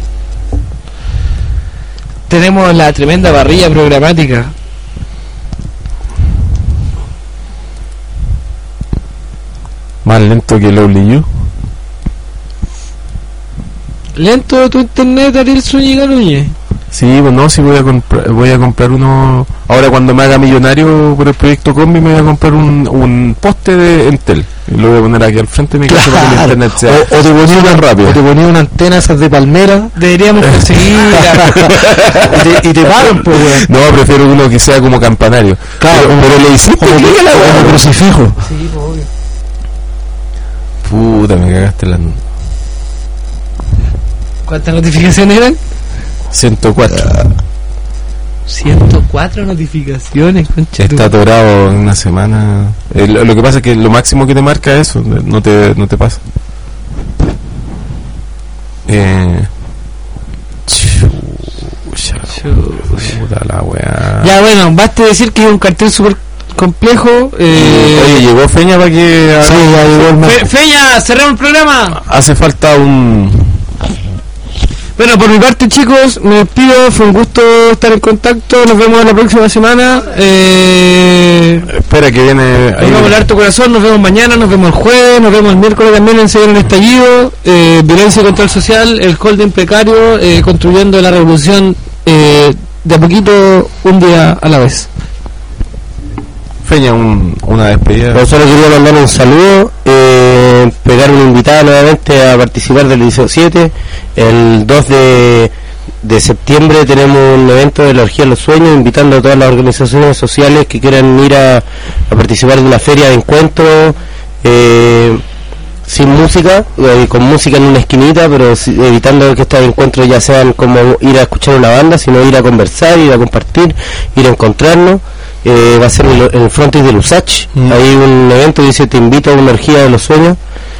Tenemos la tremenda parrilla programática. Más lento que Lovely You. Lento tu internet, Ariel Zúñiga Núñez. Sí, pues no, sí voy a comprar, voy a comprar uno. Ahora cuando me haga millonario por el proyecto Combi me voy a comprar un, un poste de Entel. Y lo voy a poner aquí al frente de mi casa para que el internet sea, o, o te ponía súper una, rápido. o te ponía una antena esas de palmera Deberíamos conseguir. y, te, y te pagan, pues, weón. No, prefiero uno que sea como campanario. Claro, pero, pero le hiciste como, clic a la como weá. crucifijo. Sí, pues, obvio. Puta, me cagaste la ¿Cuántas notificaciones eran? ciento cuatro. ciento cuatro notificaciones, concha. Está atorado en una semana. Eh, lo, lo que pasa es que lo máximo que te marca es eso, no te, no te pasa. Eh, chucha, puta la weá. Ya, bueno, basta decir que es un cartel súper complejo. Eh, Oye, llegó Feña para que. Sí, ya llegó el Fe- Feña, cerramos el programa. Hace falta un. Bueno, por mi parte, chicos, me despido. Fue un gusto estar en contacto. Nos vemos la próxima semana. Eh, Espera que viene. nos vemos el harto corazón. Nos vemos mañana. Nos vemos el jueves. Nos vemos el miércoles también en Severo en Estallido. Eh, violencia y control social. El holding precario. Eh, construyendo la revolución eh, de a poquito, un día a la vez. Feña, un, una despedida. Yo solo quería mandar un saludo, eh, pegar una invitada nuevamente a participar del Liceo siete. El dos de, de septiembre tenemos un evento de la Orgía de los Sueños, invitando a todas las organizaciones sociales que quieran ir a, a participar de una feria de encuentro, eh, sin música, eh, con música en una esquinita, pero si- evitando que estos encuentros ya sean como ir a escuchar una banda, sino ir a conversar, ir a compartir, ir a encontrarnos. Eh, va a ser en el, en el frontis de Lusach. Mm. Hay un evento que dice te invito a una orgía de los sueños,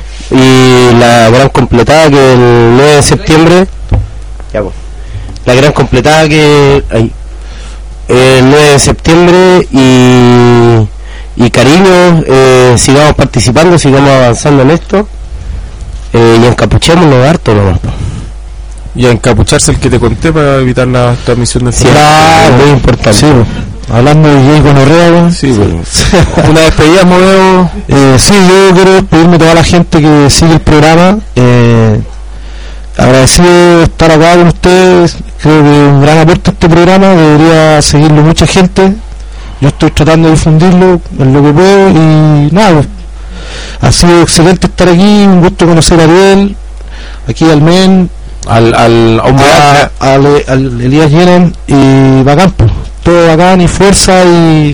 y la gran completada que el nueve de septiembre, ya, pues, la gran completada que ahí, el nueve de septiembre, y y cariño, eh, sigamos participando, sigamos avanzando en esto, eh, y encapuchémonos harto nomás, po. Y a encapucharse el que te conté para evitar la transmisión del Sí, programa. muy importante. Sí, po. Hablando de gay gonorrea, weón. Sí, pues. Una despedida, modelo. Eh, sí, yo quiero despedirme a toda la gente que sigue el programa. Eh, agradecido de estar acá con ustedes. Creo que un gran aporte a este programa. Debería seguirlo mucha gente. Yo estoy tratando de difundirlo en lo que puedo. Y nada, pues, ha sido excelente estar aquí. Un gusto conocer a Ariel, aquí al Men, Al, al hombre a, al, al Elías Llenan y bacán, pues. Todo bacán y fuerza, y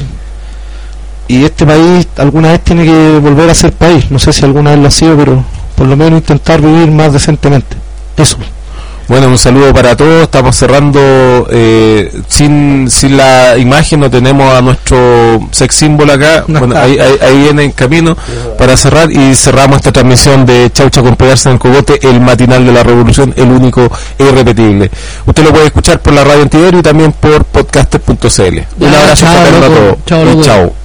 y este país alguna vez tiene que volver a ser país. No sé si alguna vez lo ha sido, pero por lo menos intentar vivir más decentemente. Eso. Bueno, un saludo para todos. Estamos cerrando eh, sin sin la imagen. No tenemos a nuestro sex symbol acá. Bueno, ahí, ahí, ahí viene en camino para cerrar, y cerramos esta transmisión de Chaucha con pegarse en el cogote, el matinal de la revolución, el único e irrepetible. Usted lo puede escuchar por la radio Antidiario y también por podcaster punto c l. Un Ya, abrazo chao, fraterno a loco. todos. Chao, Y loco. chao.